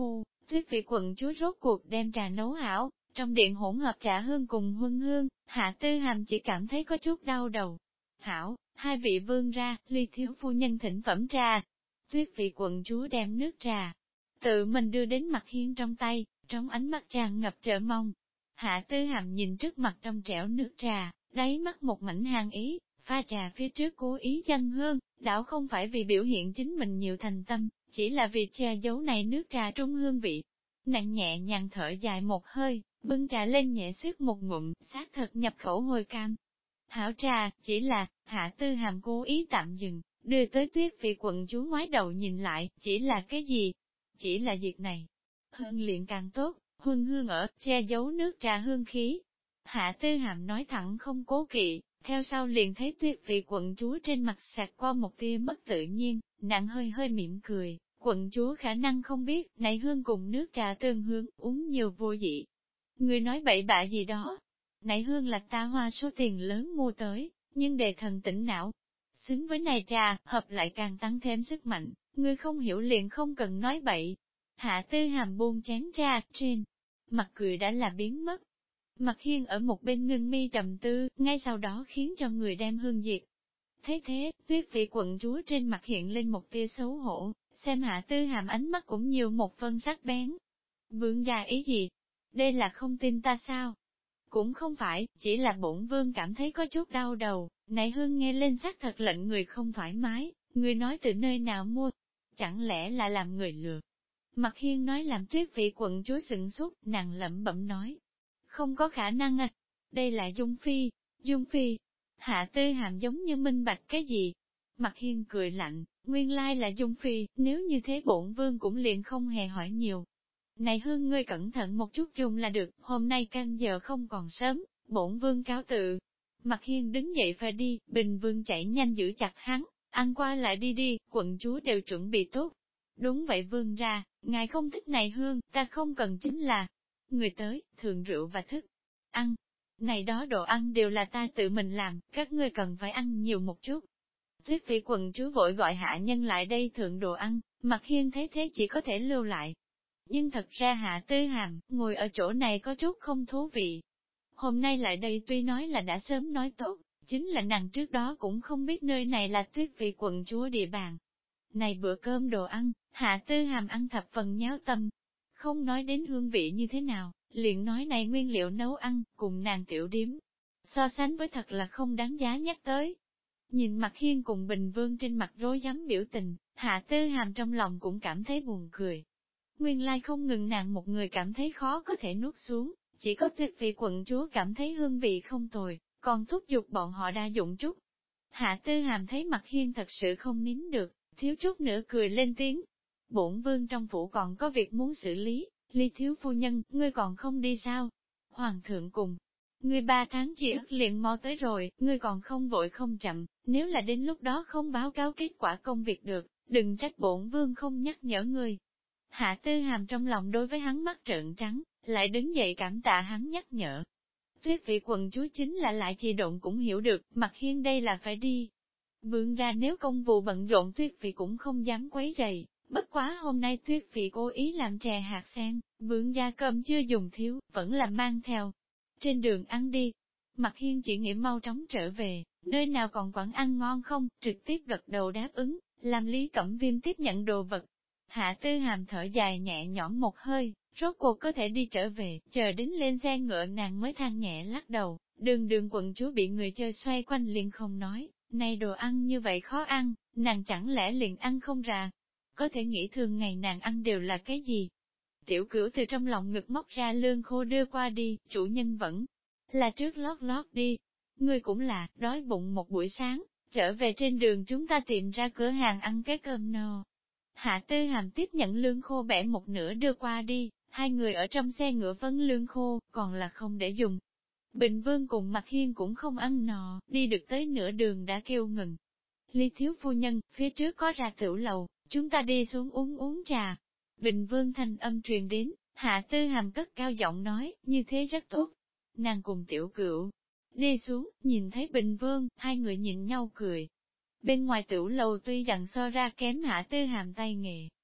A: Tuyết vị quận chúa rốt cuộc đem trà nấu hảo, trong điện hỗn hợp trà hương cùng huân hương, Hạ Tư Hàm chỉ cảm thấy có chút đau đầu. Hảo, hai vị vương ra, ly thiếu phu nhân thỉnh phẩm trà. Tuyết vị quận chúa đem nước trà, tự mình đưa đến mặt Hiên trong tay, trong ánh mắt tràn ngập chờ mong. Hạ Tư Hàm nhìn trước mặt trong trẻo nước trà, đáy mắt một mảnh hàng ý, pha trà phía trước cố ý dâng hương, đảo không phải vì biểu hiện chính mình nhiều thành tâm, chỉ là vì che giấu này nước trà trung hương vị. Nàng nhẹ nhàng thở dài một hơi, bưng trà lên nhẹ xuyết một ngụm, xác thật nhập khẩu hồi cam. Hảo trà, chỉ là, Hạ Tư Hàm cố ý tạm dừng, đưa tới Tuyết vị quận chúa ngoái đầu nhìn lại, chỉ là cái gì? Chỉ là việc này. Hương liền càng tốt, huân hương ở, che giấu nước trà hương khí. Hạ Tư Hàm nói thẳng không cố kỵ, theo sau liền thấy Tuyết vị quận chúa trên mặt sạc qua một tia mất tự nhiên, nàng hơi hơi mỉm cười. Quận chúa khả năng không biết, này hương cùng nước trà tương hương, uống nhiều vô dị. Người nói bậy bạ gì đó. Này hương là ta hoa số tiền lớn mua tới, nhưng đề thần tỉnh não. Xứng với này trà, hợp lại càng tăng thêm sức mạnh, người không hiểu liền không cần nói bậy. Hạ Tư Hàm buông chén trà, trên mặt cười đã là biến mất. Mặt Hiên ở một bên ngưng mi trầm tư, ngay sau đó khiến cho người đem hương diệt. Thế thế, Tuyết vị quận chúa trên mặt hiện lên một tia xấu hổ, xem Hạ Tư Hàm ánh mắt cũng nhiều một phân sắc bén. Vương gia ý gì? Đây là không tin ta sao? Cũng không phải, chỉ là bổn vương cảm thấy có chút đau đầu, này hương nghe lên xác thật lệnh người không thoải mái, người nói từ nơi nào mua? Chẳng lẽ là làm người lừa? Mặt Hiên nói làm Tuyết vị quận chúa sửng sốt, nàng lẩm bẩm nói. Không có khả năng à, đây là Dung Phi, Dung Phi. Hạ Tư Hàm giống như minh bạch cái gì? Mặt Hiên cười lạnh, nguyên lai là Dung Phi, nếu như thế bổn vương cũng liền không hề hỏi nhiều. Này hương ngươi cẩn thận một chút dùng là được, hôm nay canh giờ không còn sớm, bổn vương cáo tự. Mặt Hiên đứng dậy phải đi, Bình Vương chạy nhanh giữ chặt hắn, ăn qua lại đi đi, quận chúa đều chuẩn bị tốt. Đúng vậy vương ra, ngài không thích này hương, ta không cần chính là người tới, thường rượu và thức ăn. Này đó đồ ăn đều là ta tự mình làm, các ngươi cần phải ăn nhiều một chút. Tuyết vị quận chúa vội gọi hạ nhân lại đây thượng đồ ăn, Mặt Hiên thấy thế chỉ có thể lưu lại. Nhưng thật ra Hạ Tư Hàm, ngồi ở chỗ này có chút không thú vị. Hôm nay lại đây tuy nói là đã sớm nói tốt, chính là nàng trước đó cũng không biết nơi này là Tuyết vị quận chúa địa bàn. Này bữa cơm đồ ăn, Hạ Tư Hàm ăn thập phần nháo tâm. Không nói đến hương vị như thế nào, liền nói này nguyên liệu nấu ăn, cùng nàng tiểu điếm. So sánh với thật là không đáng giá nhắc tới. Nhìn Mặt Hiên cùng Bình Vương trên mặt rối rắm biểu tình, Hạ Tư Hàm trong lòng cũng cảm thấy buồn cười. Nguyên lai không ngừng nàng một người cảm thấy khó có thể nuốt xuống, chỉ có Tuyết vị quận chúa cảm thấy hương vị không tồi, còn thúc giục bọn họ đa dụng chút. Hạ Tư Hàm thấy Mặt Hiên thật sự không nín được, thiếu chút nữa cười lên tiếng. Bổn vương trong phủ còn có việc muốn xử lý, Ly thiếu phu nhân, ngươi còn không đi sao? Hoàng thượng cùng, ngươi 3 tháng chỉ ức liền mau tới rồi, ngươi còn không vội không chậm, nếu là đến lúc đó không báo cáo kết quả công việc được, đừng trách bổn vương không nhắc nhở ngươi. Hạ Tư Hàm trong lòng đối với hắn mắt trợn trắng, lại đứng dậy cảm tạ hắn nhắc nhở. Tuyết vị quận chúa chính là lại trì độn cũng hiểu được, Mặt Hiên đây là phải đi. Vương ra nếu công vụ bận rộn Tuyết vị cũng không dám quấy rầy, bất quá hôm nay Tuyết vị cố ý làm chè hạt sen, vương gia cơm chưa dùng thiếu, vẫn là mang theo. Trên đường ăn đi, Mặt Hiên chỉ nghĩ mau chóng trở về, nơi nào còn quán ăn ngon không, trực tiếp gật đầu đáp ứng, làm Lý Cẩm Viêm tiếp nhận đồ vật. Hạ Tư Hàm thở dài nhẹ nhõm một hơi, rốt cuộc có thể đi trở về, chờ đến lên xe ngựa nàng mới than nhẹ lắc đầu, đường quận chúa bị người chơi xoay quanh liền không nói, này đồ ăn như vậy khó ăn, nàng chẳng lẽ liền ăn không ra. Có thể nghĩ thường ngày nàng ăn đều là cái gì? Tiểu Cửu từ trong lòng ngực móc ra lương khô đưa qua đi, chủ nhân vẫn là trước lót đi. Ngươi cũng là, đói bụng một buổi sáng, trở về trên đường chúng ta tìm ra cửa hàng ăn cái cơm no. Hạ Tư Hàm tiếp nhận lương khô bẻ một nửa đưa qua đi, hai người ở trong xe ngựa vấn lương khô, còn là không để dùng. Bình Vương cùng Mặt Hiên cũng không ăn no, đi được tới nửa đường đã kêu ngừng. Ly thiếu phu nhân, phía trước có ra tiểu lầu, chúng ta đi xuống uống trà. Bình Vương thanh âm truyền đến, Hạ Tư Hàm cất cao giọng nói, như thế rất tốt. Nàng cùng Tiểu Cửu đi xuống, nhìn thấy Bình Vương, hai người nhìn nhau cười. Bên ngoài tiểu lầu tuy rằng so ra kém Hạ Tư Hàm tay nghề,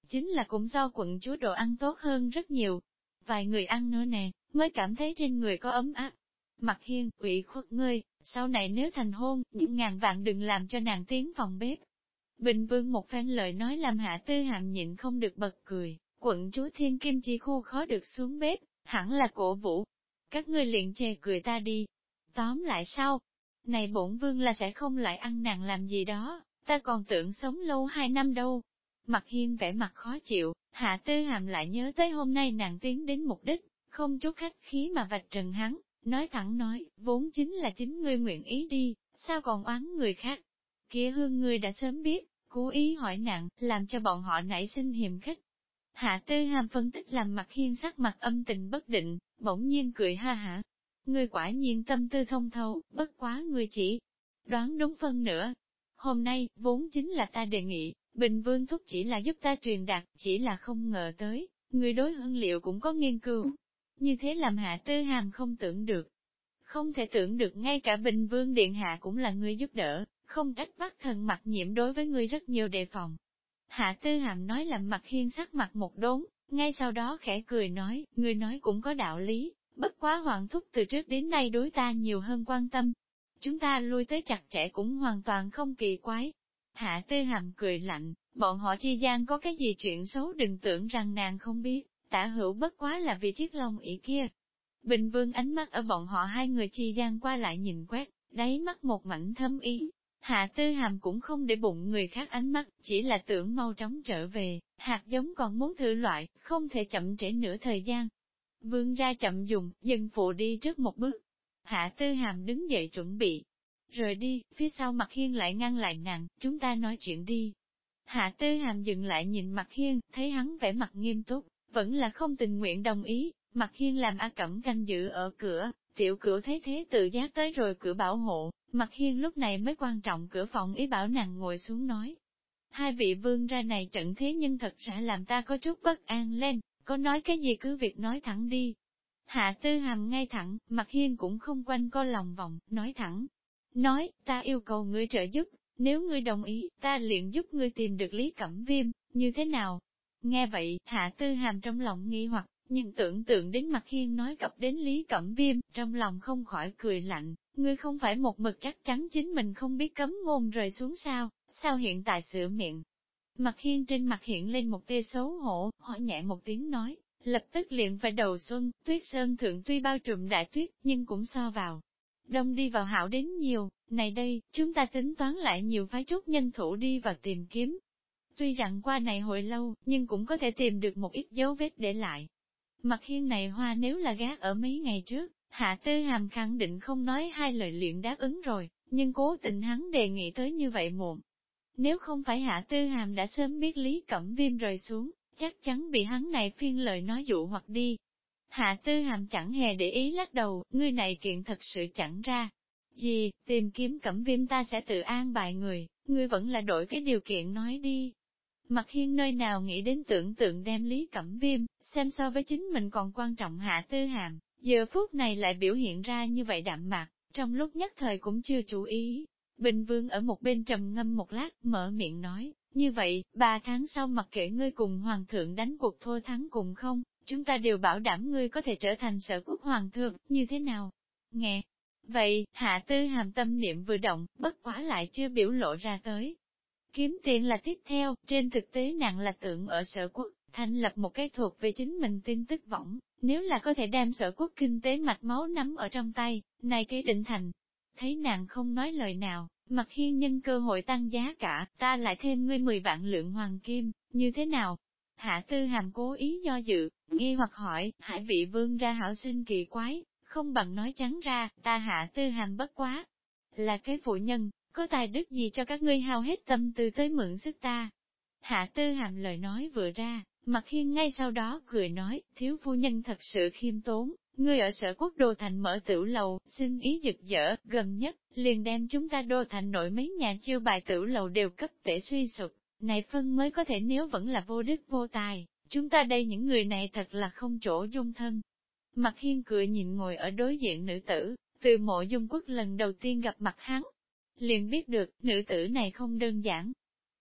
A: chính là cũng do quận chúa đồ ăn tốt hơn rất nhiều. Vài người ăn nữa nè, mới cảm thấy trên người có ấm áp. Mặt Hiên, ủy khuất ngươi, sau này nếu thành hôn, những ngàn vạn đừng làm cho nàng tiến phòng bếp. Bình Vương một phen lời nói làm Hạ Tư Hàm nhịn không được bật cười, quận chúa Thiên Kim Chi Khu khó được xuống bếp, hẳn là cổ vũ. Các ngươi liền chê cười ta đi. Tóm lại sao? Này bổn vương là sẽ không lại ăn nàng làm gì đó, ta còn tưởng sống lâu 2 năm đâu. Mặt Hiên vẻ mặt khó chịu, Hạ Tư Hàm lại nhớ tới hôm nay nàng tiến đến mục đích, không chút khách khí mà vạch trần hắn, nói thẳng nói, vốn chính là chính ngươi nguyện ý đi, sao còn oán người khác. Kia Hương ngươi đã sớm biết, cố ý hỏi nàng, làm cho bọn họ nảy sinh hiềm khích. Hạ Tư Hàm phân tích làm Mặt Hiên sắc mặt âm tình bất định, bỗng nhiên cười ha hả. Ngươi quả nhiên tâm tư thông thấu, bất quá ngươi chỉ đoán đúng phân nữa. Hôm nay, vốn chính là ta đề nghị, Bình Vương thúc chỉ là giúp ta truyền đạt, chỉ là không ngờ tới, người đối hương liệu cũng có nghiên cứu. Như thế làm Hạ Tư Hàm không tưởng được. Không thể tưởng được ngay cả Bình Vương Điện Hạ cũng là người giúp đỡ, không trách bắt thần Mặt Nhiễm đối với ngươi rất nhiều đề phòng. Hạ Tư Hàm nói làm Mặt Hiên sắc mặt một đốn, ngay sau đó khẽ cười nói, người nói cũng có đạo lý, bất quá Hoàng thúc từ trước đến nay đối ta nhiều hơn quan tâm. Chúng ta lui tới chặt chẽ cũng hoàn toàn không kỳ quái. Hạ Tư Hàm cười lạnh, bọn họ chi gian có cái gì chuyện xấu đừng tưởng rằng nàng không biết, Tả Hữu bất quá là vì chiếc lông ỷ kia. Bình Vương ánh mắt ở bọn họ hai người chi gian qua lại nhìn quét, đáy mắt một mảnh thâm ý. Hạ Tư Hàm cũng không để bụng người khác ánh mắt, chỉ là tưởng mau chóng trở về, hạt giống còn muốn thử loại, không thể chậm trễ nửa thời gian. Vương ra chậm dùng, dần phụ đi trước một bước. Hạ Tư Hàm đứng dậy chuẩn bị rời đi, phía sau Mặt Hiên lại ngăn lại nàng, chúng ta nói chuyện đi. Hạ Tư Hàm dừng lại nhìn Mặt Hiên, thấy hắn vẻ mặt nghiêm túc, vẫn là không tình nguyện đồng ý. Mặt Hiên làm A Cẩm canh giữ ở cửa, tiểu cửu thấy thế tự giác tới rồi cửa bảo hộ, Mặt Hiên lúc này mới quan trọng cửa phòng ý bảo nàng ngồi xuống nói. Hai vị vương ra này trận thế nhưng thật ra làm ta có chút bất an lên, có nói cái gì cứ việc nói thẳng đi. Hạ Tư Hàm ngay thẳng, Mặt Hiên cũng không quanh co lòng vòng, nói thẳng. Nói, ta yêu cầu ngươi trợ giúp, nếu ngươi đồng ý, ta liền giúp ngươi tìm được Lý Cẩm Viêm, như thế nào? Nghe vậy, Hạ Tư Hàm trong lòng nghi hoặc, nhưng tưởng tượng đến Mặt Hiên nói cập đến Lý Cẩm Viêm, trong lòng không khỏi cười lạnh, ngươi không phải một mực chắc chắn chính mình không biết cấm ngôn rời xuống sao, sao hiện tại sửa miệng. Mặt Hiên trên mặt hiện lên một tia xấu hổ, hỏi nhẹ một tiếng nói, lập tức liền phải đầu xuân, tuyết sơn thượng tuy bao trùm đại tuyết, nhưng cũng so vào. Đông đi vào hảo đến nhiều, này đây, chúng ta tính toán lại nhiều phái chút nhân thủ đi vào tìm kiếm. Tuy rằng qua này hồi lâu, nhưng cũng có thể tìm được một ít dấu vết để lại. Mặt Hiên này hoa nếu là gác ở mấy ngày trước, Hạ Tư Hàm khẳng định không nói hai lời liền đáp ứng rồi, nhưng cố tình hắn đề nghị tới như vậy muộn. Nếu không phải Hạ Tư Hàm đã sớm biết Lý Cẩm Viêm rơi xuống, chắc chắn bị hắn này phiên lời nói dụ hoặc đi. Hạ Tư Hàm chẳng hề để ý lắc đầu, ngươi này kiện thật sự chẳng ra. Gì, tìm kiếm Cẩm Viêm ta sẽ tự an bài người, ngươi vẫn là đổi cái điều kiện nói đi. Mặt Hiên nơi nào nghĩ đến tưởng tượng đem Lý Cẩm Viêm, xem so với chính mình còn quan trọng Hạ Tư Hàm, giờ phút này lại biểu hiện ra như vậy đạm mạc, trong lúc nhất thời cũng chưa chú ý. Bình Vương ở một bên trầm ngâm một lát, mở miệng nói, như vậy, 3 tháng sau mặc kệ ngươi cùng Hoàng thượng đánh cuộc thua thắng cùng không, chúng ta đều bảo đảm ngươi có thể trở thành Sở Quốc Hoàng thượng, như thế nào? Nghe! Vậy, Hạ Tư Hàm tâm niệm vừa động, bất quá lại chưa biểu lộ ra tới. Kiếm tiền là tiếp theo, trên thực tế nàng là tưởng ở Sở Quốc, thành lập một cái thuộc về chính mình tin tức võng, nếu là có thể đem Sở Quốc kinh tế mạch máu nắm ở trong tay, này cái định thành. Thấy nàng không nói lời nào, Mặt Hiên nhân cơ hội tăng giá cả, ta lại thêm ngươi 10 vạn lượng hoàng kim, như thế nào? Hạ Tư Hàm cố ý do dự, nghi hoặc hỏi, Hải vị vương ra hảo sinh kỳ quái, không bằng nói trắng ra, ta Hạ Tư Hàm bất quá. Là cái phụ nhân, có tài đức gì cho các ngươi hao hết tâm tư tới mượn sức ta? Hạ Tư Hàm lời nói vừa ra, Mặt Hiên ngay sau đó cười nói, thiếu phu nhân thật sự khiêm tốn, ngươi ở Sở Quốc Đô Thành mở tửu lầu, xin ý giật dở, gần nhất, liền đem chúng ta Đô Thành nội mấy nhà chiêu bài tửu lầu đều cấp tể suy sụp, này phân mới có thể nếu vẫn là vô đức vô tài, chúng ta đây những người này thật là không chỗ dung thân. Mặt Hiên cười nhìn ngồi ở đối diện nữ tử, từ Mộ Dung Quốc lần đầu tiên gặp mặt hắn, liền biết được, nữ tử này không đơn giản.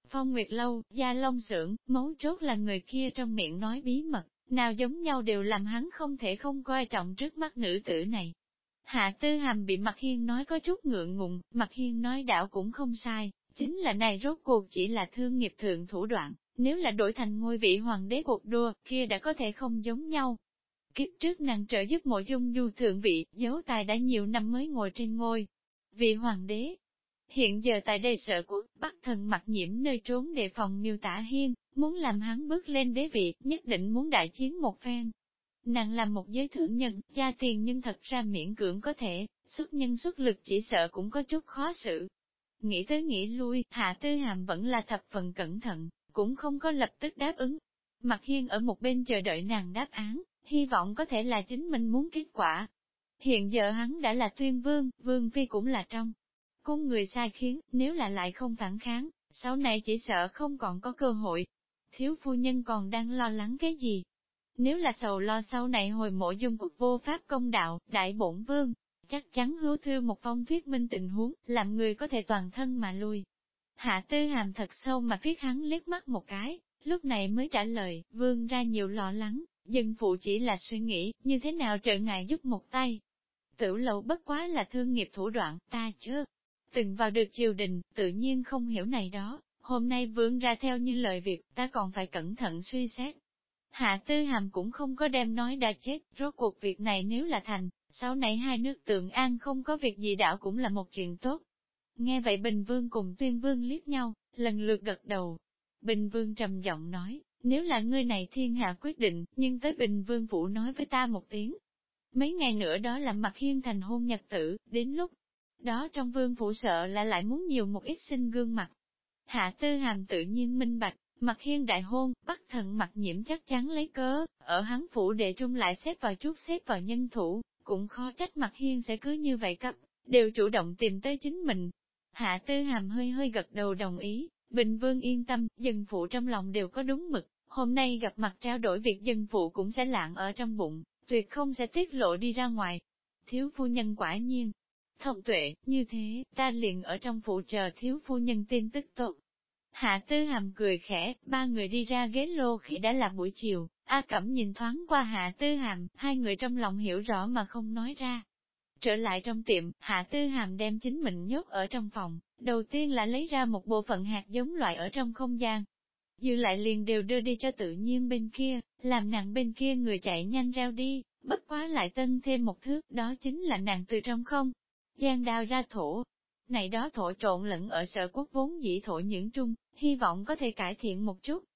A: Phong Nguyệt Lâu, Gia Long Xưởng, mấu chốt là người kia trong miệng nói bí mật, nào giống nhau đều làm hắn không thể không coi trọng trước mắt nữ tử này. Hạ Tư Hàm bị Mạc Hiên nói có chút ngượng ngùng, Mạc Hiên nói đảo cũng không sai, chính là này rốt cuộc chỉ là thương nghiệp thượng thủ đoạn, nếu là đổi thành ngôi vị hoàng đế cuộc đua, kia đã có thể không giống nhau. Kiếp trước nàng trợ giúp Mộ Dung Du thượng vị, dấu tài đã nhiều năm mới ngồi trên ngôi vị hoàng đế. Hiện giờ tại đây sở của Bắc Thần Mặc Nhiễm nơi trốn đề phòng Miêu Tả Hiên, muốn làm hắn bước lên đế vị, nhất định muốn đại chiến một phen. Nàng làm một giới thượng nhân, gia tiền nhưng thật ra miễn cưỡng có thể, xuất nhân xuất lực chỉ sợ cũng có chút khó xử. Nghĩ tới nghĩ lui, Hạ Tư Hàm vẫn là thập phần cẩn thận, cũng không có lập tức đáp ứng. Mặc Hiên ở một bên chờ đợi nàng đáp án, hy vọng có thể là chính mình muốn kết quả. Hiện giờ hắn đã là tuyên vương, vương phi cũng là trong cung người sai khiến, nếu là lại không phản kháng, sau này chỉ sợ không còn có cơ hội. Thiếu phu nhân còn đang lo lắng cái gì? Nếu là sầu lo sau này hồi Mộ Dung cuộc vô pháp công đạo, đại bổn vương, chắc chắn hứa thư một phong thuyết minh tình huống, làm người có thể toàn thân mà lui. Hạ Tư Hàm thật sâu mà viết hắn liếc mắt một cái, lúc này mới trả lời, vương ra nhiều lo lắng, dân phụ chỉ là suy nghĩ, như thế nào trợ ngài giúp một tay. Tử Lậu bất quá là thương nghiệp thủ đoạn, ta chưa từng vào được triều đình, tự nhiên không hiểu này đó, hôm nay vương ra theo như lời việc, ta còn phải cẩn thận suy xét. Hạ Tư Hàm cũng không có đem nói đã chết, rốt cuộc việc này nếu là thành, sau này hai nước Tượng An không có việc gì đảo cũng là một chuyện tốt. Nghe vậy Bình Vương cùng Tuyên Vương liếc nhau, lần lượt gật đầu. Bình Vương trầm giọng nói, nếu là ngươi này thiên hạ quyết định, nhưng tới Bình Vương phủ nói với ta một tiếng. Mấy ngày nữa đó là Mạc Hiên thành hôn nhật tử, đến lúc đó trong vương phủ sợ là lại muốn nhiều một ít sinh gương mặt. Hạ Tư Hàm tự nhiên minh bạch, Mạc Hiên đại hôn, Bắc Thần Mặc Nhiễm chắc chắn lấy cớ, ở hắn phủ đệ trung lại xếp vào nhân thủ, cũng khó trách Mạc Hiên sẽ cứ như vậy cấp, đều chủ động tìm tới chính mình. Hạ Tư Hàm hơi hơi gật đầu đồng ý, Bình Vương yên tâm, dân phụ trong lòng đều có đúng mực, hôm nay gặp mặt trao đổi việc dân phụ cũng sẽ lạng ở trong bụng, tuyệt không sẽ tiết lộ đi ra ngoài. Thiếu phu nhân quả nhiên thông tuệ, như thế, ta liền ở trong phủ chờ thiếu phu nhân tin tức tốt. Hạ Tư Hàm cười khẽ, ba người đi ra ghế lô khi đã là buổi chiều, A Cẩm nhìn thoáng qua Hạ Tư Hàm, hai người trong lòng hiểu rõ mà không nói ra. Trở lại trong tiệm, Hạ Tư Hàm đem chính mình nhốt ở trong phòng, đầu tiên là lấy ra một bộ phận hạt giống loại ở trong không gian. Dư lại liền đều đưa đi cho tự nhiên bên kia, làm nàng bên kia người chạy nhanh reo đi, bất quá lại tân thêm một thước, đó chính là nàng từ trong không gian đào ra thổ. Này đó thổ trộn lẫn ở Sở Quốc vốn dĩ thổ nhưỡng trung, hy vọng có thể cải thiện một chút.